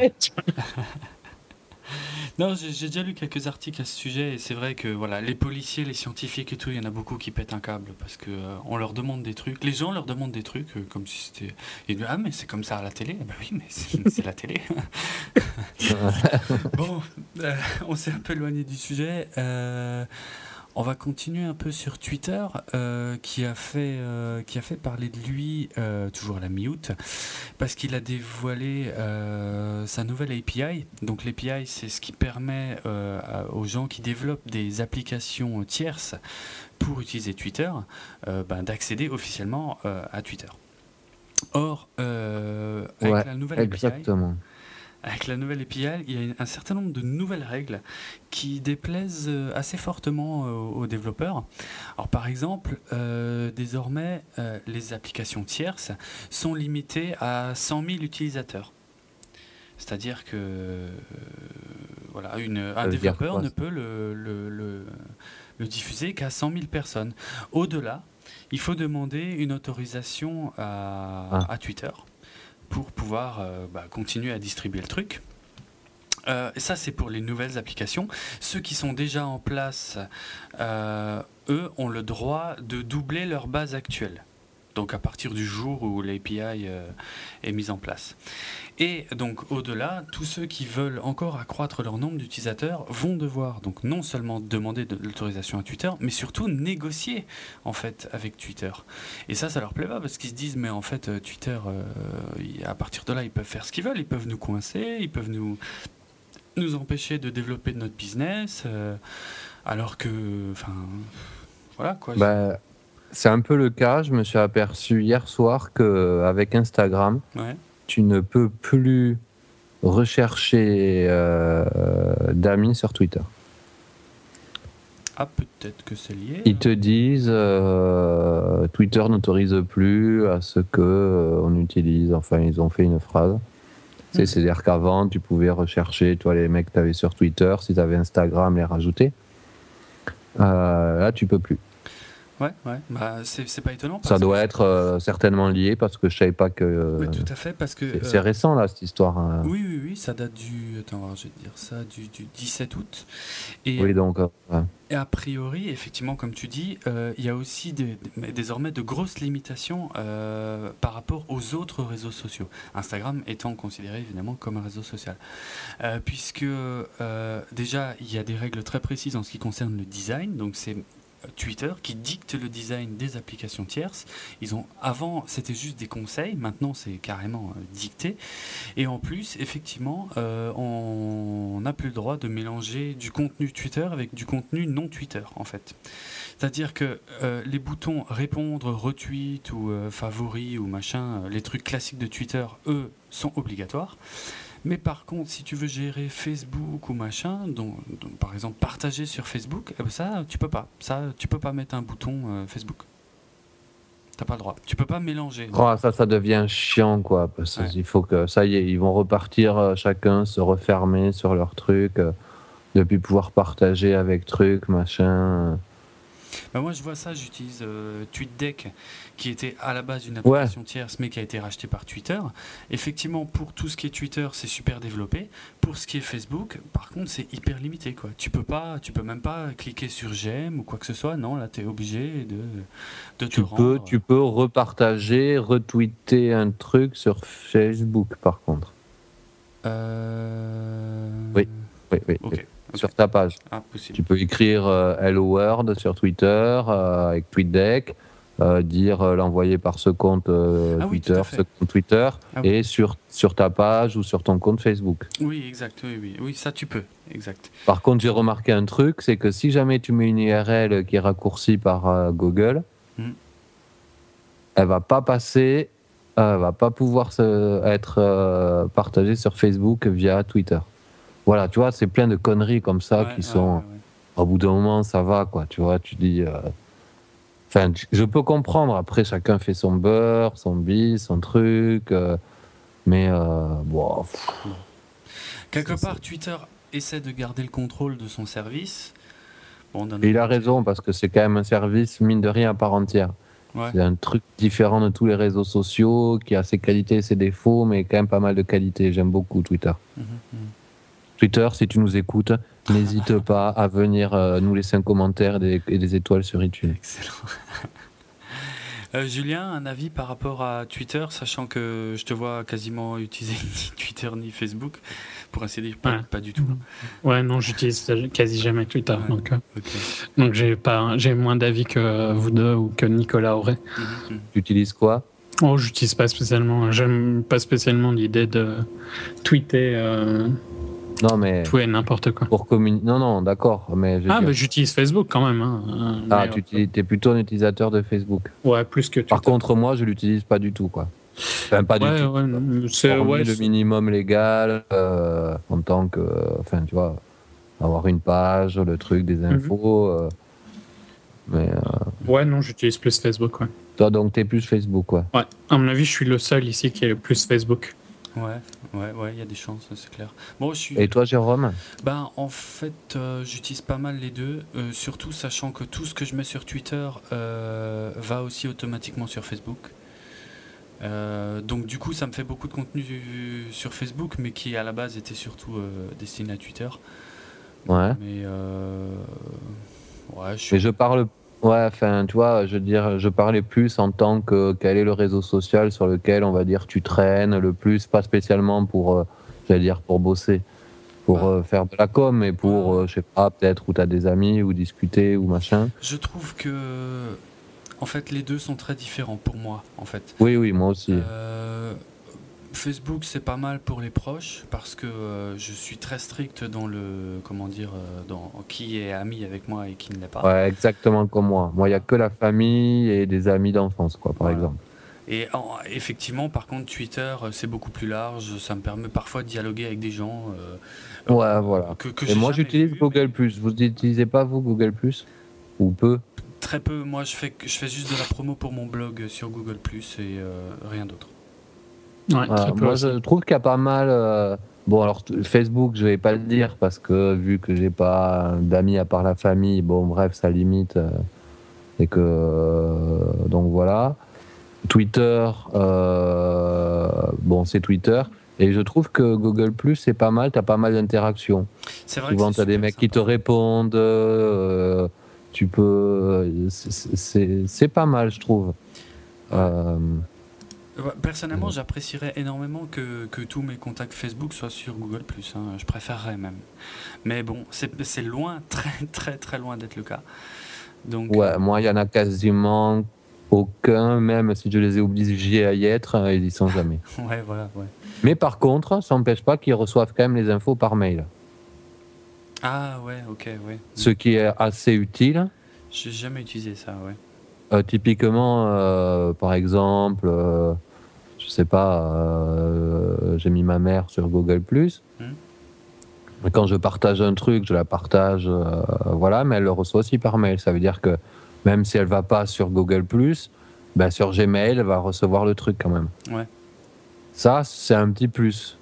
Non, j'ai, j'ai déjà lu quelques articles à ce sujet et c'est vrai que voilà, les policiers, les scientifiques et tout, il y en a beaucoup qui pètent un câble parce que euh, on leur demande des trucs, les gens leur demandent des trucs euh, comme si c'était, ils disent ah mais c'est comme ça à la télé, bah oui mais c'est, c'est la télé. Bon, euh, on s'est un peu éloigné du sujet. Euh, On va continuer un peu sur Twitter, euh, qui, a fait, euh, qui a fait parler de lui, euh, toujours à la mi-août, parce qu'il a dévoilé euh, sa nouvelle A P I. Donc l'A P I, c'est ce qui permet euh, aux gens qui développent des applications tierces pour utiliser Twitter, euh, ben, d'accéder officiellement euh, à Twitter. Or, euh, avec Ouais, la nouvelle exactement. A P I, avec la nouvelle A P I, il y a un certain nombre de nouvelles règles qui déplaisent assez fortement aux développeurs. Alors, par exemple, euh, désormais, euh, les applications tierces sont limitées à cent mille utilisateurs. C'est-à-dire que euh, voilà, une, un développeur ne peut le, le, le, le diffuser qu'à cent mille personnes. Au-delà, il faut demander une autorisation à, ah. à Twitter pour pouvoir euh, bah, continuer à distribuer le truc. Euh, ça, c'est pour les nouvelles applications. Ceux qui sont déjà en place, euh, eux, ont le droit de doubler leur base actuelle. Donc à partir du jour où l'A P I euh, est mise en place. Et donc au-delà, tous ceux qui veulent encore accroître leur nombre d'utilisateurs vont devoir donc non seulement demander de l'autorisation à Twitter, mais surtout négocier en fait avec Twitter. Et ça, ça leur plaît pas parce qu'ils se disent mais en fait Twitter, euh, à partir de là, ils peuvent faire ce qu'ils veulent, ils peuvent nous coincer, ils peuvent nous nous empêcher de développer notre business, euh, alors que, enfin, voilà quoi. Bah... C'est un peu le cas. Je me suis aperçu hier soir qu'avec Instagram, ouais. tu ne peux plus rechercher euh, d'amis sur Twitter. Ah, peut-être que c'est lié. Ils te disent euh, Twitter n'autorise plus à ce que euh, on utilise. Enfin, ils ont fait une phrase. C'est, mmh. C'est-à-dire qu'avant, tu pouvais rechercher, toi, les mecs que tu avais sur Twitter, si tu avais Instagram, les rajouter. Euh, là, tu peux plus. Ouais, ouais, bah c'est, c'est pas étonnant. Parce ça doit que... être euh, certainement lié parce que je savais pas que. Euh, oui, tout à fait, parce que. C'est, euh... c'est récent là cette histoire. Hein. Oui, oui, oui, ça date du. Attends, je vais te dire ça, du, du dix-sept août. Et, oui, donc. Euh, ouais. Et a priori, effectivement, comme tu dis, euh, il y a aussi des, des, désormais de grosses limitations euh, par rapport aux autres réseaux sociaux. Instagram étant considéré évidemment comme un réseau social, euh, puisque euh, déjà il y a des règles très précises en ce qui concerne le design. Donc c'est Twitter qui dicte le design des applications tierces. Ils ont, avant, c'était juste des conseils, maintenant c'est carrément euh, dicté. Et en plus, effectivement, euh, on n'a plus le droit de mélanger du contenu Twitter avec du contenu non Twitter, en fait. C'est-à-dire que euh, les boutons répondre, retweet ou euh, favori ou machin, euh, les trucs classiques de Twitter, eux, sont obligatoires. Mais par contre, si tu veux gérer Facebook ou machin, donc, donc, par exemple partager sur Facebook, eh ben ça tu peux pas. Ça tu peux pas mettre un bouton euh, Facebook. T'as pas le droit. Tu peux pas mélanger. Oh, ça, ça devient chiant quoi. Parce ouais. Il faut que ça y est, ils vont repartir euh, chacun se refermer sur leur truc, euh, depuis pouvoir partager avec truc machin. Bah moi je vois ça, j'utilise euh, TweetDeck qui était à la base une application ouais. tierce mais qui a été rachetée par Twitter. Effectivement pour tout ce qui est Twitter c'est super développé. Pour ce qui est Facebook par contre c'est hyper limité quoi. Tu peux pas, tu peux même pas cliquer sur j'aime ou quoi que ce soit. Non là t'es obligé de, de te tu rendre. Peux, tu peux repartager, retweeter un truc sur Facebook par contre. Euh... Oui, oui, oui. Ok. oui. Okay. Sur ta page. Ah, possible. Tu peux écrire euh, Hello World sur Twitter euh, avec TweetDeck, euh, dire euh, l'envoyer par ce compte euh, ah, Twitter, oui, ce compte Twitter, ah, et oui. sur, sur ta page ou sur ton compte Facebook. Oui, exact. Oui, oui, oui, ça tu peux. Exact. Par contre, j'ai remarqué un truc, c'est que si jamais tu mets une U R L qui est raccourcie par euh, Google, mm. elle va pas passer, euh, elle va pas pouvoir se, être euh, partagée sur Facebook via Twitter. Voilà, tu vois, c'est plein de conneries comme ça ouais, qui sont. Ouais, ouais, ouais. Au bout d'un moment, ça va, quoi. Tu vois, tu dis. Enfin, euh... je peux comprendre. Après, chacun fait son beurre, son bis, son truc. Euh... Mais, euh... bon. Quelque c'est, part, c'est... Twitter essaie de garder le contrôle de son service. Bon, Et il a côté... raison, parce que c'est quand même un service, mine de rien, à part entière. Ouais. C'est un truc différent de tous les réseaux sociaux, qui a ses qualités et ses défauts, mais quand même pas mal de qualités. J'aime beaucoup Twitter. Mmh, mmh. Twitter, si tu nous écoutes, n'hésite pas à venir euh, nous laisser un commentaire et des, et des étoiles sur iTunes. Excellent. euh, Julien, un avis par rapport à Twitter, sachant que je te vois quasiment utiliser ni Twitter ni Facebook. pour ainsi dire, pas, Ouais. pas du tout. Ouais, non, j'utilise quasi jamais Twitter. Ouais. Donc, euh, Ok. donc j'ai, pas, j'ai moins d'avis que vous deux ou que Nicolas aurait. Mhm, mhm. Tu utilises quoi? Oh, j'utilise pas spécialement. J'aime pas spécialement l'idée de tweeter euh, Non, mais tout et n'importe quoi. pour communiquer. Non, non, d'accord. Mais je veux Ah, dire- bah j'utilise Facebook quand même. Hein, Ah, mais, tu utilises- t'es plutôt un utilisateur de Facebook. Ouais, plus que Twitter. Par contre, moi, je l'utilise pas du tout, quoi. Enfin, pas ouais, du tout. ouais, c'est, Hormis ouais, le c'est- minimum légal, euh, en tant que, enfin, tu vois, avoir une page, le truc, des infos. euh, mais euh, ouais, non, j'utilise plus Facebook. Ouais. toi, donc, t'es plus Facebook, quoi. Ouais, à mon avis, je suis le seul ici qui est le plus Facebook. Ouais, ouais, ouais, il y a des chances, c'est clair. Bon, je suis. Et toi, Jérôme? Ben, en fait, euh, j'utilise pas mal les deux, euh, surtout sachant que tout ce que je mets sur Twitter euh, va aussi automatiquement sur Facebook. Euh, donc du coup, ça me fait beaucoup de contenu sur Facebook, mais qui à la base était surtout euh, destiné à Twitter. Ouais. Mais euh, ouais, je suis. Mais je parle, ouais, enfin, tu vois, je veux dire, je parlais plus en tant que quel est le réseau social sur lequel on va dire tu traînes le plus, pas spécialement pour, euh, j'allais dire, pour bosser, pour Bah. euh, faire de la com, mais pour, Ouais, ouais. euh, je sais pas, peut-être où t'as des amis ou discuter ou machin. Je trouve que, en fait, les deux sont très différents pour moi, en fait. Oui, oui, moi aussi. Euh, Facebook, c'est pas mal pour les proches parce que euh, je suis très strict dans le, comment dire, euh, dans qui est ami avec moi et qui ne l'est pas. Ouais, exactement comme moi. Moi, il y a que la famille et des amis d'enfance, quoi, par Voilà. exemple. Et en- effectivement, par contre, Twitter, euh, c'est beaucoup plus large. Ça me permet parfois de dialoguer avec des gens. euh, Ouais, euh, voilà. Que, que Et j'ai moi, jamais j'utilise vus, Google mais Plus. Vous n'utilisez pas, vous, Google Plus? Ou peu? très peu. Moi, je fais, je fais juste de la promo pour mon blog sur Google Plus et euh, rien d'autre. Ouais, Euh, très peu moi, aussi. je trouve qu'il y a pas mal. euh, Bon, alors t- Facebook, je vais pas le dire parce que vu que j'ai pas d'amis à part la famille, bon, bref, ça limite. euh, Et que euh, donc voilà. Twitter, euh, bon, c'est Twitter. Et je trouve que Google Plus, c'est pas mal. T'as pas mal d'interactions. C'est vrai Souvent, que t'as c'est des super mecs qui te sympa. répondent. euh, tu peux. c'est- C'est c'est pas mal, je trouve. Ouais. Euh, Ouais, Personnellement, Ouais. j'apprécierais énormément que, que tous mes contacts Facebook soient sur Google Plus. Hein. Je préférerais même. Mais bon, c'est c'est loin, très très très loin d'être le cas. Donc, Ouais, euh, moi, il y en a quasiment aucun, même si je les ai obligés à y être, euh, ils y sont jamais. ouais, voilà, ouais. Mais par contre, ça n'empêche pas qu'ils reçoivent quand même les infos par mail. Ah ouais, ok, ouais. Ce qui est assez utile. J'ai jamais utilisé ça, ouais. Euh, typiquement, euh, par exemple, euh, je sais pas, euh, j'ai mis ma mère sur Google Plus. Hmm. Quand je partage un truc, je la partage, euh, voilà, mais elle le reçoit aussi par mail. Ça veut dire que même si elle va pas sur Google Plus, ben sur Gmail, elle va recevoir le truc quand même. Ouais. Ça, c'est un petit plus.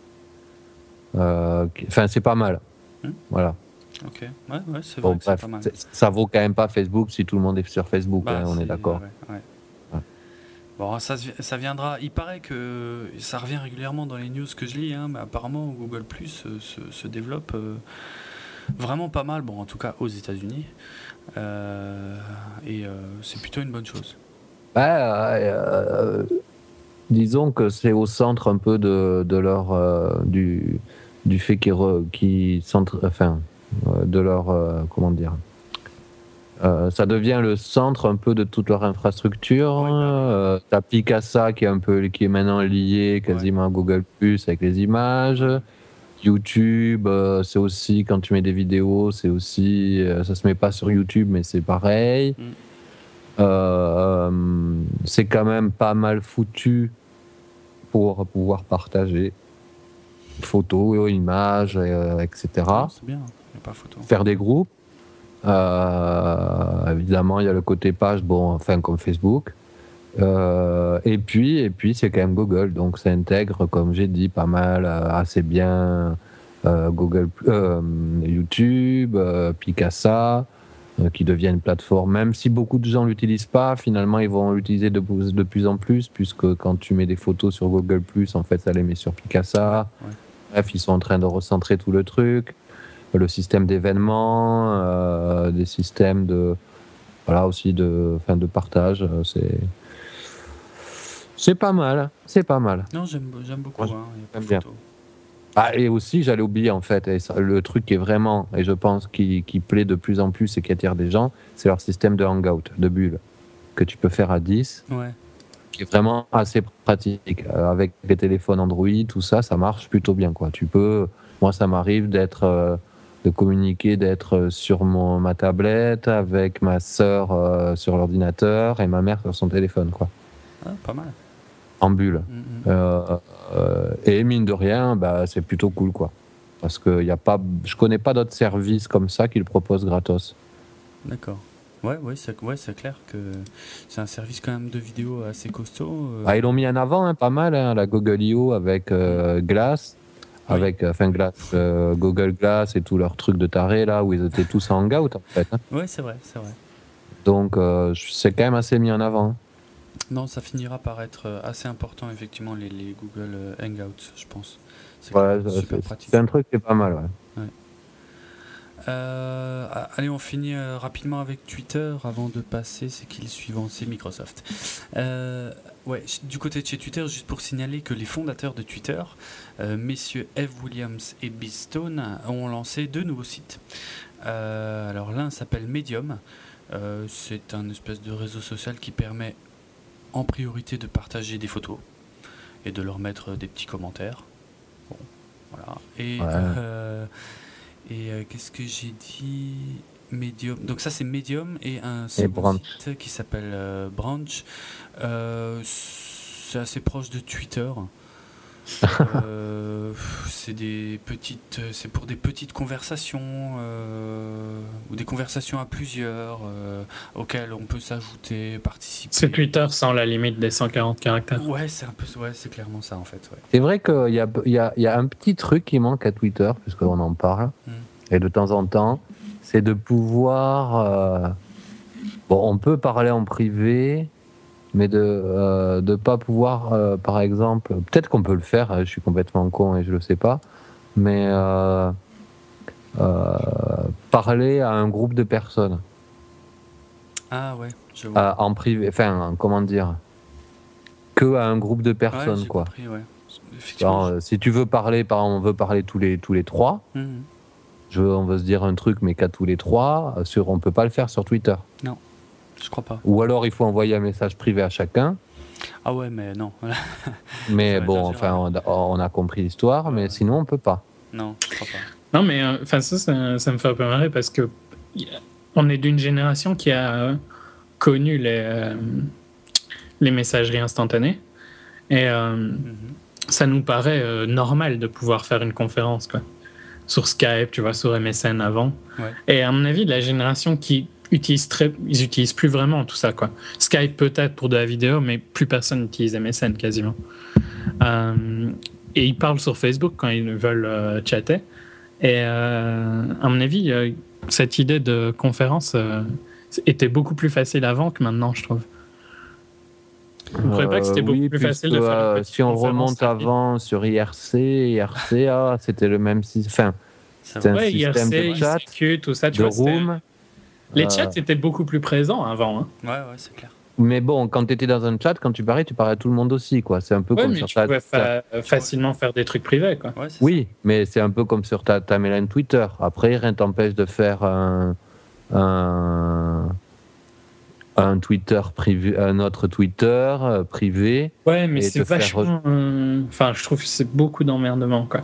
Euh, qui- Enfin, c'est pas mal. Hmm. Voilà. Ok, ouais, ouais, c'est Bon, vrai que c'est bref, pas mal. c'est- ça vaut quand même pas Facebook si tout le monde est sur Facebook, Bah, hein, on est c'est- d'accord. ouais, ouais. Ouais. Bon, ça, se vi- ça viendra. Il paraît que ça revient régulièrement dans les news que je lis, hein, mais apparemment Google Plus euh, se, se développe euh, vraiment pas mal. Bon, en tout cas aux États-Unis, Euh, et euh, c'est plutôt une bonne chose. Ouais, euh, euh, disons que c'est au centre un peu de, de leur euh, du, du fait qu'ils re- qu'ils centre, enfin, euh, de leur euh, comment dire. Euh, ça devient le centre un peu de toute leur infrastructure. Oui, bah oui. Euh, t'as Picasa qui est un peu qui est maintenant lié quasiment à Google Plus avec les images. YouTube, euh, c'est aussi quand tu mets des vidéos, c'est aussi euh, ça se met pas sur YouTube, mais c'est pareil. Mm. Euh, c'est quand même pas mal foutu pour pouvoir partager photos, images, euh, et cetera. Non, c'est bien, il n'y a pas photo. Faire des groupes. Euh, évidemment, il y a le côté page, bon, enfin comme Facebook. Euh, et puis, et puis c'est quand même Google, donc ça intègre, comme j'ai dit, pas mal, euh, assez bien euh, Google, euh, YouTube, euh, Picasa, euh, qui devient une plateforme. Même si beaucoup de gens l'utilisent pas, finalement, ils vont l'utiliser de, de plus en plus, puisque quand tu mets des photos sur Google Plus, en fait, ça les met sur Picasa. Ouais. Bref, ils sont en train de recentrer tout le truc. Le système d'événements, euh, des systèmes de, voilà, aussi de, fin, de partage, euh, c'est C'est pas mal, c'est pas mal. Non, j'aime j'aime beaucoup, Moi, hein, il n'y a pas de j'aime bien. photo. Ah, et aussi, j'allais oublier en fait, et ça, le truc qui est vraiment, et je pense qui, qui plaît de plus en plus et qui attire des gens, c'est leur système de hangout, de bulles, que tu peux faire à dix, Ouais. qui est vraiment assez pratique. Euh, avec les téléphones Android, tout ça, ça marche plutôt bien, quoi. Tu peux, moi, ça m'arrive d'être, euh, de communiquer, d'être sur mon, ma tablette, avec ma sœur euh, sur l'ordinateur et ma mère sur son téléphone, quoi. Ah, pas mal. En bulle. Mm, mm. Euh, euh, et mine de rien, bah, c'est plutôt cool, quoi. Parce que y a pas, je connais pas d'autres services comme ça qui le proposent gratos. D'accord. Ouais, ouais, c'est, ouais, c'est clair que c'est un service quand même de vidéo assez costaud. euh. Ah, ils l'ont mis en avant, hein, pas mal, hein, la Google I O avec euh, Glass, Oui. avec euh, enfin Glass, euh, Google Glass et tout leur truc de taré là où ils étaient tous en hangout en fait. Hein. Ouais, c'est vrai, c'est vrai. Donc euh, c'est quand même assez mis en avant. Hein. Non, ça finira par être euh, assez important, effectivement, les, les Google euh, Hangouts, je pense. C'est Ouais, quand même c'est, super c'est- pratique. c'est un truc qui est pas mal. Ouais. Euh, ah, allez, on finit euh, rapidement avec Twitter avant de passer. C'est qui le suivant? C'est Microsoft. Euh, ouais, ch- du côté de chez Twitter, juste pour signaler que les fondateurs de Twitter, euh, messieurs Ev Williams et Biz Stone, ont lancé deux nouveaux sites. Euh, alors l'un s'appelle Medium. Euh, c'est un espèce de réseau social qui permet en priorité de partager des photos et de leur mettre des petits commentaires. Bon, voilà. Et Ouais. euh, et euh, qu'est-ce que j'ai dit? Medium. Donc ça c'est Medium et un second Branch. site qui s'appelle euh, Branch. Euh, c'est assez proche de Twitter. Euh, c'est des petites, c'est pour des petites conversations euh, ou des conversations à plusieurs euh, auxquelles on peut s'ajouter, participer. C'est Twitter sans la limite des cent quarante caractères. Ouais, c'est un peu, ouais, c'est clairement ça en fait. Ouais. C'est vrai qu'il y a, il y, a, il y a un petit truc qui manque à Twitter, puisqu'on en parle, Mm. et de temps en temps, c'est de pouvoir... euh, bon, on peut parler en privé, mais de euh, de pas pouvoir, euh, par exemple... Peut-être qu'on peut le faire, hein, je suis complètement con et je le sais pas, mais euh, euh, parler à un groupe de personnes Ah ouais, je vois. euh, en privé, enfin, comment dire, que à un groupe de Ouais, personnes, j'ai quoi. compris, ouais. Effectivement. Alors, euh, si tu veux parler, par exemple, on veut parler tous les tous les trois. je- Mhm. Je veux, on veut se dire un truc, mais qu'à tous les trois, euh, sur, on peut pas le faire sur Twitter. Je crois pas. Ou alors il faut envoyer un message privé à chacun. Ah ouais, mais non. Mais Ça va bon, être enfin, on a, on a compris l'histoire, Ouais, mais ouais. sinon on peut pas. Non, je crois pas. Non, mais euh, enfin ça, ça, ça me fait un peu marrer parce que y a- on est d'une génération qui a euh, connu les, euh, les messageries instantanées et euh, Mhm. ça nous paraît euh, normal de pouvoir faire une conférence quoi. Sur Skype, tu vois, sur M S N avant. Ouais. Et à mon avis, la génération qui utilise très, ils utilisent plus vraiment tout ça quoi. Skype peut-être pour de la vidéo, mais plus personne n'utilise M S N quasiment. Euh, et ils parlent sur Facebook quand ils veulent euh, chatter. Et euh, à mon avis, euh, cette idée de conférence euh, était beaucoup plus facile avant que maintenant, je trouve. Vous ne trouvez pas que c'était beaucoup oui, plus puisque, facile de faire une euh, petite si on conférence remonte rapide. avant sur I R C, I R C A, c'était le même système. Enfin, Ça c'était va. un Ouais, système I R C, de chat, I C Q, tout ça, tu de vois. c'était- room. Les euh, chats étaient beaucoup plus présents avant. Hein. Ouais, ouais, c'est clair. Mais bon, quand tu étais dans un chat, quand tu parlais, tu parlais à tout le monde aussi, quoi. C'est un peu Ouais, comme mais sur tu ta, pouvais ta- fa- facilement faire des trucs privés, quoi. Ouais, c'est Oui, mais c'est un peu comme sur ta timeline Twitter. Après, rien t'empêche de faire un, un, un Twitter privé, un autre Twitter euh, privé. Ouais, mais Et c'est te faire vachement. euh, Enfin, je trouve que c'est beaucoup d'emmerdement, quoi.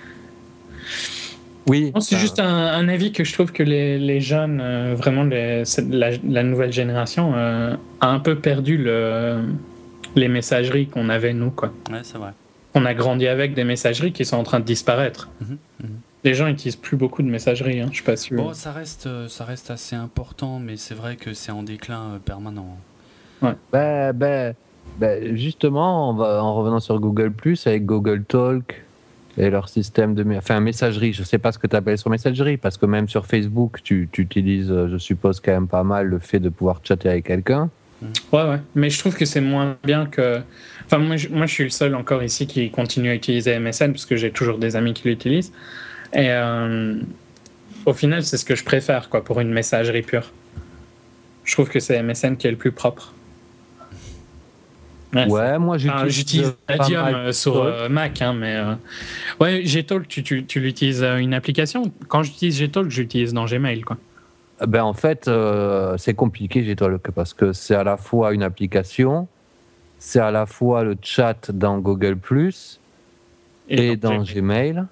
Oui. Non, c'est enfin, juste un, un avis que je trouve que les, les jeunes, euh, vraiment les- c'est- la, la nouvelle génération, euh, a un peu perdu le, les messageries qu'on avait nous, quoi. ça. Ouais, c'est vrai. On a grandi avec des messageries qui sont en train de disparaître. Mhm, mhm. Les gens n'utilisent plus beaucoup de messageries, hein, je sais pas si. Bon, ça reste, euh, ça reste assez important, mais c'est vrai que c'est en déclin euh, permanent. ben, ben, ben, justement, on va, en revenant sur Google Plus, avec Google Talk et leur système de enfin, messagerie, je sais pas ce que tu appelles sur messagerie, parce que même sur Facebook, tu, tu utilises, je suppose, quand même pas mal le fait de pouvoir chatter avec quelqu'un. Ouais, ouais. Mais je trouve que c'est moins bien que. Enfin, moi je, moi, je suis le seul encore ici qui continue à utiliser M S N parce que j'ai toujours des amis qui l'utilisent. Et euh, au final, c'est ce que je préfère, quoi, pour une messagerie pure. Je trouve que c'est M S N qui est le plus propre. Ouais, Ouais, moi enfin, j'utilise, j'utilise pas Adium mal euh, sur Gtalk. euh, Mac, hein, mais euh, ouais, Gtalk, tu, tu, tu l'utilises euh, une application. Quand j'utilise Gtalk, j'utilise dans Gmail, quoi. Ben, en fait, euh, c'est compliqué Gtalk parce que c'est à la fois une application, c'est à la fois le chat dans Google Plus et, et dans, dans Gmail. Gmail.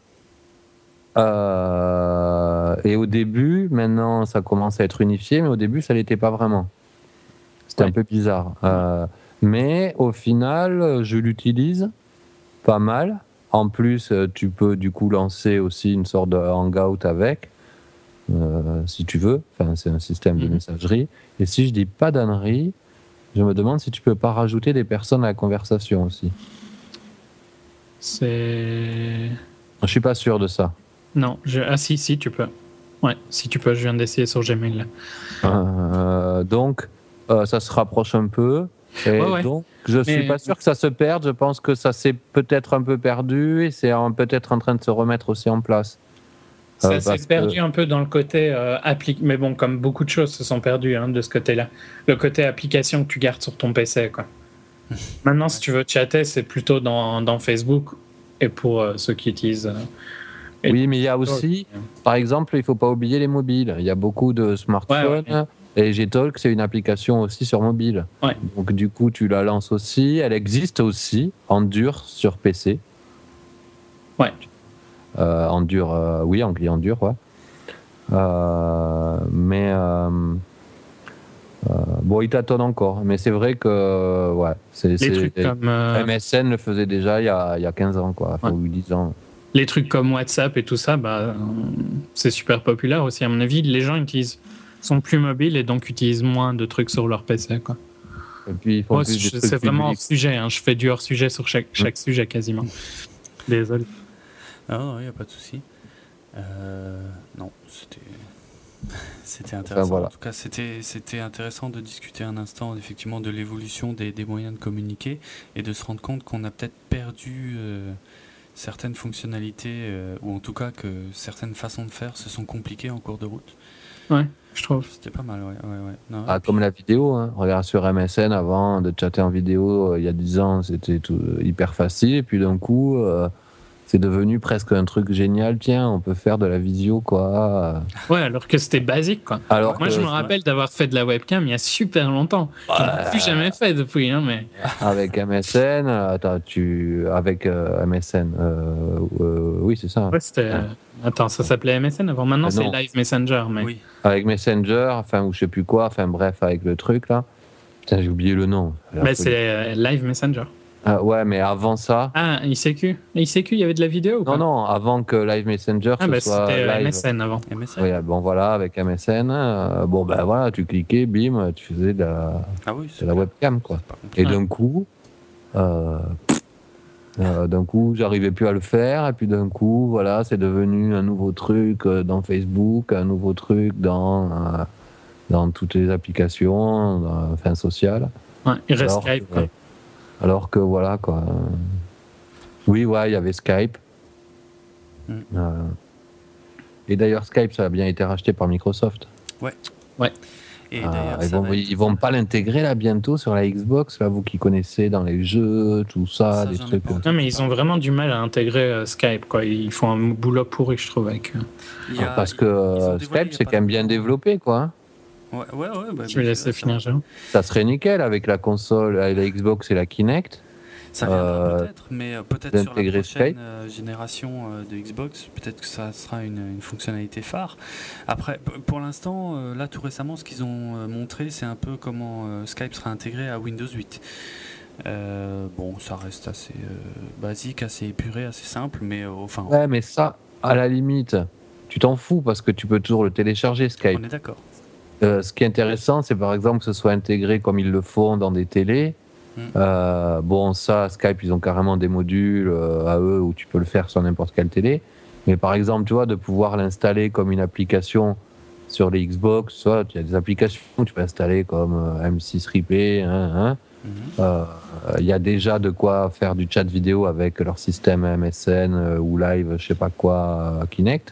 Euh, et au début, maintenant ça commence à être unifié, mais au début ça l'était pas vraiment. C'était ouais. un peu bizarre. Euh, mais au final, je l'utilise pas mal. En plus, tu peux du coup lancer aussi une sorte de hangout avec, euh, si tu veux. Enfin, c'est un système de messagerie. Et si je dis pas d'ânerie, je me demande si tu peux pas rajouter des personnes à la conversation aussi. C'est. Je suis pas sûr de ça. Non, je... ah si, si, tu peux. Ouais, si tu peux, je viens d'essayer sur Gmail. Là. Euh, donc, euh, ça se rapproche un peu. Et ouais, ouais. donc, je ne suis Mais... pas sûr que ça se perde. Je pense que ça s'est peut-être un peu perdu et c'est en, peut-être en train de se remettre aussi en place. Ça euh, s'est perdu que... un peu dans le côté euh, applique. Mais bon, comme beaucoup de choses se sont perdues hein, de ce côté-là. Le côté application que tu gardes sur ton P C. Quoi. Maintenant, ouais. si tu veux chatter, c'est plutôt dans, dans Facebook et pour euh, ceux qui utilisent. Euh, oui, mais il y a aussi, par exemple, il ne faut pas oublier les mobiles. Il y a beaucoup de smartphones. Ouais, ouais. Et Gtalk, c'est une application aussi sur mobile. Ouais. Donc, du coup, tu la lances aussi. Elle existe aussi en dur sur P C. Ouais. Euh, en dur, euh, oui, en client dur, ouais. Euh, mais euh, euh, bon, il tâtonne encore. Mais c'est vrai que, ouais, c'est, les c'est, trucs comme euh... M S N le faisait déjà il y a, il y a quinze ans, quoi, enfin, ouais. ou dix ans. Les trucs comme WhatsApp et tout ça, bah, c'est super populaire aussi. À mon avis, les gens utilisent, sont plus mobiles et donc utilisent moins de trucs sur leur P C. Quoi. Et puis, ils font Moi, plus je, des c'est trucs vraiment publics. hors sujet. Hein. Je fais du hors sujet sur chaque, chaque mmh. sujet quasiment. Désolé. Non, il n'y a pas de souci. Euh, non, c'était. C'était intéressant. Enfin, voilà. En tout cas, c'était, c'était intéressant de discuter un instant effectivement de l'évolution des, des moyens de communiquer et de se rendre compte qu'on a peut-être perdu euh, certaines fonctionnalités euh, ou en tout cas que certaines façons de faire se sont compliquées en cours de route. Ouais, je trouve. C'était pas mal, ouais. ouais, ouais. Non, ah, puis... Comme la vidéo, hein. Regarde sur M S N avant de chatter en vidéo, euh, il y a dix ans, c'était tout, euh, hyper facile et puis d'un coup. Euh, C'est devenu presque un truc génial. Tiens, on peut faire de la visio, quoi. Ouais, alors que c'était basique, quoi. Alors Moi, que, je me rappelle ouais. d'avoir fait de la webcam il y a super longtemps. Ouais. Je n'en ai plus jamais fait depuis, hein, mais. Avec M S N, attends, tu avec euh, M S N, euh, euh, oui, c'est ça. Ouais, c'était. Ouais. Attends, ça s'appelait M S N avant. Maintenant, c'est Live Messenger, mais. Oui. Avec Messenger, enfin, ou je sais plus quoi, enfin, bref, avec le truc là. Putain, j'ai oublié le nom. Bah, c'est euh, Live Messenger. Ah, ouais, mais avant ça. Ah, I C Q. I C Q, il y avait de la vidéo ou pas? Non, non, avant que Live Messenger ah, ce bah, soit c'était live. M S N avant. M S N. Oui, bon, voilà, avec M S N. Euh, bon, ben voilà, tu cliquais, bim, tu faisais de la, ah oui, de la webcam, quoi. Et d'un coup, euh, euh, d'un coup, j'arrivais plus à le faire. Et puis d'un coup, voilà, c'est devenu un nouveau truc dans Facebook, un nouveau truc dans, euh, dans toutes les applications, dans, enfin, sociales. Ouais, il reste alors Skype, que, quoi. Alors que voilà, quoi. Oui, ouais, il y avait Skype. Mm. Euh, et d'ailleurs, Skype, ça a bien été racheté par Microsoft. Ouais. Ouais. Et euh, d'ailleurs, ils ça vont, va ils vont pas l'intégrer là bientôt sur la Xbox, là, vous qui connaissez dans les jeux, tout ça, ça des trucs. Non, mais ils ont vraiment du mal à intégrer euh, Skype, quoi. Ils font un boulot pourri, je trouve, avec. Il y a, parce que euh, Skype, c'est quand même bien développé, quoi. Hein. Ouais, ouais, ouais. Bah, je vais laisser finir, Jean. Ça serait nickel avec la console, avec la Xbox et la Kinect. Ça viendra euh, peut-être, mais peut-être sur la prochaine euh, génération euh, de Xbox, peut-être que ça sera une, une fonctionnalité phare. Après, p- pour l'instant, euh, là tout récemment, ce qu'ils ont euh, montré, c'est un peu comment euh, Skype sera intégré à Windows huit. Euh, bon, ça reste assez euh, basique, assez épuré, assez simple, mais euh, enfin. Ouais, mais ça, à la limite, tu t'en fous parce que tu peux toujours le télécharger, Skype. On est d'accord. Euh, ce qui est intéressant, c'est par exemple que ce soit intégré comme ils le font dans des télés. Euh, bon, ça, Skype, ils ont carrément des modules euh, à eux où tu peux le faire sur n'importe quelle télé. Mais par exemple, tu vois, de pouvoir l'installer comme une application sur les Xbox, tu vois, il y a des applications que tu peux installer comme euh, M six Replay. Hein, hein. Mm-hmm. Euh, il y a déjà de quoi faire du chat vidéo avec leur système M S N euh, ou Live, je sais pas quoi, euh, Kinect.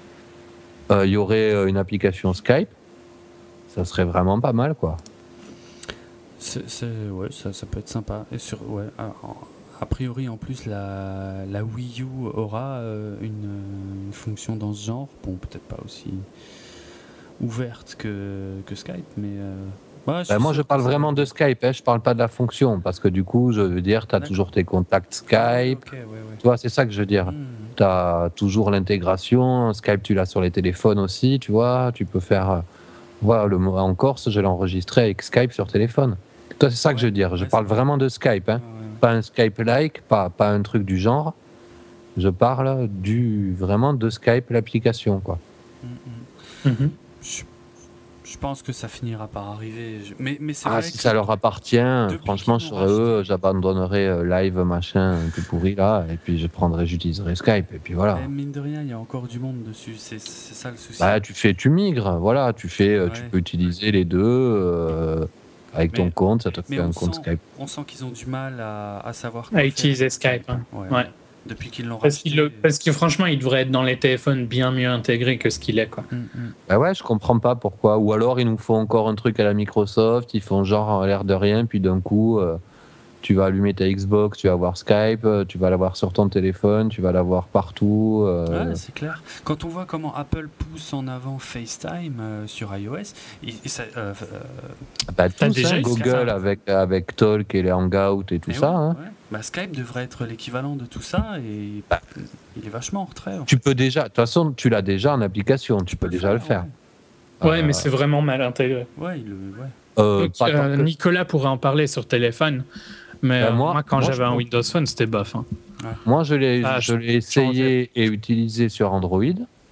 Il y aurait une application Skype. Ça serait vraiment pas mal, quoi. C'est, c'est- ouais, ça, ça peut être sympa. Et sur, ouais, a, a priori, en plus, la, la Wii U aura euh, une, une fonction dans ce genre. Bon, peut-être pas aussi ouverte que, que Skype, mais euh, ouais, je Ben, suis moi, je sûr que parle ça va vraiment être de bien. Skype, hein, je parle pas de la fonction, parce que du coup, je veux dire, tu as D'accord. toujours tes contacts Ah ouais, Skype. ok, ouais, ouais. Tu vois, c'est ça que je veux dire. Hmm. Tu as toujours l'intégration. Skype, tu l'as sur les téléphones aussi, tu vois. Tu peux faire. euh, Voilà, le mot en Corse, je l'ai enregistré avec Skype sur téléphone. Toi, c'est ça que je Ouais, veux dire. Je ouais, parle c'est vrai. vraiment de Skype, hein. Ouais, ouais, ouais. Pas un Skype-like, pas, pas un truc du genre. Je parle du, vraiment de Skype, l'application, quoi. Hmm, hmm. Mhm. Je, je pense que ça finira par arriver. Je- Mais, mais c'est Ah, vrai si que ça leur appartient, depuis franchement, qu'ils je l'ont serais eux, racheté, j'abandonnerais euh, Live, machin, tout pourri, là, et puis je prendrais, j'utiliserai Skype, et puis voilà. eh, mine de rien, il y a encore du monde dessus. C'est, c'est ça le souci. Bah, tu fais, tu migres, voilà, tu fais, euh, tu Ouais. peux utiliser les deux euh, avec ton Mais, compte, ça te mais fait un on compte sent, Skype. on sent qu'ils ont du mal à, à savoir À quoi faire utiliser avec Skype. hein. Ouais, Ouais. ouais. Depuis qu'ils l'ont Parce, racheté. qu'il le- parce que franchement, il devrait être dans les téléphones bien mieux intégré que ce qu'il est. Quoi. Hum, hum. Bah ouais, je comprends pas pourquoi. Ou alors ils nous font encore un truc à la Microsoft, ils font genre l'air de rien, puis d'un coup, euh, tu vas allumer ta Xbox, tu vas avoir Skype, euh, tu vas l'avoir sur ton téléphone, tu vas l'avoir partout. euh. Ouais, c'est clair. Quand on voit comment Apple pousse en avant FaceTime euh, sur iOS, il- il- ça, euh, euh, Bah, T'as tous, déjà hein, eu Google Skype avec, avec Talk et les Hangouts et tout et ça. ouais, Hein. ouais. Bah, Skype devrait être l'équivalent de tout ça et Bah, il est vachement en retrait. En tu fait. peux déjà, de toute façon, tu l'as déjà en application, tu, Tu peux, peux le déjà le faire, faire. Ouais, mais Euh, c'est vraiment mal intégré. ouais. Ouais, il le, ouais. euh, Donc, pas tant euh, que. Nicolas pourrait en parler sur téléphone, mais Bah, euh, moi, moi, quand moi, j'avais je, un Windows Phone, c'était bof. Hein. Ouais. moi, je l'ai, Ça a je l'ai changé. essayé et utilisé sur Android,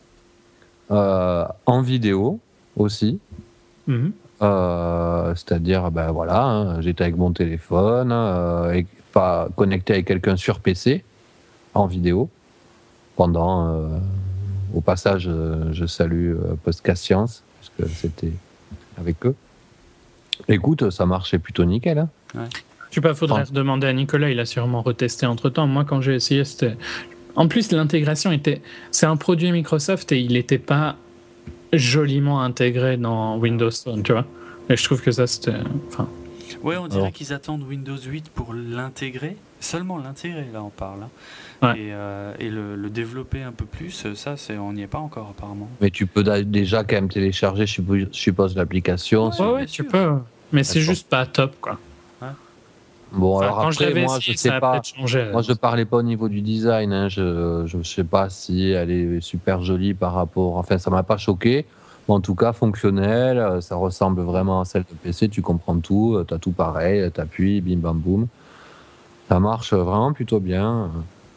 euh, en vidéo aussi. Mhm. Euh, c'est-à-dire, ben voilà, hein, j'étais avec mon téléphone, euh, et pas connecté avec quelqu'un sur P C en vidéo. Pendant, euh, au passage, euh, je salue euh, Podcast Science, parce que c'était avec eux. Écoute, ça marchait plutôt nickel. Hein. Ouais. Tu pas, faudrait Enfin, redemander à Nicolas, il a sûrement retesté entre temps. Moi, quand j'ai essayé, c'était. En plus, l'intégration était. C'est un produit Microsoft et il n'était pas joliment intégré dans Windows Phone, tu vois. Et je trouve que ça, c'était. Enfin, Ouais, on dirait alors, qu'ils attendent Windows huit pour l'intégrer, seulement l'intégrer, là on parle. Hein. Ouais. Et, euh, et le, le développer un peu plus, ça, c'est, on n'y est pas encore apparemment. mais tu peux da- déjà quand même télécharger, je suppose, je suppose, l'application. Ouais, sur- ouais, ouais, bien tu sûr. peux. Mais c'est D'accord. juste pas top, quoi. Bon, Enfin, alors quand je après, l'avais moi, je essayé, sais ça a pas. peut-être changé. Moi, je parlais pas au niveau du design. Hein. Je, je sais pas si elle est super jolie par rapport. Enfin, ça m'a pas choqué. Mais en tout cas, fonctionnel. euh, Ça ressemble vraiment à celle de P C. Tu comprends tout. Tu as tout pareil. Tu appuies, bim, bam, boum. Ça marche vraiment plutôt bien.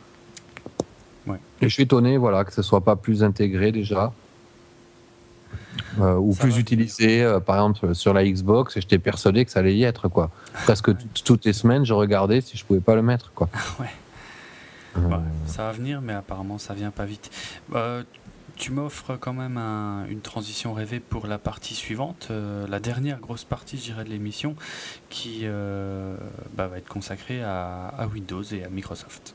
Ouais. Et je suis étonné, voilà, que ce soit pas plus intégré déjà. Euh, ou Ça plus va utilisé, euh, par exemple, sur la Xbox. Et j'étais persuadé que ça allait y être, quoi. Presque Ouais. toutes- toutes les semaines, je regardais si je pouvais pas le mettre, quoi. Ouais. Euh, Ouais, ça va venir, mais apparemment ça vient pas vite. Euh, tu m'offres quand même un- une transition rêvée pour la partie suivante, euh, la dernière grosse partie, je dirais, de l'émission, qui euh, bah, va être consacrée à, à Windows et à Microsoft.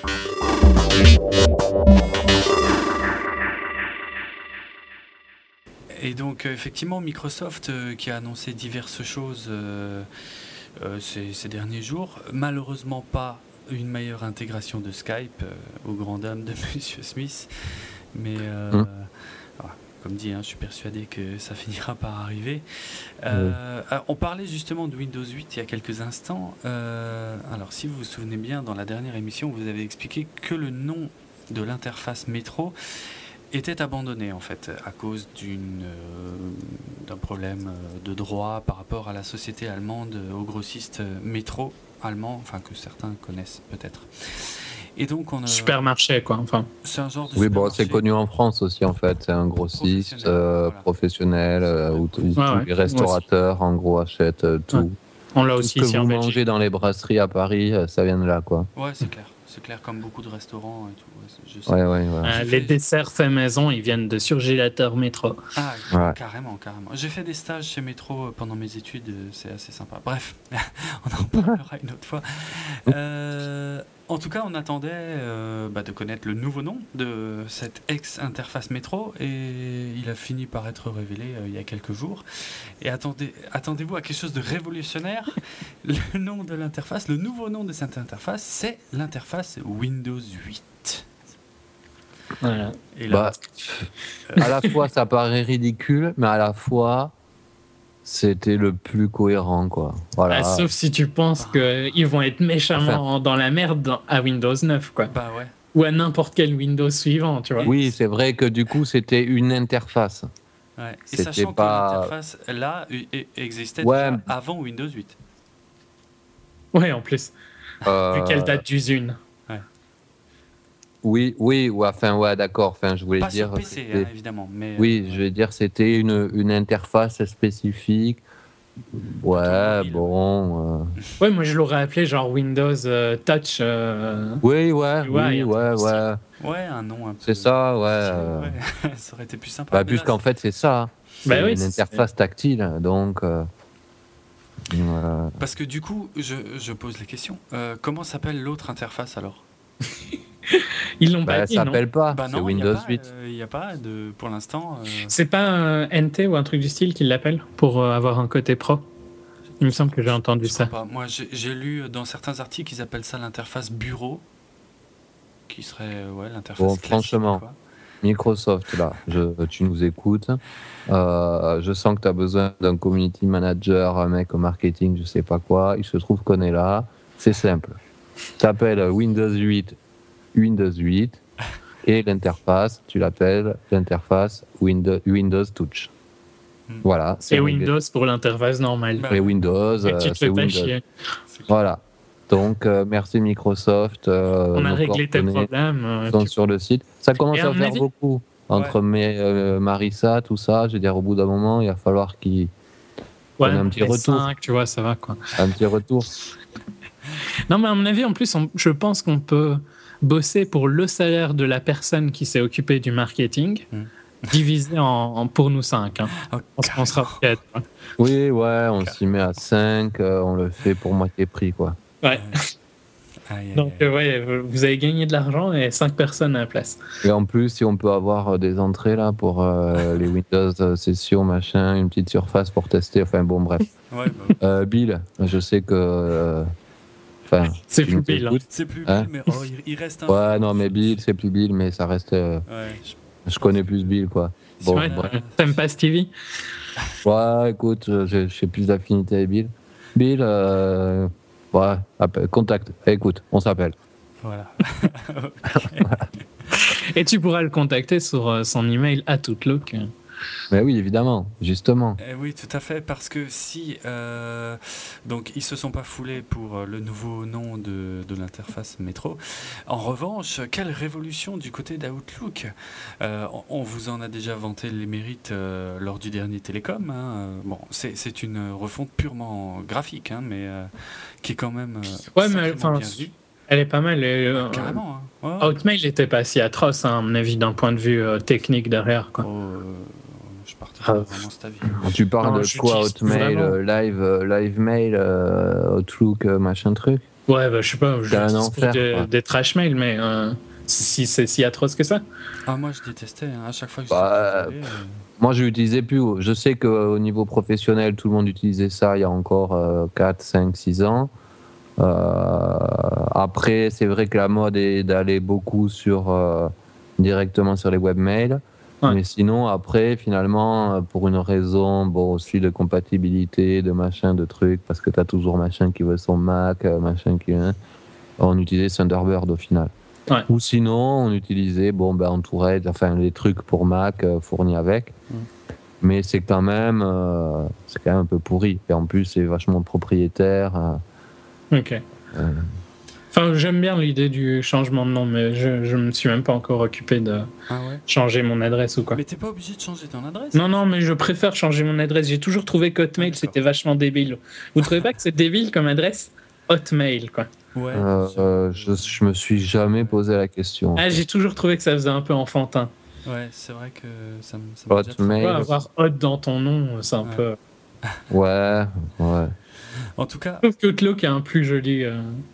Et donc, euh, effectivement, Microsoft euh, qui a annoncé diverses choses euh, euh, ces, ces derniers jours, malheureusement pas une meilleure intégration de Skype euh, aux grandes dames de Monsieur Smith, mais euh, Mm. voilà, comme dit, hein, je suis persuadé que ça finira par arriver. Euh, alors, on parlait justement de Windows huit il y a quelques instants. Euh, alors, si vous vous souvenez bien, dans la dernière émission, vous avez expliqué que le nom de l'interface métro était abandonné en fait à cause d'une euh, d'un problème euh, de droit par rapport à la société allemande, euh, au grossiste euh, métro allemand, enfin que certains connaissent peut-être. Et donc on a Supermarché, quoi. Enfin, c'est un genre de Oui, bon, c'est supermarché connu en France aussi, en fait. C'est un grossiste professionnel, euh, voilà. professionnel euh, Ouais, où, où professionnel. tous Ouais, ouais. les restaurateurs, en gros, achètent euh, tout. Ouais. on l'a Tout ce aussi que ici vous en mangez Belgique. dans les brasseries à Paris, euh, ça vient de là, quoi. Ouais, c'est clair, c'est clair comme beaucoup de restaurants et tout. Ouais, c'est- je sais. Ouais, ouais, ouais. Euh, J'ai les fait- desserts faits maison, ils viennent de Surgélateur Métro. Ah, Ouais. carrément, carrément. J'ai fait des stages chez Métro euh, pendant mes études, euh, c'est assez sympa. Bref, on en parlera une autre fois. Euh, En tout cas, on attendait euh, bah, de connaître le nouveau nom de cette ex-interface métro et il a fini par être révélé euh, il y a quelques jours. Et attendez, attendez-vous à quelque chose de révolutionnaire. Le nom de l'interface, le nouveau nom de cette interface, c'est l'interface Windows huit. Voilà. Et là, bah, à la fois ça paraît ridicule, mais à la fois c'était le plus cohérent, quoi. Voilà. Ah, sauf si tu penses qu'ils vont être méchamment Enfin, dans la merde dans- à Windows neuf, quoi. bah ouais. Ou à n'importe quel Windows suivant, tu vois. oui, c'est vrai que du coup c'était une interface. Ouais. Et C'était sachant pas- que l'interface là e- e- existait Ouais. déjà avant Windows huit. Ouais, en plus. Euh, Vu qu'elle date d'usine. Oui, oui, ou enfin ouais, d'accord. Enfin, je voulais Pas dire. sur P C, c'était- hein, évidemment. Mais, Oui, euh, je vais dire c'était une, une interface spécifique. Ouais, mobile. bon. euh, Ouais, moi je l'aurais appelé genre Windows euh, Touch. euh, Oui, ouais, Tu vois, il y oui, a un ouais, truc ouais. Ouais, un nom un peu. C'est ça, ouais. stylé, euh, ouais. Ça aurait été plus sympa. Bah, Mais là, puisqu'en fait, c'est ça. Bah C'est oui, une c'est- interface tactile, donc. euh, euh, Parce que du coup, je, je pose la question. Euh, comment s'appelle l'autre interface alors? Ils l'ont bah, pas elle dit, non? s'appelle pas, Bah c'est non, il n'y a Windows pas, huit. euh, y a pas de, pour l'instant. euh, C'est pas un N T ou un truc du style qu'ils l'appellent pour euh, avoir un côté pro? Il me semble que j'ai entendu je ça. crois pas. Moi, j'ai j'ai lu dans certains articles, ils appellent ça l'interface bureau, qui serait euh, ouais, l'interface Bon, classique. franchement. Quoi. Microsoft, là, je, tu nous écoutes. Euh, je sens que tu as besoin d'un community manager, un mec au marketing, je sais pas quoi. Il se trouve qu'on est là. C'est simple. T'appelles Windows huit, Windows huit, et l'interface, tu l'appelles l'interface Windows, Windows Touch. Hmm. Voilà. C'est Et réglé. Windows pour l'interface normale. Bah, Et Windows, Et tu euh, te c'est fais pas Windows. chier. c'est clair. Voilà. Donc, euh, merci Microsoft. euh, On a nos réglé tes coordonnées problèmes. euh, sont tu- sur le site. Ça commence Et à à mon faire avis- beaucoup. Entre mes, euh, Marissa, tout ça, je veux dire, au bout d'un moment, il va falloir qu'ils Ouais, prennent un petit les retour. cinq, tu vois, ça va quoi. Un petit retour. Non, mais à mon avis, en plus, on- je pense qu'on peut bosser pour le salaire de la personne qui s'est occupée du marketing, Hmm. divisé en, en- pour nous cinq. Hein. Oh, On se pensera carrément. peut-être. Oui, ouais, on s'y met à cinq, euh, on le fait pour moitié prix, quoi. Ouais. Aïe, aïe, Donc, aïe. euh, ouais, vous avez gagné de l'argent et cinq personnes à la place. Et en plus, si on peut avoir euh, des entrées là pour euh, les Windows euh, sessions, machin, une petite surface pour tester, enfin bon, bref. Ouais, bah, Euh, Bill, je sais que. euh, Enfin, C'est tu plus nous Bill, hein. écoutes. c'est plus Hein Bill, mais oh, il, il reste un. Ouais, non, mais Bill, c'est plus Bill, mais ça reste. euh, Ouais, je- je connais plus Bill, quoi. Bon, Ouais, bref. T'aimes pas Stevie? Ouais, écoute, euh, j'ai j'ai plus d'affinité avec Bill. Bill, euh, ouais, appelle- contact, écoute, on s'appelle. Voilà. Et tu pourras le contacter sur euh, son email à Outlook. Mais oui, évidemment, justement. Eh oui, tout à fait, parce que si euh, donc ils se sont pas foulés pour euh, le nouveau nom de, de l'interface métro. En revanche, quelle révolution du côté d'Outlook. Euh, on, on vous en a déjà vanté les mérites euh, lors du dernier Télécom. Hein. Euh, Bon, c'est c'est une refonte purement graphique, hein, mais euh, qui est quand même euh, Ouais, mais sacrément enfin, bienvenue. Elle est pas mal. et, euh, Carrément. Hein. Ouais, ouais. Hotmail n'était pas si atroce, hein, à mon avis, d'un point de vue euh, technique derrière. Quoi. Oh, euh, je partage Ah, pas vraiment cet avis. Tu parles Non, de je quoi, dis Hotmail, vraiment. euh, live, euh, live mail, euh, Outlook, euh, machin truc. Ouais, bah, je sais pas, je C'est un dis enfer, des, quoi. des trash mails, mais euh, si c'est si atroce que ça. Ah, moi, je détestais. Hein, à chaque fois que Bah, je Moi, je l'utilisais plus. Je sais qu'au niveau professionnel, tout le monde utilisait ça il y a encore euh, quatre, cinq, six ans. Euh, après, c'est vrai que la mode est d'aller beaucoup sur, euh, directement sur les webmails. Ouais. Mais sinon, après, finalement, euh, pour une raison bon, aussi de compatibilité, de machin, de trucs, parce que tu as toujours machin qui veut son Mac, euh, machin qui. Hein, on utilisait Thunderbird au final. Ouais. Ou sinon, on utilisait bon, ben, Entourage, enfin les trucs pour Mac euh, fournis avec. Mm. Mais c'est quand même, euh, c'est quand même un peu pourri. Et en plus, c'est vachement propriétaire. euh, Ok. euh, Enfin, j'aime bien l'idée du changement de nom, mais je, je me suis même pas encore occupé de Ah ouais. changer mon adresse ou quoi. Mais t'es pas obligé de changer ton adresse. Non, non, mais je préfère changer mon adresse. J'ai toujours trouvé qu'Hotmail, Ah, d'accord. c'était vachement débile. Vous trouvez pas que c'est débile comme adresse? Hotmail, quoi. Ouais. euh, euh, je, je me suis jamais posé la question. Ah, j'ai toujours trouvé que ça faisait un peu enfantin. Ouais, c'est vrai que ça me. Ça m'a déjà Hotmail. Ouais, Mais- avoir Hot dans ton nom, c'est un Ouais. peu. Ouais, ouais. En tout cas, Je trouve qu'Outlook a un plus joli. euh,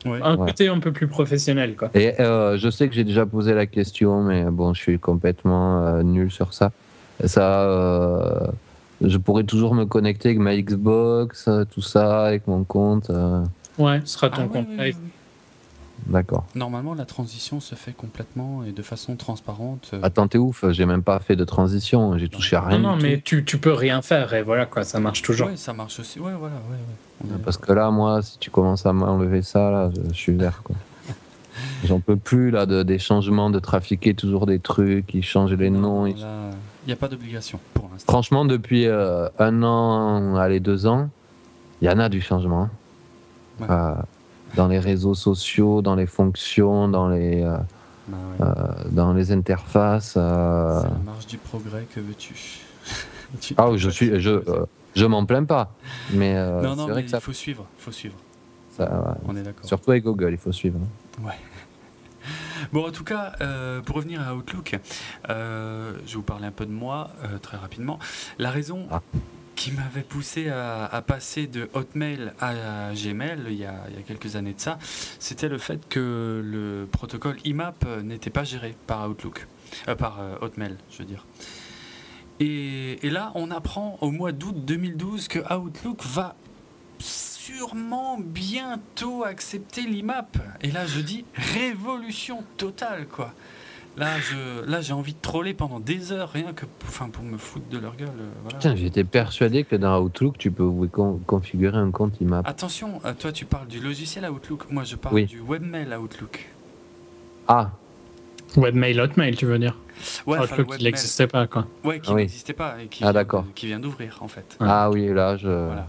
Ouais. Un Ouais. côté un peu plus professionnel, quoi. Et euh, je sais que j'ai déjà posé la question, mais bon, je suis complètement euh, nul sur ça. Ça, euh, je pourrais toujours me connecter avec ma Xbox, euh, tout ça, avec mon compte. euh, Ouais, ce sera ton Ah oui, compte oui, oui, live. oui. D'accord. Normalement, la transition se fait complètement et de façon transparente. euh, Attends, t'es ouf, j'ai même pas fait de transition, j'ai Non. touché à Non, rien non, du mais tout. tu, tu peux rien faire et voilà, quoi, ça marche toujours. Ouais, ça marche aussi. Ouais, voilà, ouais, ouais. On est Parce d'accord. que là, moi, si tu commences à m'enlever ça, là, je, je suis vert, quoi. J'en peux plus, là, de, des changements, de trafiquer toujours des trucs, qui changent les Non, noms. non, ils- là, il n'y a pas d'obligation pour l'instant. Franchement, depuis euh, un an, allez, deux ans, il y en a du changement. hein. Ouais. Euh, dans les réseaux sociaux, dans les fonctions, dans les, euh, Bah ouais. euh, dans les interfaces. euh. C'est la marche du progrès, que veux-tu? Tu ne Ah, peux oui, je pas suis, je, t'y opposer. euh, je m'en plains pas. Mais euh, Non, c'est non, vrai mais que il ça, faut suivre, il faut suivre. ça ouais. On est d'accord. Surtout avec Google, il faut suivre. hein. Ouais. Bon, en tout cas, euh, pour revenir à Outlook, euh, je vais vous parler un peu de moi euh, très rapidement. La raison Ah. qui m'avait poussé à, à passer de Hotmail à Gmail il y, a, il y a quelques années de ça, c'était le fait que le protocole I M A P n'était pas géré par Outlook, euh, par euh, Hotmail, je veux dire. Et, et là, on apprend au mois d'août deux mille douze que Outlook va sûrement bientôt accepter l'I M A P. Et là, je dis révolution totale, quoi. Là, je, là, j'ai envie de troller pendant des heures, rien que, enfin, pour me foutre de leur gueule. euh, Voilà. Putain, j'étais persuadé que dans Outlook, tu peux vous con- configurer un compte I M A P. Attention, euh, toi, tu parles du logiciel Outlook. Moi, je parle Oui. du webmail Outlook. Ah, Webmail, Hotmail, tu veux dire. Ouais, enfin, le Outlook, il webmail. n'existait pas, quoi. Ouais, qui Ah oui. n'existait pas et qui Ah, vient, d'accord. de- qui vient d'ouvrir, en fait. Ouais. ah oui, là, je. Voilà.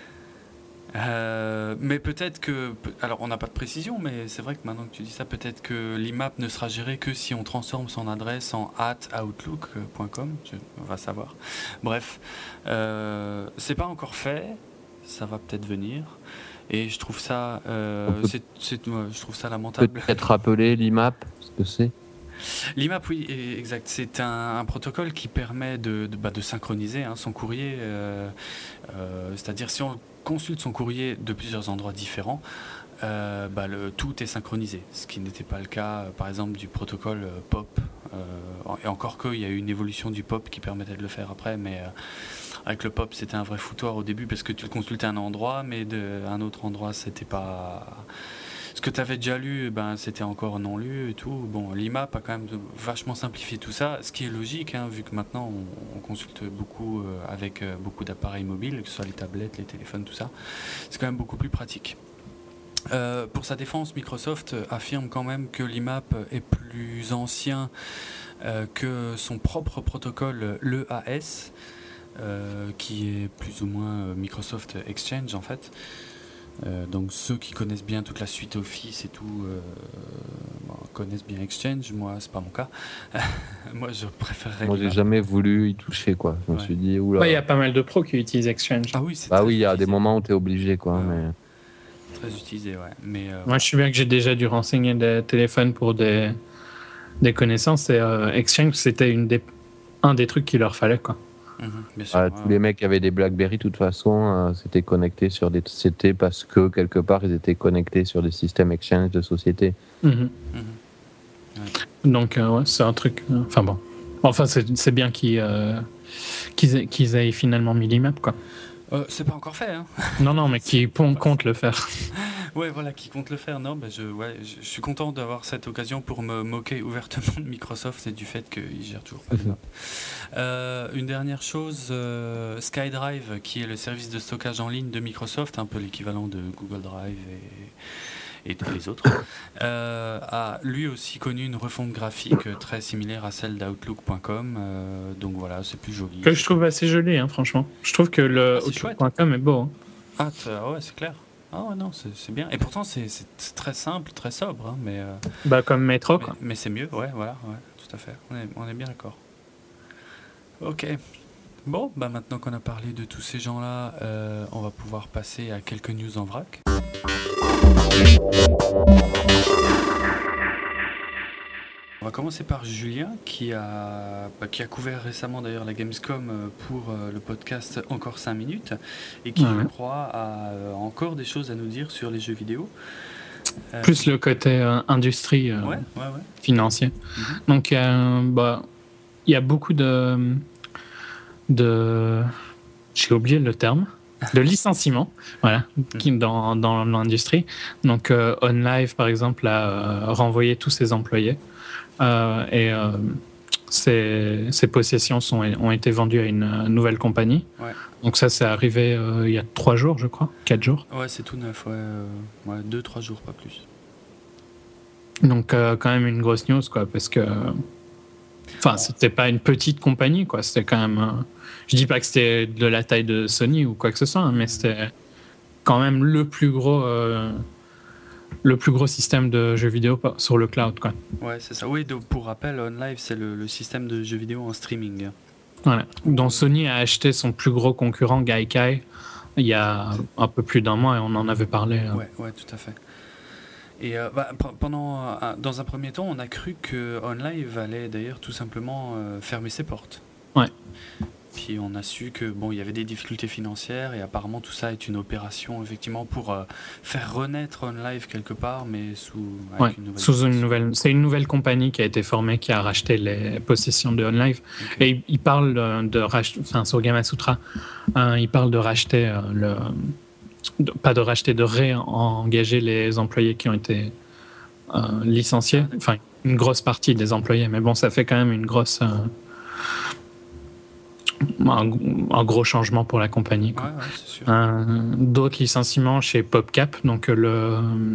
Euh, mais peut-être que, pe- alors on n'a pas de précision, mais c'est vrai que maintenant que tu dis ça, peut-être que l'I M A P ne sera géré que si on transforme son adresse en at outlook point com, je- on va savoir. Bref, euh, c'est pas encore fait, ça va peut-être venir, et je trouve ça, euh, On peut- c'est, c'est- ouais, je trouve ça lamentable. Peut-être rappeler l'I M A P, ce que c'est. L'I M A P, oui, e- exact. C'est un, un protocole qui permet de, de, bah, de synchroniser hein, son courrier. euh, euh, c'est-à-dire, si on consulte son courrier de plusieurs endroits différents, euh, bah, le, tout est synchronisé. Ce qui n'était pas le cas, euh, par exemple, du protocole euh, P O P. Euh, et encore qu'il y a eu une évolution du P O P qui permettait de le faire après, mais euh, avec le P O P, c'était un vrai foutoir au début parce que tu le consultais à un endroit, mais de, à un autre endroit, c'était pas. Ce que tu avais déjà lu, ben, c'était encore non lu et tout. Bon, l'I M A P a quand même vachement simplifié tout ça, ce qui est logique, hein, vu que maintenant on, on consulte beaucoup euh, avec euh, beaucoup d'appareils mobiles, que ce soit les tablettes, les téléphones, tout ça. C'est quand même beaucoup plus pratique. Euh, pour sa défense, Microsoft affirme quand même que l'I M A P est plus ancien euh, que son propre protocole, l'E A S, euh, qui est plus ou moins euh, Microsoft Exchange en fait. Euh, donc ceux qui connaissent bien toute la suite Office et tout euh, bon, connaissent bien Exchange. Moi, c'est pas mon cas. Moi, je préférerais. Moi, j'ai l'I M A P. jamais voulu y toucher, quoi. Je me Ouais. suis dit, oula. Ouais, il y a pas mal de pros qui utilisent Exchange. Ah oui, c'est Bah très oui, il y a des utilisé. moments où t'es obligé, quoi. Ouais, mais... Très utilisé, ouais. Mais euh, Moi, je suis bien que j'ai déjà dû renseigner des téléphones pour des, des connaissances et euh, Exchange, c'était une des, un des trucs qu'il leur fallait, quoi. mhm, bien sûr. Ah, ouais, tous ouais. les mecs qui avaient des BlackBerry, de toute façon, euh, s'étaient connectés sur des. C'était parce que quelque part, ils étaient connectés sur des systèmes Exchange de société. Mhm. Mhm. Donc, euh, ouais, c'est un truc. euh, Enfin bon. Enfin, c'est c'est bien qu'ils euh, qu'ils aient, qu'ils aient finalement mis l'I M A P, quoi. Euh, c'est pas encore fait, hein. Non, non, mais qui pon- comptent le faire. Ouais, voilà, qui compte le faire. Non, bah, je, ouais, je, je suis content d'avoir cette occasion pour me moquer ouvertement de Microsoft et du fait qu'ils gèrent toujours pas l'I M A P. Euh, une dernière chose, euh, SkyDrive, qui est le service de stockage en ligne de Microsoft, un peu l'équivalent de Google Drive et, et tous les autres, euh, a lui aussi connu une refonte graphique très similaire à celle d'Outlook point com. Euh, donc voilà, c'est plus joli. Que je trouve assez joli, hein, franchement. Je trouve que le Ah, c'est outlook point com est beau. hein. Ah, t- ah ouais, c'est clair. Ah ouais, non, c'est c'est bien. Et pourtant, c'est c'est- c'est très simple, très sobre, hein, mais, euh, Bah, comme Metro, mais, quoi. mais c'est mieux, ouais, voilà, ouais, tout à fait. On est, on est bien d'accord. Ok. Bon, bah maintenant qu'on a parlé de tous ces gens-là, euh, on va pouvoir passer à quelques news en vrac. On va commencer par Julien qui a, bah, qui a couvert récemment d'ailleurs la Gamescom euh, pour euh, le podcast Encore cinq minutes et qui, Ouais. je crois, a euh, encore des choses à nous dire sur les jeux vidéo. Euh, Plus le côté euh, industrie euh, ouais, ouais, ouais. financier. Mm-hmm. Donc, euh, bah, il y a beaucoup de, de... J'ai oublié le terme. De licenciement, voilà, qui, dans, dans l'industrie. Donc, euh, OnLive, par exemple, a euh, renvoyé tous ses employés euh, et euh, ses, ses possessions sont, ont été vendues à une euh, nouvelle compagnie. Ouais. Donc, ça, c'est arrivé euh, il y a trois jours, je crois, quatre jours. Ouais, c'est tout neuf, ouais, euh, ouais, deux, trois jours, pas plus. Donc, euh, quand même une grosse news, quoi, parce que. Enfin, c'était pas une petite compagnie, quoi. C'était quand même. Euh, je dis pas que c'était de la taille de Sony ou quoi que ce soit, hein, mais c'était quand même le plus gros, euh, le plus gros système de jeux vidéo sur le cloud, quoi. Ouais, c'est ça. Oui, donc, pour rappel, OnLive, c'est le, le système de jeux vidéo en streaming. Voilà. Dont Sony a acheté son plus gros concurrent, Gaikai, il y a un peu plus d'un mois et on en avait parlé. Euh. Ouais, ouais, tout à fait. Et euh, bah, p- pendant, euh, dans un premier temps, on a cru que OnLive allait d'ailleurs tout simplement euh, fermer ses portes. Ouais. Puis on a su que bon, il y avait des difficultés financières et apparemment tout ça est une opération effectivement pour euh, faire renaître OnLive quelque part, mais sous, avec Ouais, une nouvelle sous une nouvelle. C'est une nouvelle compagnie qui a été formée qui a racheté les possessions de OnLive. Okay. Et il, il parle de, de racheter, enfin sur Gamasutra, euh, il parle de racheter euh, le, de, pas de racheter, de réengager les employés qui ont été euh, licenciés. Ah, enfin, une grosse partie des employés, mais bon, ça fait quand même une grosse. Euh, Un, un gros changement pour la compagnie. Quoi. Ouais, ouais, c'est sûr. Euh, d'autres licenciements chez PopCap, donc le,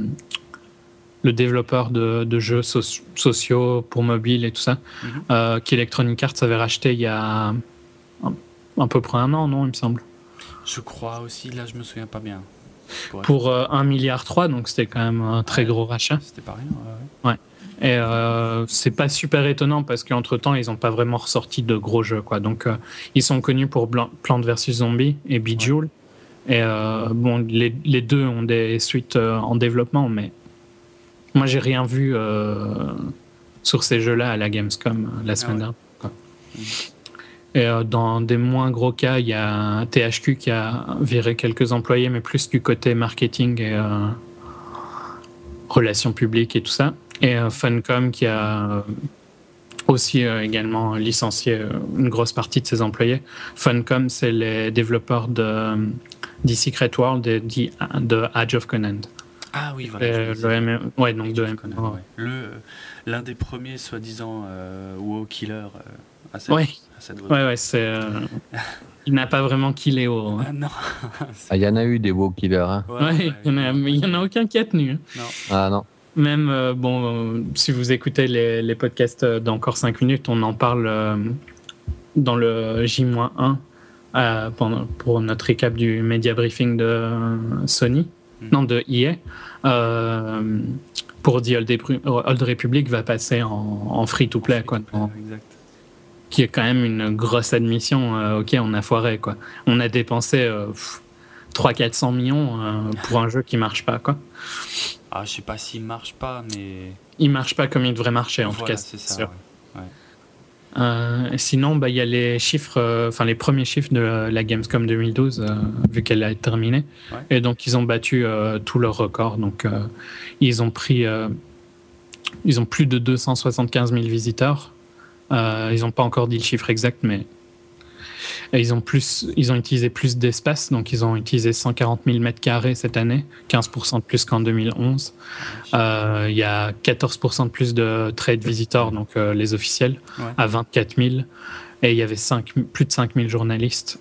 le développeur de, de jeux so- sociaux pour mobile et tout ça, mm-hmm. euh, qu'Electronic Arts avait racheté il y a un, à peu près un an, non, il me semble. Je crois aussi, là je me souviens pas bien. Pour, pour euh, un virgule trois milliard, donc c'était quand même un très ouais, gros rachat. C'était pas rien, ouais. ouais. Et euh, c'est pas super étonnant parce qu'entre temps, ils n'ont pas vraiment ressorti de gros jeux, quoi. Donc, euh, ils sont connus pour Blan- Plants versus. Zombies et Bejeweled. Ouais. Et euh, bon, les, les deux ont des suites euh, en développement, mais moi, j'ai rien vu euh, sur ces jeux-là à la Gamescom euh, la semaine dernière. Ah ouais. Et euh, dans des moins gros cas, il y a T H Q qui a viré quelques employés, mais plus du côté marketing et euh, relations publiques et tout ça. Et euh, Funcom qui a aussi euh, également licencié euh, une grosse partie de ses employés. Funcom, c'est les développeurs de The Secret World et de Age of Conan. Ah oui, voilà. Et le M M O, ouais, donc de M M O. Ouais. Le, l'un des premiers, soi-disant, euh, WoW killer euh, à cette, ouais. à cette ouais, ouais, c'est. Euh, il n'a pas vraiment killé WoW. Hein. Ah non. Ah, il y en a eu des WoW killers. Hein. Ouais, ouais, il n'y en, en a aucun qui a tenu. Hein. Non. Ah non. Même, euh, bon, euh, si vous écoutez les, les podcasts d'Encore cinq minutes, on en parle euh, dans le J un euh, pendant, pour notre récap du media briefing de euh, Sony, mm. non, de E A. Euh, pour The Old, Old Republic va passer en, en free-to-play, quoi. En, qui est quand même une grosse admission. Euh, ok, on a foiré, quoi. On a dépensé euh, trois cents à quatre cents millions euh, pour un jeu qui marche pas, quoi. Ah, je sais pas s'il marche pas, mais... Il marche pas comme il devrait marcher, en voilà, tout cas. c'est ça, sûr. Ouais. Ouais. Euh, sinon, bah, y a les chiffres, enfin euh, les premiers chiffres de la Gamescom deux mille douze, euh, vu qu'elle a terminé. Ouais. Et donc, ils ont battu euh, tous leurs records. Donc, euh, ils ont pris... Euh, ils ont plus de deux cent soixante-quinze mille visiteurs. Euh, ils n'ont pas encore dit le chiffre exact, mais... Et ils ont, plus, ils ont utilisé plus d'espace, donc ils ont utilisé cent quarante mille mètres carrés cette année, quinze pour cent de plus qu'en deux mille onze. Euh, il y a quatorze pour cent de plus de trade visitors, donc euh, les officiels, ouais. à vingt-quatre mille. Et il y avait cinq, plus de cinq mille journalistes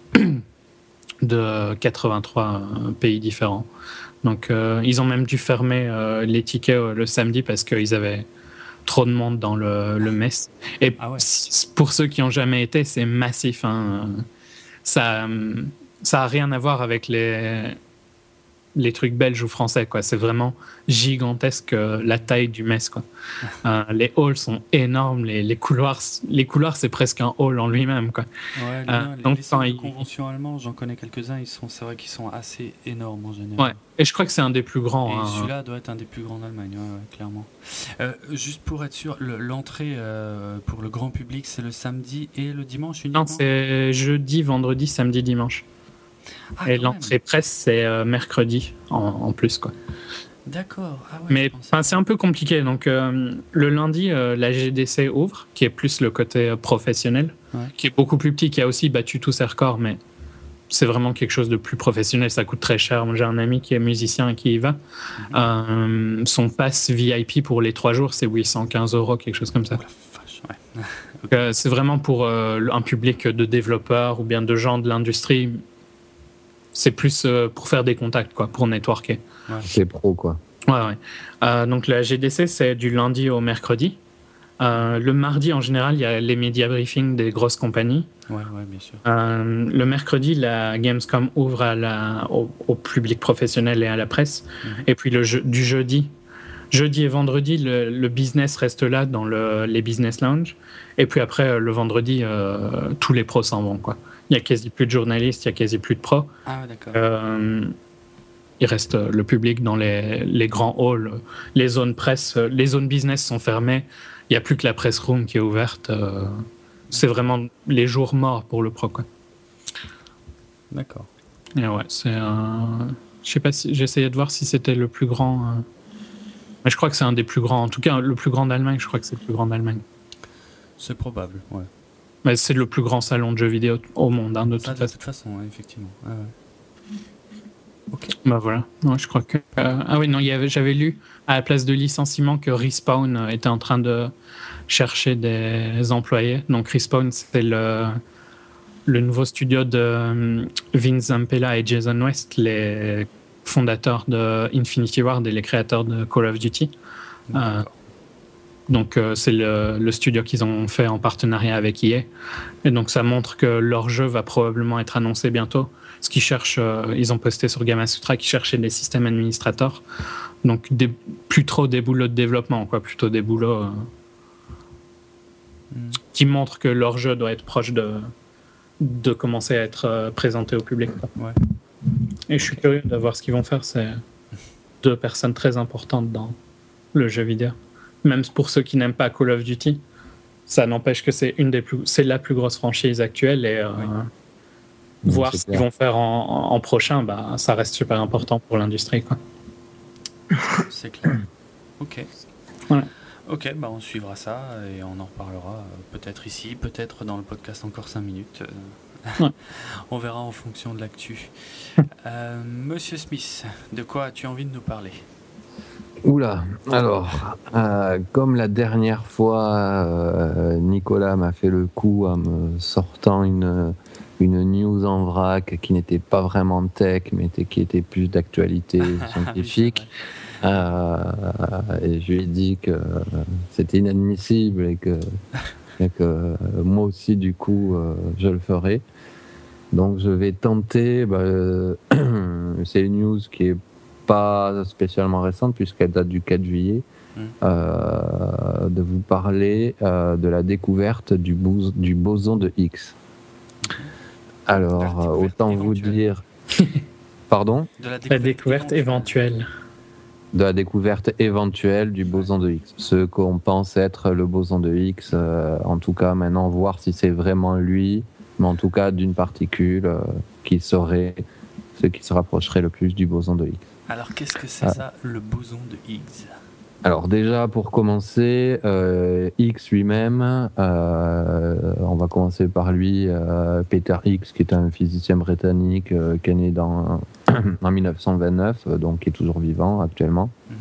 de quatre-vingt-trois pays différents. Donc euh, ils ont même dû fermer euh, les tickets euh, le samedi parce qu'ils avaient trop de monde dans le, le mess. Et ah ouais. Pour ceux qui n'ont jamais été, c'est massif. Hein. Ça ça a rien à voir avec les, les trucs belges ou français. Quoi. C'est vraiment gigantesque la taille du mess. Quoi. euh, les halls sont énormes. Les, les, couloirs, les couloirs, c'est presque un hall en lui-même. Quoi. Ouais, les, euh, les, donc, les centres de convention allemands, j'en connais quelques-uns. Ils sont, c'est vrai qu'ils sont assez énormes en général. Ouais. Et je crois que c'est un des plus grands. Et hein. celui-là doit être un des plus grands en Allemagne, ouais, ouais, clairement. Euh, juste pour être sûr, le, l'entrée euh, pour le grand public, c'est le samedi et le dimanche uniquement ? Non, c'est jeudi, vendredi, samedi, dimanche. Ah, et l'entrée même. Presse, c'est euh, mercredi en, en plus, quoi. D'accord. Ah ouais, Mais je pensais enfin, c'est un peu compliqué. Donc, euh, le lundi, euh, la G D C ouvre, qui est plus le côté euh, professionnel, Ouais. qui est beaucoup plus petit, qui a aussi battu tous ses records, mais c'est vraiment quelque chose de plus professionnel. Ça coûte très cher. Moi, j'ai un ami qui est musicien et qui y va. Mhm. Euh, son pass V I P pour les trois jours, c'est huit cent quinze euros, quelque chose comme ça. Oh la vache, ouais. Donc, euh, c'est vraiment pour euh, un public de développeurs ou bien de gens de l'industrie. C'est plus euh, pour faire des contacts, quoi, pour networker. Ouais. C'est pro, quoi. Ouais, ouais. Euh, donc la G D C, c'est du lundi au mercredi. Euh, le mardi, en général, il y a les media briefings des grosses compagnies. Ouais, ouais, bien sûr. Euh, le mercredi, la Gamescom ouvre à la, au, au public professionnel et à la presse. Mhm. Et puis le jeu, du jeudi, jeudi et vendredi, le, le business reste là dans le, les business lounge. Et puis après, le vendredi, euh, tous les pros s'en vont, quoi. Il y a quasi plus de journalistes, il y a quasi plus de pros. Ah ouais, d'accord. Euh, il reste le public dans les, les grands halls. Les zones presse, les zones business sont fermées. Il n'y a plus que la press room qui est ouverte. Euh, c'est vraiment les jours morts pour le pro, quoi. D'accord. Et ouais, c'est un. Je sais pas si j'essayais de voir si c'était le plus grand. euh, Mais je crois que c'est un des plus grands. En tout cas, le plus grand d'Allemagne. Je crois que c'est le plus grand d'Allemagne. C'est probable, ouais. Mais c'est le plus grand salon de jeux vidéo au monde, hein, de Ça, toute de façon. toute façon, ouais, effectivement. Ah ouais. Ok. Bah voilà. Non, je crois que. euh, Ah oui, non, il y avait, j'avais lu à la place de licenciement que Respawn euh, était en train de chercher des employés. Donc Respawn, c'est le, le nouveau studio de euh, Vince Zampella et Jason West, les fondateurs de Infinity Ward et les créateurs de Call of Duty. Euh, D'accord. donc euh, c'est le, le studio qu'ils ont fait en partenariat avec E A. Et donc ça montre que leur jeu va probablement être annoncé bientôt. Ce qu'ils cherchent, euh, ils ont posté sur Gamasutra qu'ils cherchaient des systèmes administrateurs. Donc des, plus trop des boulots de développement, quoi, plutôt des boulots euh, Mm. qui montrent que leur jeu doit être proche de, de commencer à être euh, présenté au public, quoi. Ouais. Et je suis curieux de voir ce qu'ils vont faire. C'est deux personnes très importantes dans le jeu vidéo. Même pour ceux qui n'aiment pas Call of Duty, ça n'empêche que c'est une des plus, c'est la plus grosse franchise actuelle et euh, Oui. voir C'est ce qu'ils clair. vont faire en, en prochain, bah, ça reste super important pour l'industrie, quoi. C'est clair. Ok. Voilà. Ok, bah on suivra ça et on en reparlera euh, peut-être ici, peut-être dans le podcast encore cinq minutes. euh, Ouais. On verra en fonction de l'actu. Euh, Monsieur Smith, de quoi as-tu envie de nous parler? Oula, alors, euh, comme la dernière fois, euh, Nicolas m'a fait le coup en me sortant une, une news en vrac qui n'était pas vraiment tech, mais était- qui était plus d'actualité scientifique. Euh, et je lui ai dit que c'était inadmissible et que, et que moi aussi, du coup, euh, je le ferais. Donc, je vais tenter. Bah, euh, c'est une news qui est pas spécialement récente puisqu'elle date du quatre juillet, Mm. euh, de vous parler euh, de la découverte du, bos- du boson de Higgs. Alors, La euh, découverte autant vous éventuelle. dire. Pardon? De la La découverte, découverte éventuelle. De la découverte éventuelle du boson de Higgs. Ce qu'on pense être le boson de Higgs, euh, en tout cas maintenant voir si c'est vraiment lui, mais en tout cas d'une particule euh, qui serait ce qui se rapprocherait le plus du boson de Higgs. Alors qu'est-ce que c'est Ah. ça, le boson de Higgs? Alors déjà pour commencer, euh, Higgs lui-même, euh, on va commencer par lui, euh, Peter Higgs, qui est un physicien britannique euh, qui est né dans, en dix-neuf cent vingt-neuf, euh, donc qui est toujours vivant actuellement, Mhm.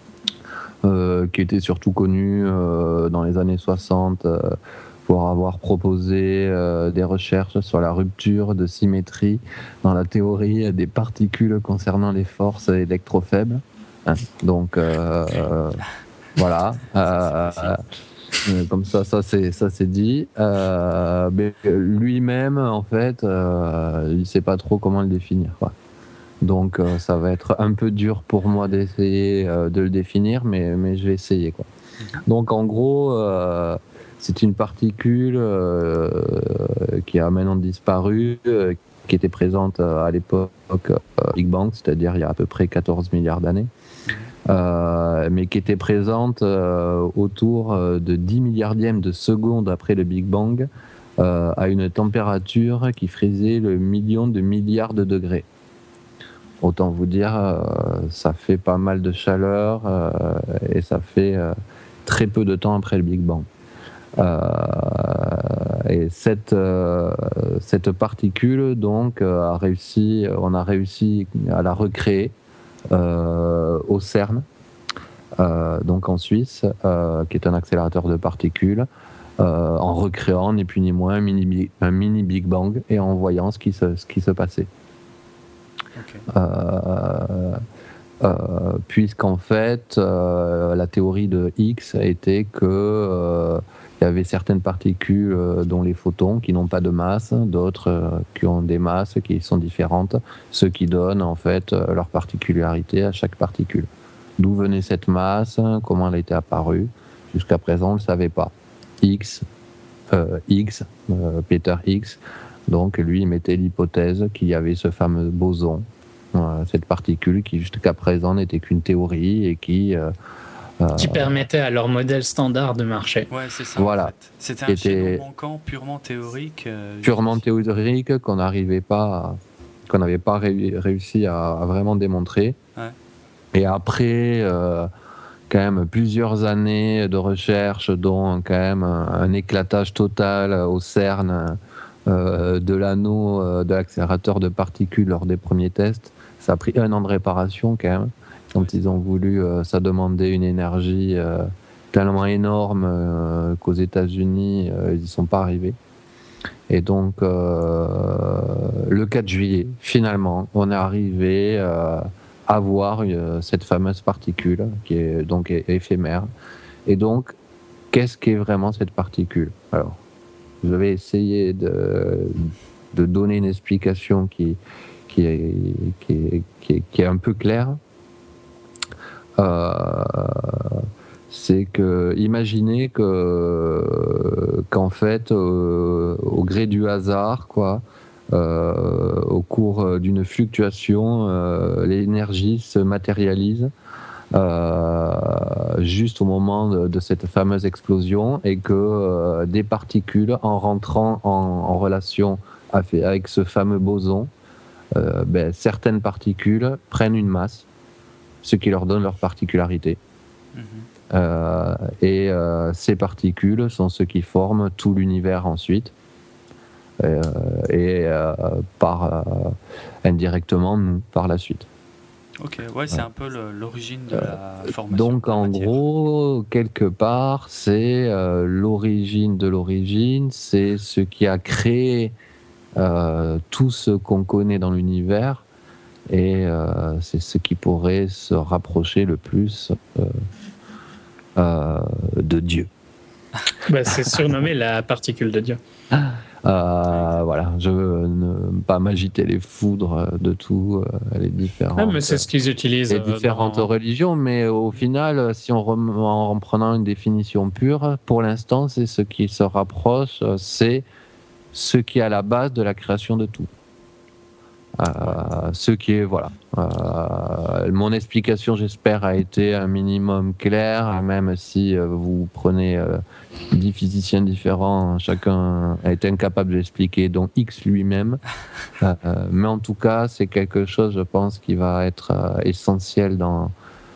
euh, qui était surtout connu euh, dans les années soixante euh, pour avoir proposé euh, des recherches sur la rupture de symétrie dans la théorie des particules concernant les forces électrofaibles. Hein, donc euh, euh, voilà. Ça, c'est Euh, euh, comme ça, ça c'est ça c'est dit. Euh, mais lui-même, en fait, euh, il sait pas trop comment le définir, quoi. Donc euh, ça va être un peu dur pour moi d'essayer euh, de le définir, mais mais je vais essayer, quoi. Donc en gros, euh, c'est une particule euh, qui a maintenant disparu, euh, qui était présente euh, à l'époque euh, Big Bang, c'est-à-dire il y a à peu près quatorze milliards d'années. Euh, mais qui était présente euh, autour euh, de dix milliardièmes de secondes après le Big Bang, euh, à une température qui faisait le million de milliards de degrés. autant vous dire, euh, ça fait pas mal de chaleur euh, et ça fait euh, très peu de temps après le Big Bang. Euh, et cette, euh, cette particule, donc, euh, a réussi, on a réussi à la recréer euh, au CERN, euh, donc en Suisse, euh, qui est un accélérateur de particules, euh, en recréant ni plus ni moins un mini, un mini Big Bang et en voyant ce qui se, ce qui se passait. Okay. Euh, euh, puisqu'en fait, euh, la théorie de Higgs était que euh, il y avait certaines particules, euh, dont les photons, qui n'ont pas de masse, d'autres euh, qui ont des masses qui sont différentes, ce qui donne en fait euh, leur particularité à chaque particule. D'où venait cette masse, comment elle était apparue, jusqu'à présent on ne le savait pas. Higgs, euh, Higgs euh, Peter Higgs, donc lui il mettait l'hypothèse qu'il y avait ce fameux boson, euh, cette particule qui jusqu'à présent n'était qu'une théorie et qui... Euh, qui permettait à leur modèle standard de marcher. Ouais, c'est ça. Voilà. En fait. C'était un était chaînon manquant purement théorique. Euh, purement théorique qu'on n'arrivait pas, à, qu'on n'avait pas ré- réussi à, à vraiment démontrer. Ouais. Et après, euh, quand même plusieurs années de recherche, dont quand même un, un éclatage total au CERN euh, de l'anneau euh, de l'accélérateur de particules lors des premiers tests, ça a pris un an de réparation quand même. Quand ils ont voulu, euh, ça demandait une énergie euh, tellement énorme euh, qu'aux États-Unis, euh, ils n'y sont pas arrivés. Et donc, euh, le quatre juillet, finalement, on est arrivé euh, à voir euh, cette fameuse particule qui est donc éphémère. Et donc, qu'est-ce qu'est vraiment cette particule ? Alors, je vais essayer de, de donner une explication qui, qui, est, qui, est, qui, est, qui est un peu claire. Euh, c'est que imaginez que qu'en fait euh, au gré du hasard quoi euh, au cours d'une fluctuation euh, l'énergie se matérialise euh, juste au moment de, de cette fameuse explosion et que euh, des particules en rentrant en, en relation avec, avec ce fameux boson euh, ben, certaines particules prennent une masse, ce qui leur donne leur particularité. Mmh. Euh, et euh, ces particules sont ce qui forment tout l'univers ensuite. Euh, et euh, par, euh, indirectement, nous, par la suite. Ok, ouais, c'est un peu le, l'origine de la formation. Donc, en gros, quelque part, c'est euh, l'origine de l'origine, c'est ce qui a créé euh, tout ce qu'on connaît dans l'univers. Et euh, c'est ce qui pourrait se rapprocher le plus euh, euh, de Dieu. Bah, c'est surnommé la particule de Dieu. Euh, voilà, je veux ne pas m'agiter les foudres de tout, euh, les différentes, ah, mais c'est ce qu'ils utilisent les différentes dans... religions, mais au final, si on rem... en prenant une définition pure, pour l'instant, c'est ce qui se rapproche, c'est ce qui est à la base de la création de tout. Euh, ce qui est voilà. Euh, mon explication, j'espère, a été un minimum claire, même si euh, vous prenez euh, dix physiciens différents, chacun a été incapable de l'expliquer, dont X lui-même. Euh, mais en tout cas, c'est quelque chose, je pense, qui va être euh, essentiel dans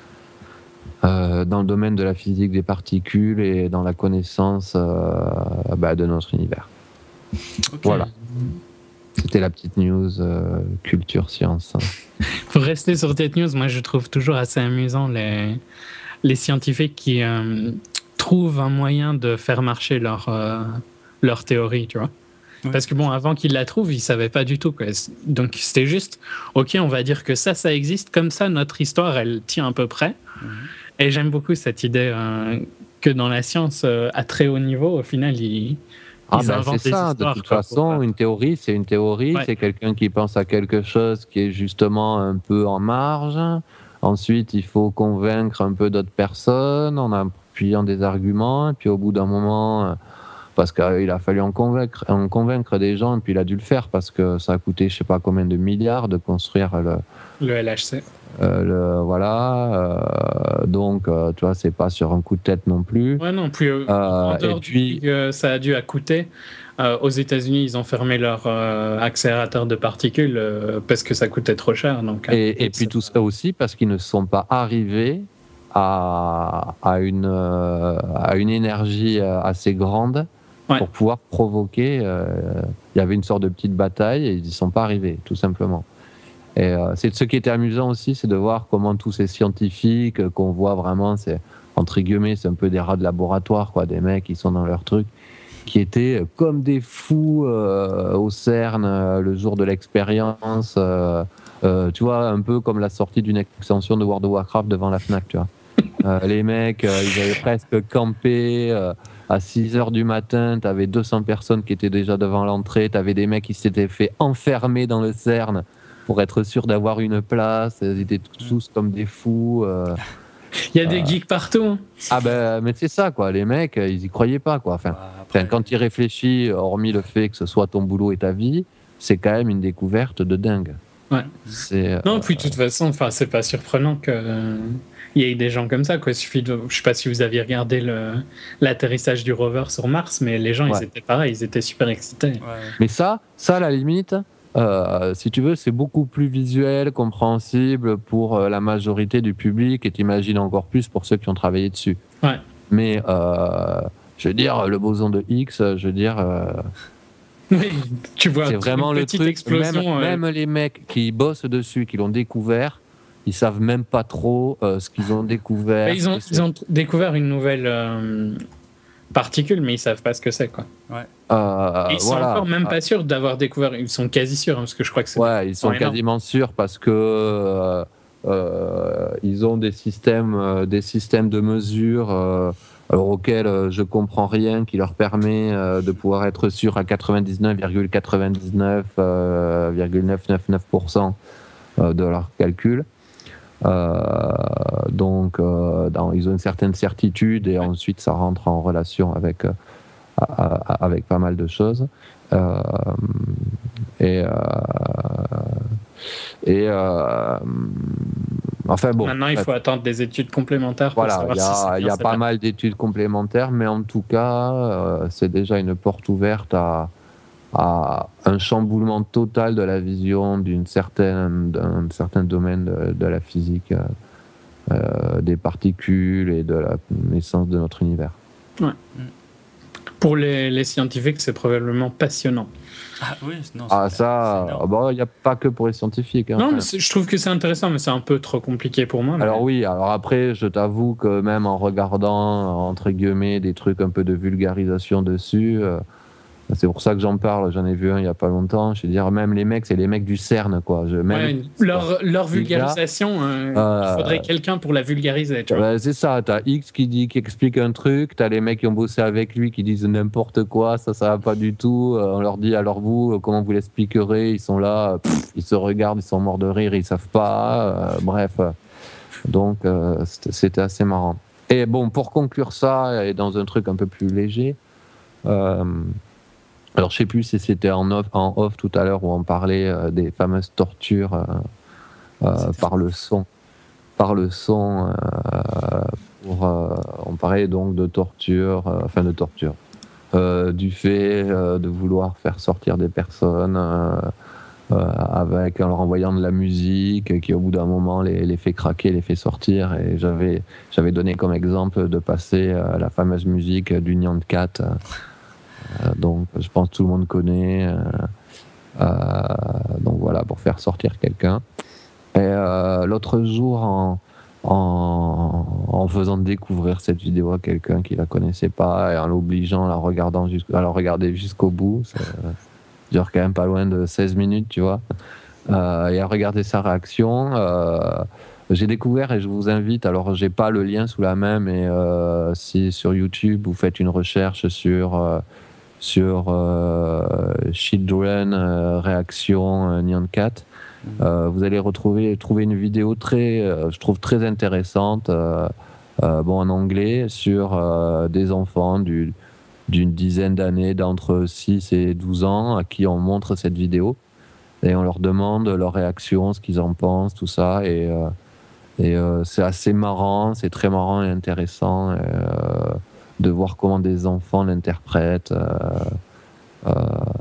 euh, dans le domaine de la physique des particules et dans la connaissance euh, bah, de notre univers. Okay. Voilà. C'était la petite news euh, culture science. Pour rester sur cette news, moi je trouve toujours assez amusant les, les scientifiques qui euh, trouvent un moyen de faire marcher leur, euh, leur théorie, tu vois. Oui. Parce que bon, avant qu'ils la trouvent, ils ne savaient pas du tout, quoi. Donc c'était juste, ok, on va dire que ça, ça existe, comme ça notre histoire, elle tient à peu près. Mm-hmm. Et j'aime beaucoup cette idée euh, que dans la science, euh, à très haut niveau, au final, ils... Ah ben c'est ça, de toute façon, une théorie, c'est une théorie, ouais. C'est quelqu'un qui pense à quelque chose qui est justement un peu en marge. Ensuite, il faut convaincre un peu d'autres personnes en appuyant des arguments, et puis au bout d'un moment, parce qu'il a fallu en convaincre, en convaincre des gens, et puis il a dû le faire, parce que ça a coûté je sais pas combien de milliards de construire le... Le L H C. Euh, le, voilà. Euh, donc, euh, tu vois, c'est pas sur un coup de tête non plus. Ouais, non, puis euh, en dehors du prix que ça a dû à coûter, euh, aux États-Unis, ils ont fermé leur euh, accélérateur de particules euh, parce que ça coûtait trop cher. Donc, et, et puis tout ça aussi parce qu'ils ne sont pas arrivés à, à, une, euh, à une énergie assez grande ouais. pour pouvoir provoquer. Il euh, y avait une sorte de petite bataille et ils n'y sont pas arrivés, tout simplement. Et euh, c'est ce qui était amusant aussi, c'est de voir comment tous ces scientifiques euh, qu'on voit vraiment, c'est entre guillemets, c'est un peu des rats de laboratoire, quoi, des mecs qui sont dans leur truc, qui étaient comme des fous euh, au CERN euh, le jour de l'expérience, euh, euh, tu vois, un peu comme la sortie d'une extension de World of Warcraft devant la Fnac, tu vois. Euh, les mecs, euh, ils avaient presque campé. Euh, à six heures du matin, t'avais deux cents personnes qui étaient déjà devant l'entrée, t'avais des mecs qui s'étaient fait enfermer dans le CERN pour être sûr d'avoir une place, ils étaient tous comme des fous. Euh, Il y a des euh, geeks partout. Hein. Ah ben, mais c'est ça, quoi. Les mecs, ils y croyaient pas, quoi. Enfin, après... quand tu y réfléchis, hormis le fait que ce soit ton boulot et ta vie, c'est quand même une découverte de dingue. Ouais. C'est, non, puis de toute façon, enfin, c'est pas surprenant que euh, il y ait des gens comme ça, quoi. Il suffit de, je sais pas si vous aviez regardé le, l'atterrissage du rover sur Mars, mais les gens, ouais. ils étaient pareils, ils étaient super excités. Ouais. Mais ça, ça, à la limite. Euh, si tu veux, c'est beaucoup plus visuel, compréhensible pour euh, la majorité du public et t'imagines encore plus pour ceux qui ont travaillé dessus. Ouais. Mais, euh, je veux dire, le boson de Higgs, je veux dire... Euh, oui, tu vois, c'est vraiment le truc. Explosion, même, euh... même les mecs qui bossent dessus, qui l'ont découvert, ils savent même pas trop euh, ce qu'ils ont découvert. Bah, ils, ont, ils ont découvert une nouvelle... Euh... particules, mais ils savent pas ce que c'est, quoi. Ouais. Euh, ils sont voilà. encore même pas sûrs d'avoir découvert. Ils sont quasi sûrs, hein, parce que je crois que c'est. Ouais, ils sont quasiment énorme. sûrs parce que euh, euh, ils ont des systèmes, euh, des systèmes de mesure euh, alors auxquels euh, je comprends rien, qui leur permet euh, de pouvoir être sûr à quatre-vingt-dix-neuf virgule quatre-vingt-dix-neuf virgule neuf cent quatre-vingt-dix-neuf pour cent euh, de leurs calculs. Euh, donc, euh, dans, ils ont une certaine certitude et ensuite ça rentre en relation avec, euh, avec pas mal de choses. Euh, et euh, et euh, enfin bon. Maintenant, il faut attendre des études complémentaires pour voilà, savoir y a, si c'est bien. Il y a pas mal d'études complémentaires, mais en tout cas, euh, c'est déjà une porte ouverte à à un chamboulement total de la vision d'une certaine, d'un certain domaine de, de la physique, euh, des particules et de la naissance de notre univers. Ouais. Pour les, les scientifiques, c'est probablement passionnant. Ah oui, non, ah ça, il bon, n'y a pas que pour les scientifiques. Hein, non, mais je trouve que c'est intéressant, mais c'est un peu trop compliqué pour moi. Mais... Alors oui, alors après, je t'avoue que même en regardant, entre guillemets, des trucs un peu de vulgarisation dessus... Euh, c'est pour ça que j'en parle, j'en ai vu un il n'y a pas longtemps. Je veux dire, même les mecs, c'est les mecs du CERN, quoi. Je, même, ouais, leur, leur vulgarisation, euh, euh, il faudrait quelqu'un pour la vulgariser. Tu vois. Ouais, c'est ça, t'as X qui, dit, qui explique un truc, t'as les mecs qui ont bossé avec lui qui disent n'importe quoi, ça, ça va pas du tout. On leur dit, alors vous, comment vous l'expliquerez? Ils sont là, pff, ils se regardent, ils sont morts de rire, ils savent pas. Euh, bref, donc euh, c'était, c'était assez marrant. Et bon, pour conclure ça, et dans un truc un peu plus léger, euh, alors, je sais plus si c'était en off, en off tout à l'heure où on parlait euh, des fameuses tortures euh, euh, par le son. Par le son, euh, pour, euh, on parlait donc de torture, euh, enfin de torture, euh, du fait euh, de vouloir faire sortir des personnes euh, euh, avec, en leur envoyant de la musique qui au bout d'un moment les, les fait craquer, les fait sortir. Et j'avais, j'avais donné comme exemple de passer euh, la fameuse musique du Nyan Cat. Euh, Euh, donc, je pense que tout le monde connaît. Euh, euh, donc voilà, pour faire sortir quelqu'un. Et euh, l'autre jour, en, en, en faisant découvrir cette vidéo à quelqu'un qui la connaissait pas et en l'obligeant à la, regardant jusqu', à la regarder jusqu'au bout, ça dure quand même pas loin de seize minutes, tu vois, euh, et à regarder sa réaction. Euh, J'ai découvert, et je vous invite, alors j'ai pas le lien sous la main, mais euh, si sur YouTube vous faites une recherche sur euh, sur euh, Children euh, réaction euh, Nyan Cat, euh, vous allez retrouver trouver une vidéo très, euh, je trouve très intéressante, euh, euh, bon en anglais, sur euh, des enfants du, d'une dizaine d'années, d'entre six et douze ans, à qui on montre cette vidéo et on leur demande leur réaction, ce qu'ils en pensent, tout ça, et euh, Et euh, c'est assez marrant, c'est très marrant et intéressant euh, de voir comment des enfants l'interprètent. Euh, euh,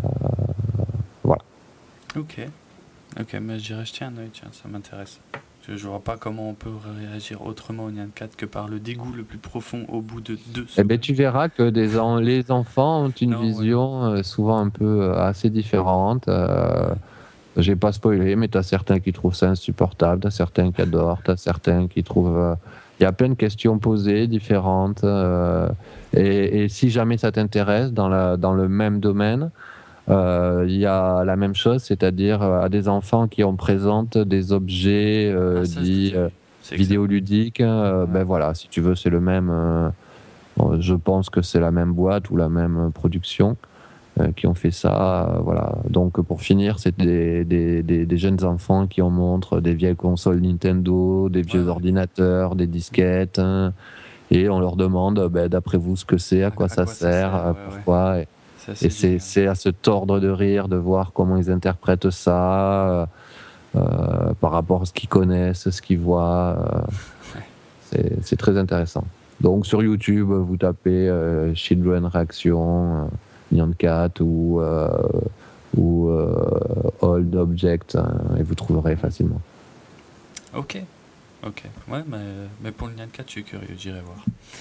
voilà. Ok, ok, mais j'irai jeter un œil, tiens, ça m'intéresse. Je ne vois pas comment on peut réagir autrement au Nyan quatre que par le dégoût le plus profond au bout de deux secondes. Eh ben, tu verras que des en- les enfants ont une Non, vision euh, souvent un peu euh, assez différente. Euh, j'ai pas spoilé, mais tu as certains qui trouvent ça insupportable, tu as certains qui adorent, tu as certains qui trouvent... euh, Il y a plein de questions posées, différentes. euh, et, et si jamais ça t'intéresse, dans, la, dans le même domaine, euh, il y a la même chose, c'est-à-dire euh, à des enfants qui on présente des objets euh, Ah, ça, je l'ai dits déjà euh, vu. C'est excellent. vidéoludiques. euh, Ouais. Ben voilà, si tu veux, c'est le même. euh, bon, je pense que c'est la même boîte ou la même production euh, qui ont fait ça. euh, voilà. Donc pour finir, c'est des, des, des, des jeunes enfants qui en montrent des vieilles consoles Nintendo, des vieux Ouais, ouais. ordinateurs, des disquettes, hein, et on leur demande, ben, d'après vous, ce que c'est, à À- quoi à ça quoi ça sert, sert, euh, ouais, ouais. pourquoi. Et, C'est assez et c'est, génial. c'est à se tordre de rire de voir comment ils interprètent ça euh, euh, par rapport à ce qu'ils connaissent, ce qu'ils voient. euh, Ouais. c'est, c'est très intéressant. Donc sur YouTube, vous tapez euh, Children Reaction, euh, Nyan Cat ou, euh, ou euh, Old Object hein, et vous trouverez facilement. Ok, ok. Ouais, mais, mais pour le Nyan quatre, je suis curieux, j'irai voir.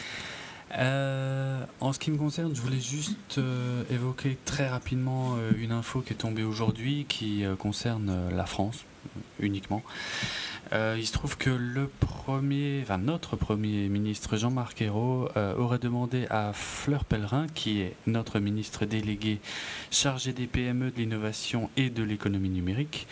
Euh, en ce qui me concerne, je voulais juste euh, évoquer très rapidement euh, une info qui est tombée aujourd'hui qui euh, concerne euh, la France uniquement. Euh, il se trouve que le premier, enfin notre premier ministre Jean-Marc Ayrault euh, aurait demandé à Fleur Pellerin, qui est notre ministre délégué chargé des P M E, de l'innovation et de l'économie numérique,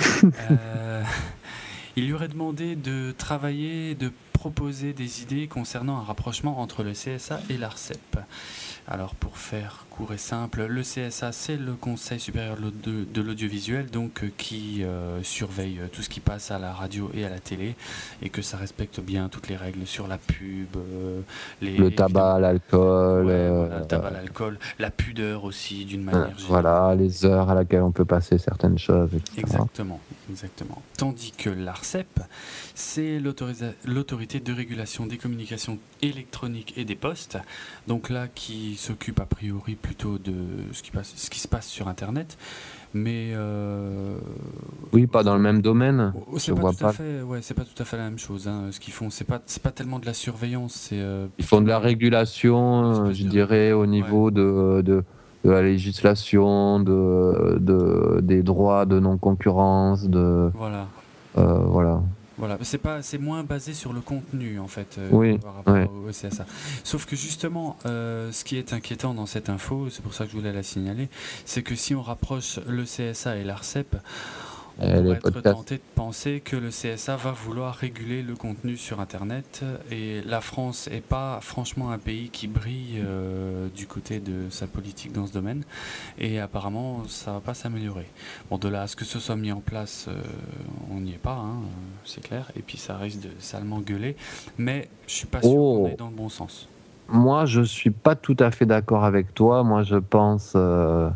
euh, il lui aurait demandé de travailler, de proposer des idées concernant un rapprochement entre le C S A et l'ARCEP. Alors pour faire court et simple, le C S A c'est le Conseil supérieur de l'audiovisuel, donc euh, qui euh, surveille tout ce qui passe à la radio et à la télé et que ça respecte bien toutes les règles sur la pub, euh, les, Le tabac, l'alcool, ouais, euh, voilà, le tabac, l'alcool, la pudeur aussi d'une euh, manière générale. voilà, les heures à laquelle on peut passer certaines choses, et cetera. Exactement, exactement. Tandis que l'ARCEP, c'est l'autorité de régulation des communications électroniques et des postes, donc là qui s'occupe a priori plutôt de ce qui, passe, ce qui se passe sur Internet, mais euh, Oui, pas dans le même domaine. c'est Je pas vois tout à pas. fait, ouais, c'est pas tout à fait la même chose. Hein, ce qu'ils font, c'est pas, c'est pas tellement de la surveillance, c'est. Euh, Ils font de la plutôt une régulation, euh, espèce je de- dirais, au ouais, niveau de, de, de la législation, de, de, des droits de non-concurrence, de voilà. euh, voilà. Voilà, c'est pas, c'est moins basé sur le contenu en fait euh, Oui, par rapport oui. au C S A. Sauf que justement, euh, ce qui est inquiétant dans cette info, c'est pour ça que je voulais la signaler, c'est que si on rapproche le C S A et l'ARCEP, on Et les pourrait être podcasts. tenté de penser que le C S A va vouloir réguler le contenu sur Internet et la France est pas franchement un pays qui brille euh, du côté de sa politique dans ce domaine et apparemment ça va pas s'améliorer. Bon, de là à ce que ce soit mis en place, euh, on n'y est pas, hein, euh, c'est clair, et puis ça risque de salement gueuler, mais je suis pas sûr qu'on Oh, est dans le bon sens. moi, je suis pas tout à fait d'accord avec toi. Moi, je pense. euh,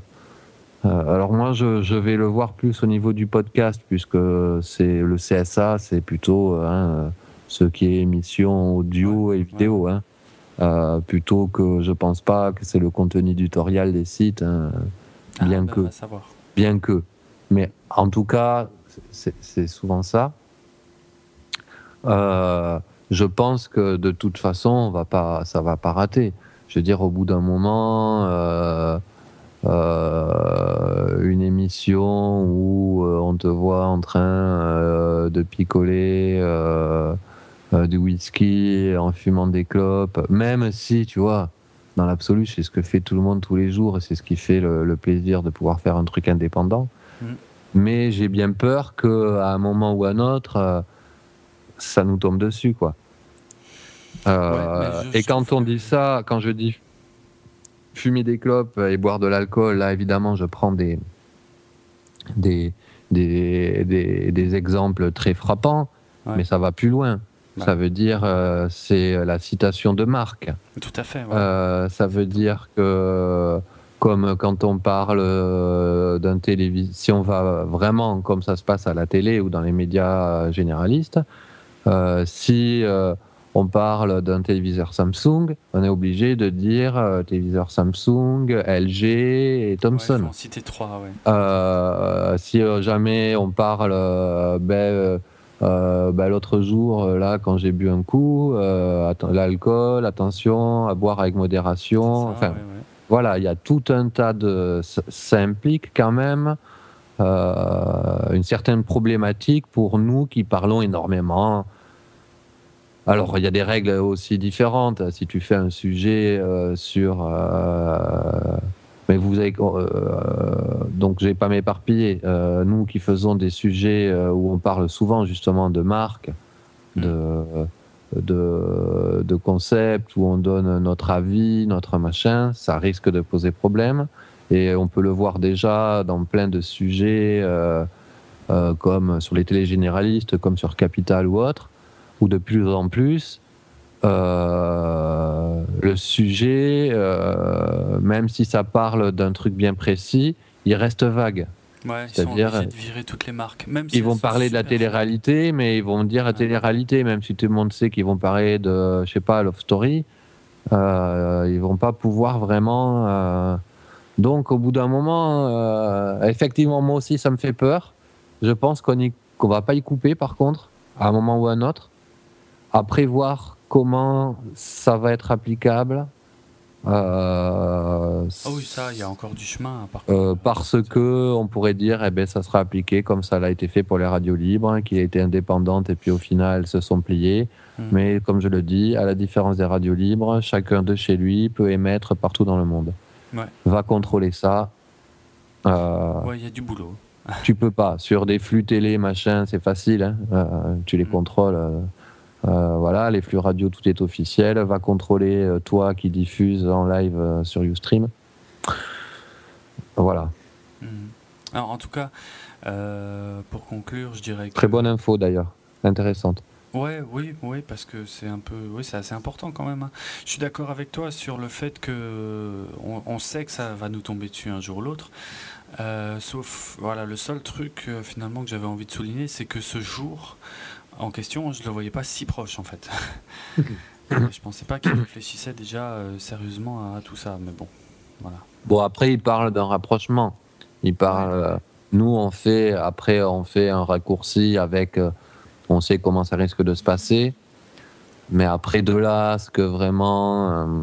euh, alors moi, je, je vais le voir plus au niveau du podcast, puisque c'est le C S A, c'est plutôt hein, ce qui est émission audio Ouais, et ouais, vidéo. ouais. Hein. Euh, plutôt que je pense pas que c'est le contenu éditorial des sites, hein, Ah, bien ben, que, va savoir. bien que. Mais en tout cas, c'est c'est souvent ça. Euh, je pense que de toute façon, on va pas, ça va pas rater. Je veux dire, au bout d'un moment, euh, euh, une émission où euh, on te voit en train euh, de picoler euh, euh, du whisky en fumant des clopes, même si, tu vois, dans l'absolu, c'est ce que fait tout le monde tous les jours et c'est ce qui fait le, le plaisir de pouvoir faire un truc indépendant. Mm. Mais j'ai bien peur qu'à un moment ou à un autre, euh, ça nous tombe dessus, quoi. Euh, Ouais, mais je, et je quand trouve on que... dit ça, quand je dis fumer des clopes et boire de l'alcool, là évidemment je prends des, des, des, des, des exemples très frappants, Ouais. mais ça va plus loin. Bah. Ça veut dire, euh, c'est la citation de marque. Tout à fait, ouais. Euh, ça veut dire que, comme quand on parle euh, d'un télévision, si on va vraiment comme ça se passe à la télé ou dans les médias généralistes, Euh, si euh, on parle d'un téléviseur Samsung, on est obligé de dire euh, téléviseur Samsung, L G et Thomson. Ouais, il faut en citer trois, ouais. Euh, si euh, jamais on parle, euh, ben, euh, euh, ben, l'autre jour, euh, là, quand j'ai bu un coup, euh, atten- l'alcool, attention, à boire avec modération. Ça, Enfin, ouais, ouais. voilà, il y a tout un tas de. Ça, ça implique quand même euh, une certaine problématique pour nous qui parlons énormément. Alors, il y a des règles aussi différentes. Si tu fais un sujet euh, sur. euh, mais vous avez. Euh, donc, je vais pas m'éparpiller. Euh, nous qui faisons des sujets euh, où on parle souvent justement de marques, de, de, de concepts, où on donne notre avis, notre machin, ça risque de poser problème. Et on peut le voir déjà dans plein de sujets, euh, euh, comme sur les télégénéralistes, comme sur Capital ou autre, où de plus en plus. Euh, le sujet, euh, même si ça parle d'un truc bien précis, il reste vague. Ouais, ils sont C'est-à-dire, obligés de virer toutes les marques. Même si ils elles vont sont parler de la super faibles. télé-réalité, mais ils vont dire la Ah. télé-réalité, même si tout le monde sait qu'ils vont parler de, je sais pas, Love Story, euh, ils vont pas pouvoir vraiment. euh, Donc, au bout d'un moment, euh, effectivement, moi aussi, ça me fait peur. Je pense qu'on y... qu'on va pas y couper, par contre, à un moment ou à un autre. Après, voir comment ça va être applicable. Euh, Ah oui, ça, il y a encore du chemin à euh, parcourir. parce que on pourrait dire, eh ben, ça sera appliqué comme ça l'a été fait pour les radios libres, hein, qui a été indépendantes et puis au final se sont pliées. Hmm. Mais comme je le dis, à la différence des radios libres, chacun de chez lui peut émettre partout dans le monde. Ouais. Va contrôler ça. Euh, Ouais, il y a du boulot. tu peux pas. Sur des flux télé, machin, c'est facile. Hein. Euh, tu les Mm. contrôles. Euh, euh, voilà, les flux radio, tout est officiel. Va contrôler euh, toi qui diffuse en live euh, sur Ustream. Voilà. Mm. Alors, en tout cas, euh, pour conclure, je dirais que... Très bonne info d'ailleurs. Intéressante. Ouais, oui, oui, parce que c'est un peu, oui, c'est assez important quand même. Hein. Je suis d'accord avec toi sur le fait que on, on sait que ça va nous tomber dessus un jour ou l'autre. Euh, sauf, voilà, le seul truc euh, finalement que j'avais envie de souligner, c'est que ce jour en question, je le voyais pas si proche en fait. Je pensais pas qu'il réfléchissait déjà euh, sérieusement à, à tout ça, mais bon, voilà. Bon, après, il parle d'un rapprochement. Il parle. Ouais. euh, nous, on fait. Après, on fait un raccourci avec. euh, on sait comment ça risque de se passer. Mais après, de là, ce que vraiment. Euh,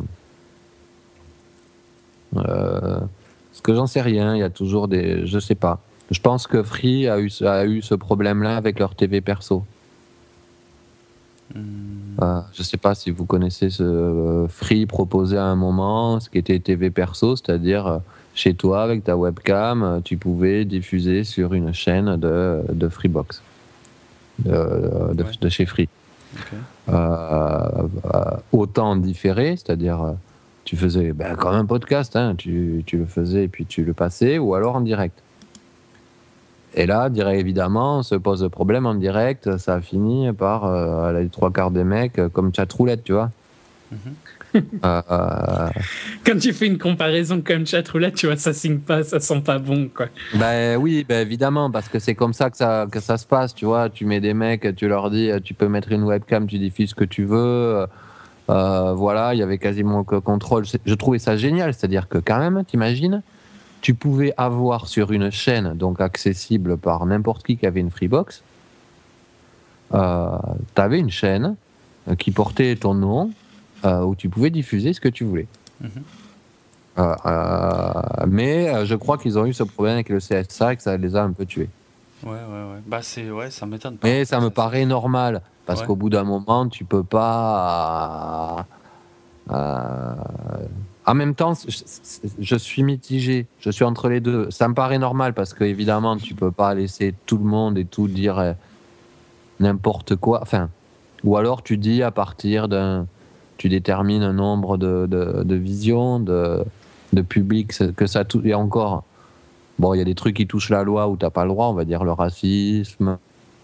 euh, ce que j'en sais rien. Il y a toujours des. Je sais pas. Je pense que Free a eu, a eu ce problème-là avec leur T V perso. Hmm. Euh, je sais pas si vous connaissez ce euh, Free proposait à un moment ce qui était T V perso, c'est-à-dire euh, chez toi avec ta webcam, euh, tu pouvais diffuser sur une chaîne de, de Freebox, de, de, Ouais. de chez Free. Ok. Euh, euh, autant en différé, c'est-à-dire euh, tu faisais ben, comme un podcast, hein, tu, tu le faisais et puis tu le passais, ou alors en direct. Et là, direct, évidemment, se pose le problème en direct, ça a fini par euh, les trois quarts des mecs euh, comme chatroulette, tu vois. Mhm. Euh, euh, Quand tu fais une comparaison comme chatroulette, tu vois, ça signe pas, ça sent pas bon, quoi. ben oui, ben évidemment, parce que c'est comme ça que ça que ça se passe, tu vois. Tu mets des mecs, tu leur dis, tu peux mettre une webcam, tu diffuses ce que tu veux. Euh, voilà, il y avait quasiment aucun contrôle. Je trouvais ça génial, c'est-à-dire que quand même, t'imagines, tu pouvais avoir sur une chaîne, donc accessible par n'importe qui qui avait une Freebox, euh, t'avais une chaîne qui portait ton nom, euh, où tu pouvais diffuser ce que tu voulais. Mhm. Euh, euh, mais euh, je crois qu'ils ont eu ce problème avec le C S A et que ça les a un peu tués. Ouais, ouais, ouais. Bah c'est, ouais, ça m'étonne pas. en Mais fait, ça me c'est- paraît normal, parce Ouais. qu'au bout d'un moment, tu peux pas. euh, En même temps, je, je suis mitigé, je suis entre les deux. Ça me paraît normal, parce qu'évidemment, tu peux pas laisser tout le monde et tout dire euh, n'importe quoi. Enfin, ou alors tu dis à partir d'un. Tu détermines un nombre de, de, de visions, de, de public que ça touche. Et encore, bon, il y a des trucs qui touchent la loi où tu n'as pas le droit, on va dire le racisme.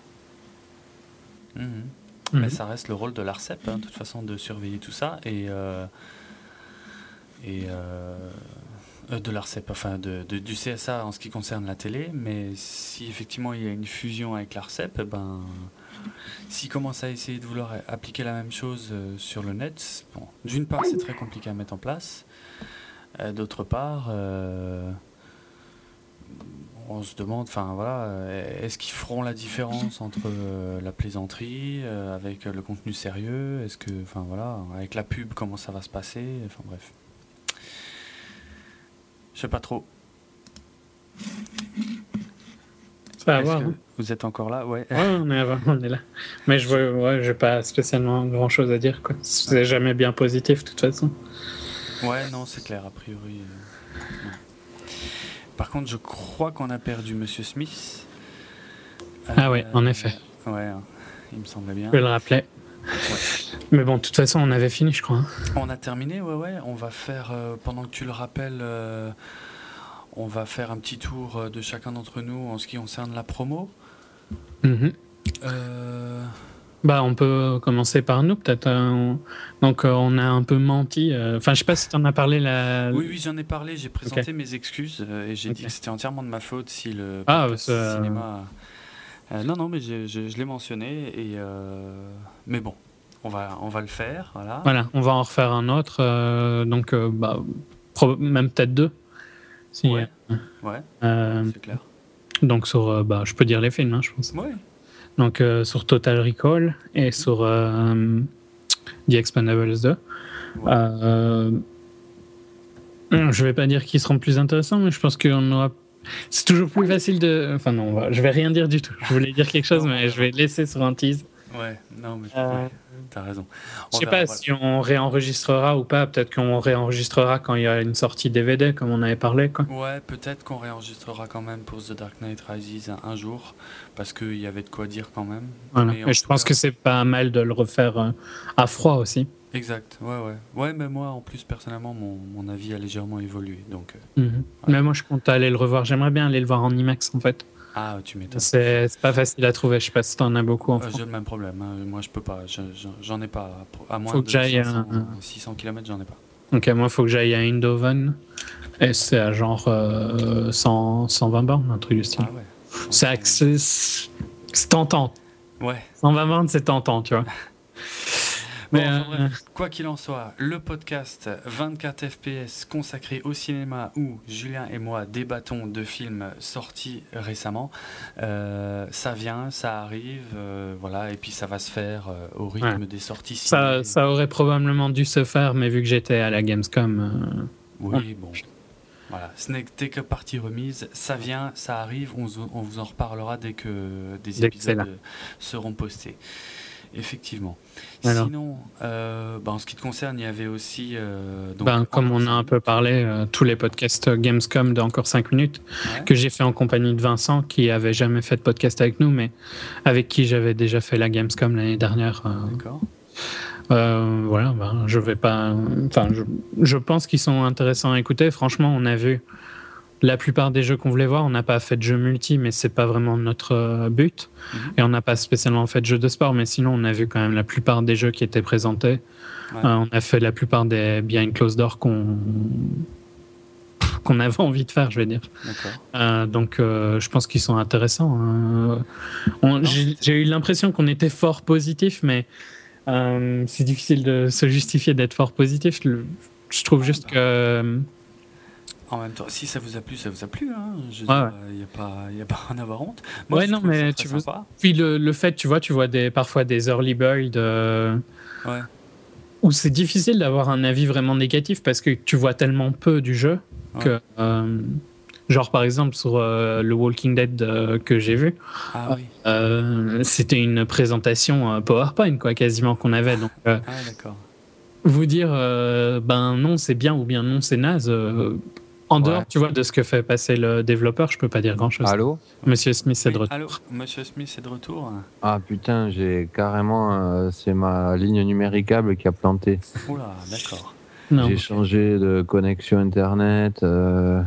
Mhm. Mhm. Mais ça reste le rôle de l'ARCEP, hein, de toute façon, de surveiller tout ça. Et, euh, et euh, euh, de l'ARCEP, enfin de, de- du C S A en ce qui concerne la télé. Mais si effectivement il y a une fusion avec l'ARCEP, eh ben, s'ils commencent à essayer de vouloir appliquer la même chose euh, sur le net, bon, d'une part, c'est très compliqué à mettre en place. Euh, d'autre part, euh, on se demande, enfin voilà, euh, est-ce qu'ils feront la différence entre euh, la plaisanterie euh, avec le contenu sérieux? Est-ce que, enfin voilà, avec la pub, comment ça va se passer? Enfin bref, je sais pas trop. Ça va Est-ce voir. que hein. vous êtes encore là? Ouais. Ouais, on est, on est là. Mais je vois, ouais, j'ai pas spécialement grand chose à dire, quoi. C'est jamais bien positif, de toute façon. Ouais, non, c'est clair, a priori. euh, non. Par contre, je crois qu'on a perdu Monsieur Smith. Ah ouais, en effet. Ouais, hein, il me semblait bien. Je le rappelais. Mais bon, de toute façon, on avait fini, je crois. hein. On a terminé, ouais, ouais. On va faire, euh, pendant que tu le rappelles, euh, on va faire un petit tour euh, de chacun d'entre nous en ce qui concerne la promo. Mhm. Euh, Bah, on peut commencer par nous, peut-être. hein. Donc, euh, on a un peu menti. euh, Enfin, je sais pas si tu en as parlé là. Oui, oui, j'en ai parlé. J'ai présenté Ok. mes excuses euh, et j'ai Ok. dit que c'était entièrement de ma faute si le Ah, podcast ça- cinéma. Euh, non, non, mais je, je- je l'ai mentionné et euh, mais bon, on va, on va le faire, voilà. Voilà, on va en refaire un autre. euh, donc, euh, bah, pro- même peut-être deux. Si, Ouais, euh, ouais, euh, c'est clair. donc, sur. euh, bah, je peux dire les films, hein, je pense. Ouais, Donc, euh, sur Total Recall et sur euh, The Expendables deux. ouais. Euh, je vais pas dire qu'ils seront plus intéressants, mais je pense qu'on aura. C'est toujours plus facile de. Enfin, non, on va- je vais rien dire du tout. Je voulais dire quelque chose, Non, mais je vais laisser sur un tease. Ouais, non, mais Euh, ouais, t'as raison. Je On sais verra, pas voilà. si on réenregistrera ou pas. Peut-être qu'on réenregistrera quand il y a une sortie D V D, comme on avait parlé. Quoi. Ouais, peut-être qu'on réenregistrera quand même pour The Dark Knight Rises un, un jour, parce qu'il y avait de quoi dire quand même. Voilà. Mais en Et je tout pense cas- que c'est pas mal de le refaire euh, à froid aussi. Exact, ouais, ouais. Ouais, mais moi, en plus, personnellement, mon, mon avis a légèrement évolué, donc... euh, Mhm. Mais moi, je compte aller le revoir. J'aimerais bien aller le voir en IMAX, en fait. Ah, tu m'étonnes. C'est c'est pas facile à trouver. Je sais pas si t'en as beaucoup en Euh, France. J'ai le même problème, hein. Moi, je peux pas, je- je- j'en ai pas. À moins Faut que de j'aille cinq cents, un- six cents kilomètres, j'en ai pas. Ok, moi, il faut que j'aille à Eindhoven. Et c'est à genre euh, cent, cent vingt bornes, un truc du style. Ah ouais. C'est accès- c'est tentant. Ouais. cent vingt bornes, c'est tentant, tu vois. Bon, Mais, enfin, euh, bref, quoi qu'il en soit, le podcast vingt-quatre F P S consacré au cinéma où Julien et moi débattons de films sortis récemment, euh, ça vient, ça arrive, euh, voilà, et puis ça va se faire euh, au rythme Ouais. des sorties ça, ciné. ça aurait probablement dû se faire, mais vu que j'étais à la Gamescom. euh, Oui, bon. Voilà, ce n'était que partie remise, ça vient, ça arrive, on, vous- on vous en reparlera dès que des Dès que c'est épisodes là. euh, seront postés. Effectivement. Alors. Sinon, euh, bah, en ce qui te concerne, il y avait aussi... euh, donc, ben, comme encore on a cinq un peu minutes. parlé, euh, tous les podcasts euh, Gamescom de encore cinq minutes, Ouais. que j'ai fait en compagnie de Vincent, qui avait jamais fait de podcast avec nous, mais avec qui j'avais déjà fait la Gamescom l'année dernière. euh, D'accord. Euh, voilà, ben, je vais pas. Enfin, je, je pense qu'ils sont intéressants à écouter. Franchement, on a vu la plupart des jeux qu'on voulait voir. On n'a pas fait de jeux multi, mais c'est pas vraiment notre euh, but. Mhm. Et on n'a pas spécialement fait de jeux de sport, mais sinon, on a vu quand même la plupart des jeux qui étaient présentés. Ouais. Euh, on a fait la plupart des behind closed doors qu'on qu'on avait envie de faire, je vais dire. D'accord. Euh, donc, euh, je pense qu'ils sont intéressants. hein. On- Non, J'ai c'était- j'ai eu l'impression qu'on était fort positif, mais euh, c'est difficile de se justifier d'être fort positif. Le- Je trouve Ah, juste bah. que. euh, En même temps, si ça vous a plu, ça vous a plu. Hein. Je veux Ouais, dire, ouais. il n'y a pas, y a pas à en avoir honte. Moi, Ouais, je non, trouve mais ça tu très veux- sympa. Puis le, le fait, tu vois, tu vois des, parfois des early builds euh, Ouais. où c'est difficile d'avoir un avis vraiment négatif parce que tu vois tellement peu du jeu Ouais. que. euh, genre, par exemple, sur euh, le Walking Dead euh, que j'ai vu, Ah oui. euh, c'était une présentation euh, PowerPoint, quoi, quasiment qu'on avait. Donc, euh, Ah d'accord. vous dire, euh, ben non, c'est bien ou bien non, c'est naze. euh, en Ouais. dehors, tu vois, de ce que fait passer le développeur, je peux pas dire grand-chose. Allô? Monsieur Smith, c'est Oui, de retour. allô, Monsieur Smith est de retour. Ah putain, j'ai carrément. euh, c'est ma ligne numéricable qui a planté. Oula, d'accord. Non. J'ai ok. changé de connexion internet. euh,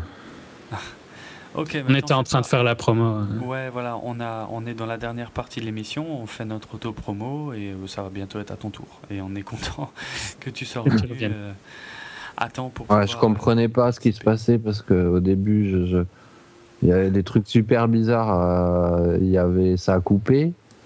Ok. On était en train de faire la promo. euh. Ouais, voilà, on, a, on est dans la dernière partie de l'émission, on fait notre auto-promo et euh, ça va bientôt être à ton tour. Et on est content que tu sois Que tu revenu reviennes. euh, à temps pour Ouais, pouvoir, je comprenais euh, pas ce qui se participer. passait parce qu'au début, je, je- il y avait des trucs super bizarres. euh, Il y avait, ça a coupé.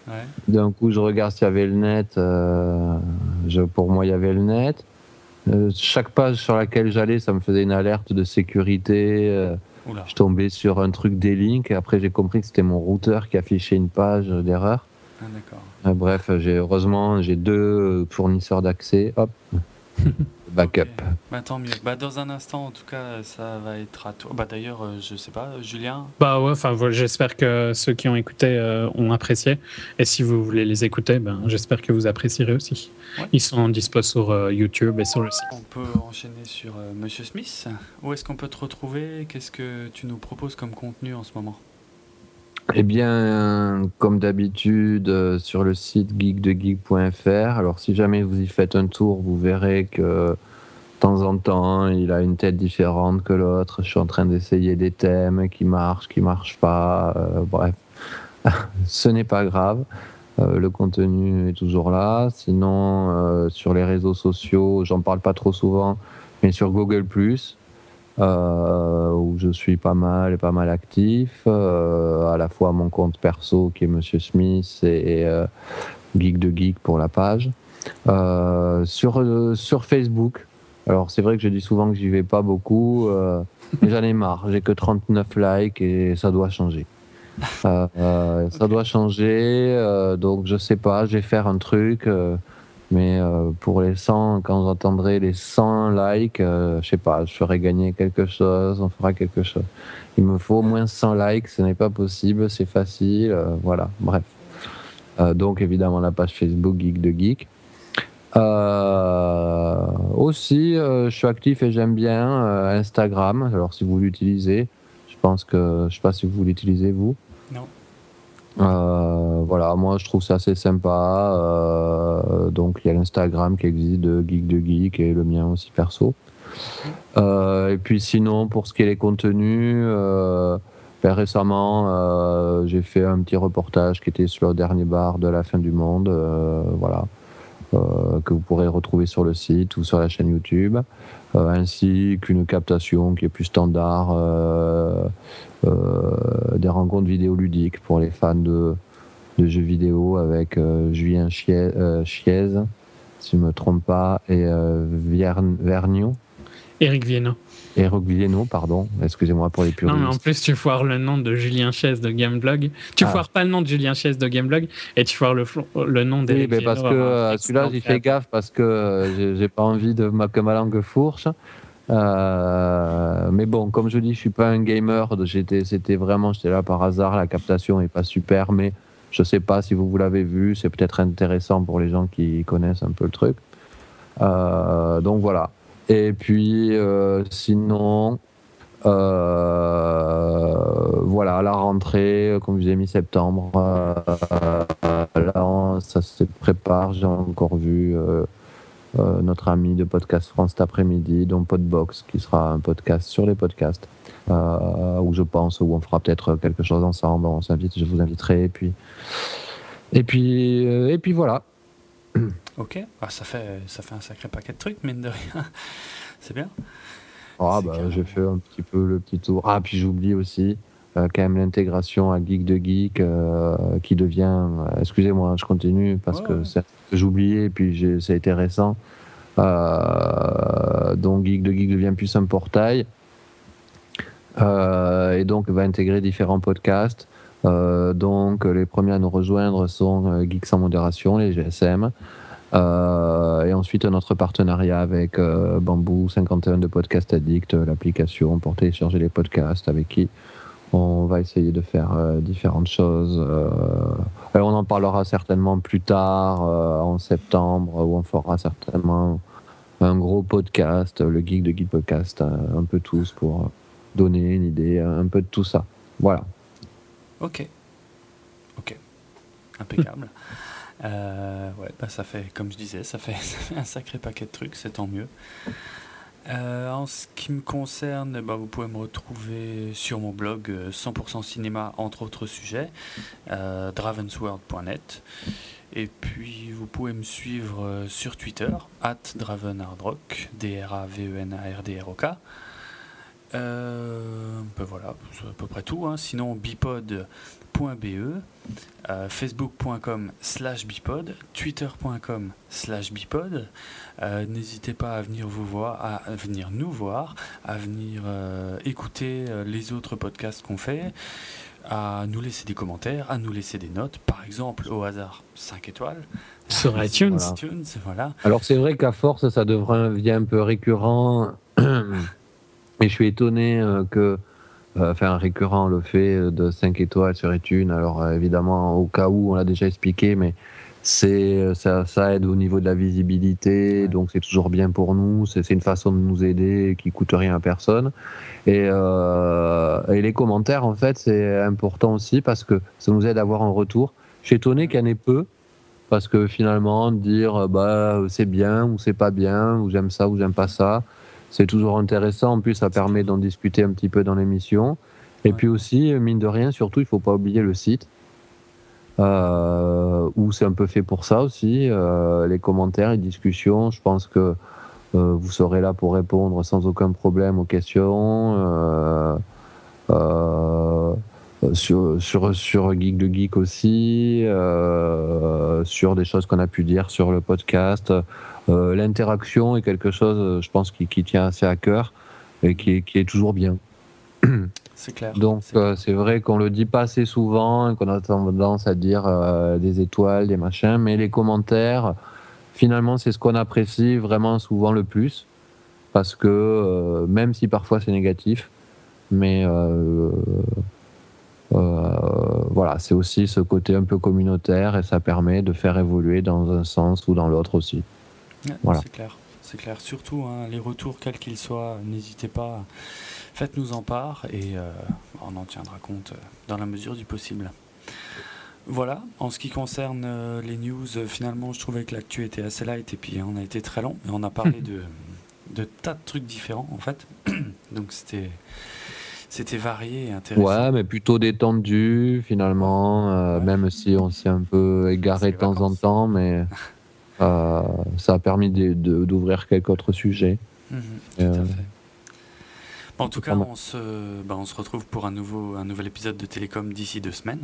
Ouais. D'un coup, je regarde s'il y avait le net. Euh, je, pour moi, il y avait le net. Euh, chaque page sur laquelle j'allais, ça me faisait une alerte de sécurité. Euh, Oula. je tombais sur un truc des links et après j'ai compris que c'était mon routeur qui affichait une page d'erreur. Ah, d'accord. Euh, bref, j'ai, heureusement, j'ai deux fournisseurs d'accès. Hop, backup. Ok. Bah, tant mieux. Bah, dans un instant, en tout cas, ça va être à toi. Bah, d'ailleurs, euh, je sais pas, Julien. Bah ouais, enfin voilà, j'espère que ceux qui ont écouté euh, ont apprécié. Et si vous voulez les écouter, ben, j'espère que vous apprécierez aussi. Ouais. Ils sont dispo sur euh, YouTube et sur le site. On peut enchaîner sur euh, Monsieur Smith. Où est-ce qu'on peut te retrouver? Qu'est-ce que tu nous proposes comme contenu en ce moment? Eh bien, comme d'habitude, euh, sur le site geek de geek point f r. Alors, si jamais vous y faites un tour, vous verrez que de temps en temps, il a une tête différente que l'autre. Je suis en train d'essayer des thèmes qui marchent, qui marchent pas. Euh, bref, ce n'est pas grave. Euh, le contenu est toujours là. Sinon, euh, sur les réseaux sociaux, j'en parle pas trop souvent, mais sur Google plus, euh, où je suis pas mal et pas mal actif, euh, à la fois mon compte perso qui est Monsieur Smith et, et euh, Geek de Geek pour la page. Euh, sur, euh, sur Facebook, alors c'est vrai que je dis souvent que j'y vais pas beaucoup, euh, mais j'en ai marre. J'ai que trente-neuf likes et ça doit changer. Euh, euh, ça Ok. doit changer, euh, donc je sais pas, je vais faire un truc, euh, mais euh, pour les cent, quand j'entendrai les cent likes, euh, je sais pas, je ferai gagner quelque chose, on fera quelque chose. Il me faut au moins cent likes, ce n'est pas possible, c'est facile, euh, voilà, bref. Euh, donc évidemment la page Facebook Geek de Geek. Euh, aussi, euh, je suis actif et j'aime bien euh, Instagram, alors si vous l'utilisez, je pense que, je sais pas si vous l'utilisez vous. Non. Euh, voilà, moi je trouve ça assez sympa. Euh, donc il y a l'Instagram qui existe de Geek de Geek et le mien aussi perso. Euh, et puis sinon, pour ce qui est les contenus, euh, ben, récemment euh, j'ai fait un petit reportage qui était sur le dernier bar de la fin du monde, euh, voilà, euh, que vous pourrez retrouver sur le site ou sur la chaîne YouTube, euh, ainsi qu'une captation qui est plus standard. Euh, euh, des rencontres vidéoludiques pour les fans de, de jeux vidéo avec euh, Julien Chiez, euh, Chiez, si je ne me trompe pas, et euh, Vierne- Vergniaud. Eric Viennot. Eric Viennot, pardon, excusez-moi pour les Non, mais en puristes. plus, tu foires le nom de Julien Chiez de Gameblog. Tu Ah. foires pas le nom de Julien Chiez de Gameblog et tu foires le, flo- le nom Oui, d'Eric mais Viennot. parce que euh, celui-là, j'y fais gaffe parce que euh, j'ai, j'ai pas envie de ma, que ma langue fourche. Euh, mais bon, comme je dis, je suis pas un gamer. J'étais, c'était vraiment, j'étais là par hasard. La captation est pas super, mais je sais pas si vous, vous l'avez vu. C'est peut-être intéressant pour les gens qui connaissent un peu le truc. Euh, donc voilà. Et puis euh, sinon, euh, voilà, la rentrée, comme je vous ai mis septembre, euh, là, on- ça se prépare. J'ai encore vu. Euh, euh, notre ami de Podcast France cet après-midi, dont Podbox, qui sera un podcast sur les podcasts, euh, où je pense, où on fera peut-être quelque chose ensemble. On s'invite, je vous inviterai. Et puis, et puis, euh, et puis voilà. Ok. Ah, ça fait, ça fait un sacré paquet de trucs, mine de rien. C'est bien. Ah C'est bah, carrément- j'ai fait un petit peu le petit tour. Ah, puis j'oublie aussi euh, quand même l'intégration à Geek de Geek, euh, qui devient. euh, excusez-moi, je continue parce Ouais, que ouais. c'est un truc que j'oubliais, et puis j'ai- ça a été récent. Euh, donc Geek de Geek devient plus un portail. Euh, et donc va intégrer différents podcasts. Euh, donc les premiers à nous rejoindre sont euh, Geeks sans modération, les G S M. Euh, et ensuite notre partenariat avec euh, Bamboo cinquante et un de Podcast Addict, l'application pour télécharger les podcasts, avec qui on va essayer de faire euh, différentes choses. Euh, et on en parlera certainement plus tard, euh, en septembre, où on fera certainement un gros podcast, le Geek de Geek Podcast, un peu tous pour donner une idée, un peu de tout ça. Voilà. Ok. Ok. Impeccable. Euh, ouais, bah ça fait, comme je disais, ça fait, ça fait un sacré paquet de trucs, c'est tant mieux. Euh, en ce qui me concerne, bah, vous pouvez me retrouver sur mon blog euh, cent pour cent cinéma, entre autres sujets, euh, dravensworld point net. Et puis vous pouvez me suivre euh, sur Twitter, at dravenhardrock, D R A V E N A R D R O K. Euh, ben voilà, c'est à peu près tout. Hein. Sinon, bipod point b e, euh, facebook point com slash bipod, twitter point com slash bipod. Euh, n'hésitez pas à venir vous voir, à venir nous voir, à venir euh, écouter euh, les autres podcasts qu'on fait, à nous laisser des commentaires, à nous laisser des notes, par exemple au hasard cinq étoiles sur iTunes. Voilà. iTunes, voilà. Alors c'est vrai qu'à force, ça devient un peu récurrent. Et je suis étonné euh, que, euh, enfin, récurrent le fait de cinq étoiles sur iTunes. Alors euh, évidemment, au cas où, on l'a déjà expliqué, mais c'est ça, ça aide au niveau de la visibilité, Ouais. donc c'est toujours bien pour nous. C'est, c'est une façon de nous aider qui coûte rien à personne. Et, euh, et les commentaires, en fait, c'est important aussi parce que ça nous aide à avoir un retour. Je suis étonné qu'il y en ait peu. Parce que finalement, dire bah c'est bien ou c'est pas bien, ou j'aime ça ou j'aime pas ça, c'est toujours intéressant. En plus, ça permet d'en discuter un petit peu dans l'émission. Et Ouais. puis aussi, mine de rien, surtout, il faut pas oublier le site, euh, où c'est un peu fait pour ça aussi. Euh, les commentaires, les discussions, je pense que euh, vous serez là pour répondre sans aucun problème aux questions. Euh, euh, sur, sur, sur Geek de Geek aussi, euh, sur des choses qu'on a pu dire sur le podcast. Euh, l'interaction est quelque chose, je pense, qui, qui tient assez à cœur et qui est, qui est toujours bien. C'est clair. Donc c'est, euh, clair. c'est vrai qu'on le dit pas assez souvent et qu'on a tendance à dire euh, des étoiles, des machins, mais les commentaires, finalement, c'est ce qu'on apprécie vraiment souvent le plus, parce que euh, même si parfois c'est négatif, mais euh, Euh, voilà, c'est aussi ce côté un peu communautaire et ça permet de faire évoluer dans un sens ou dans l'autre aussi. Ouais, Voilà. C'est clair, c'est clair. Surtout hein, les retours, quels qu'ils soient, n'hésitez pas, faites-nous en part et euh, on en tiendra compte euh, dans la mesure du possible. Voilà, en ce qui concerne euh, les news, euh, finalement je trouvais que l'actu était assez light et puis on a été très long, mais on a parlé de, de tas de trucs différents en fait, donc c'était... C'était varié et intéressant. Ouais, mais plutôt détendu finalement, Ouais. euh, Ouais. même si on s'est un peu égaré de temps en vacances. temps, mais euh, ça a permis de, de, d'ouvrir quelques autres sujets. Mmh, Et, tout euh, à fait. Bon, en tout cas, on se, bah, on se retrouve pour un, nouveau, un nouvel épisode de Télécom d'ici deux semaines.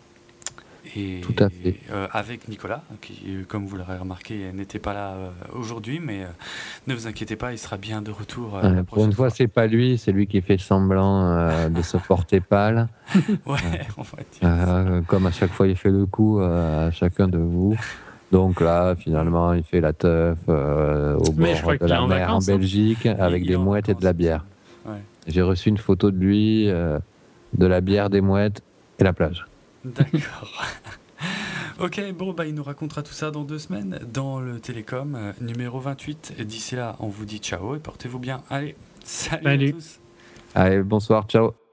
Et Tout à fait. euh, avec Nicolas, qui, comme vous l'aurez remarqué, n'était pas là euh, aujourd'hui, mais euh, ne vous inquiétez pas, il sera bien de retour euh, Euh, la pour une prochaine fois, fois. c'est pas lui, c'est lui qui fait semblant euh, de se porter pâle. Ouais, Euh, on va dire. euh, comme à chaque fois, il fait le coup euh, à chacun de vous. Donc là, finalement, il fait la teuf euh, au Mais je bord crois de qu'il est la en mer en vacances, hein. Belgique avec Il des est en mouettes et de la vacances, il me bière. semble. Ouais. J'ai reçu une photo de lui, euh, de la bière, des mouettes et la plage. D'accord. Ok, bon, bah, il nous racontera tout ça dans deux semaines dans le Télécom euh, numéro vingt-huit. Et d'ici là, on vous dit ciao et portez-vous bien. Allez, salut. Salut. à tous. Allez, bonsoir, ciao.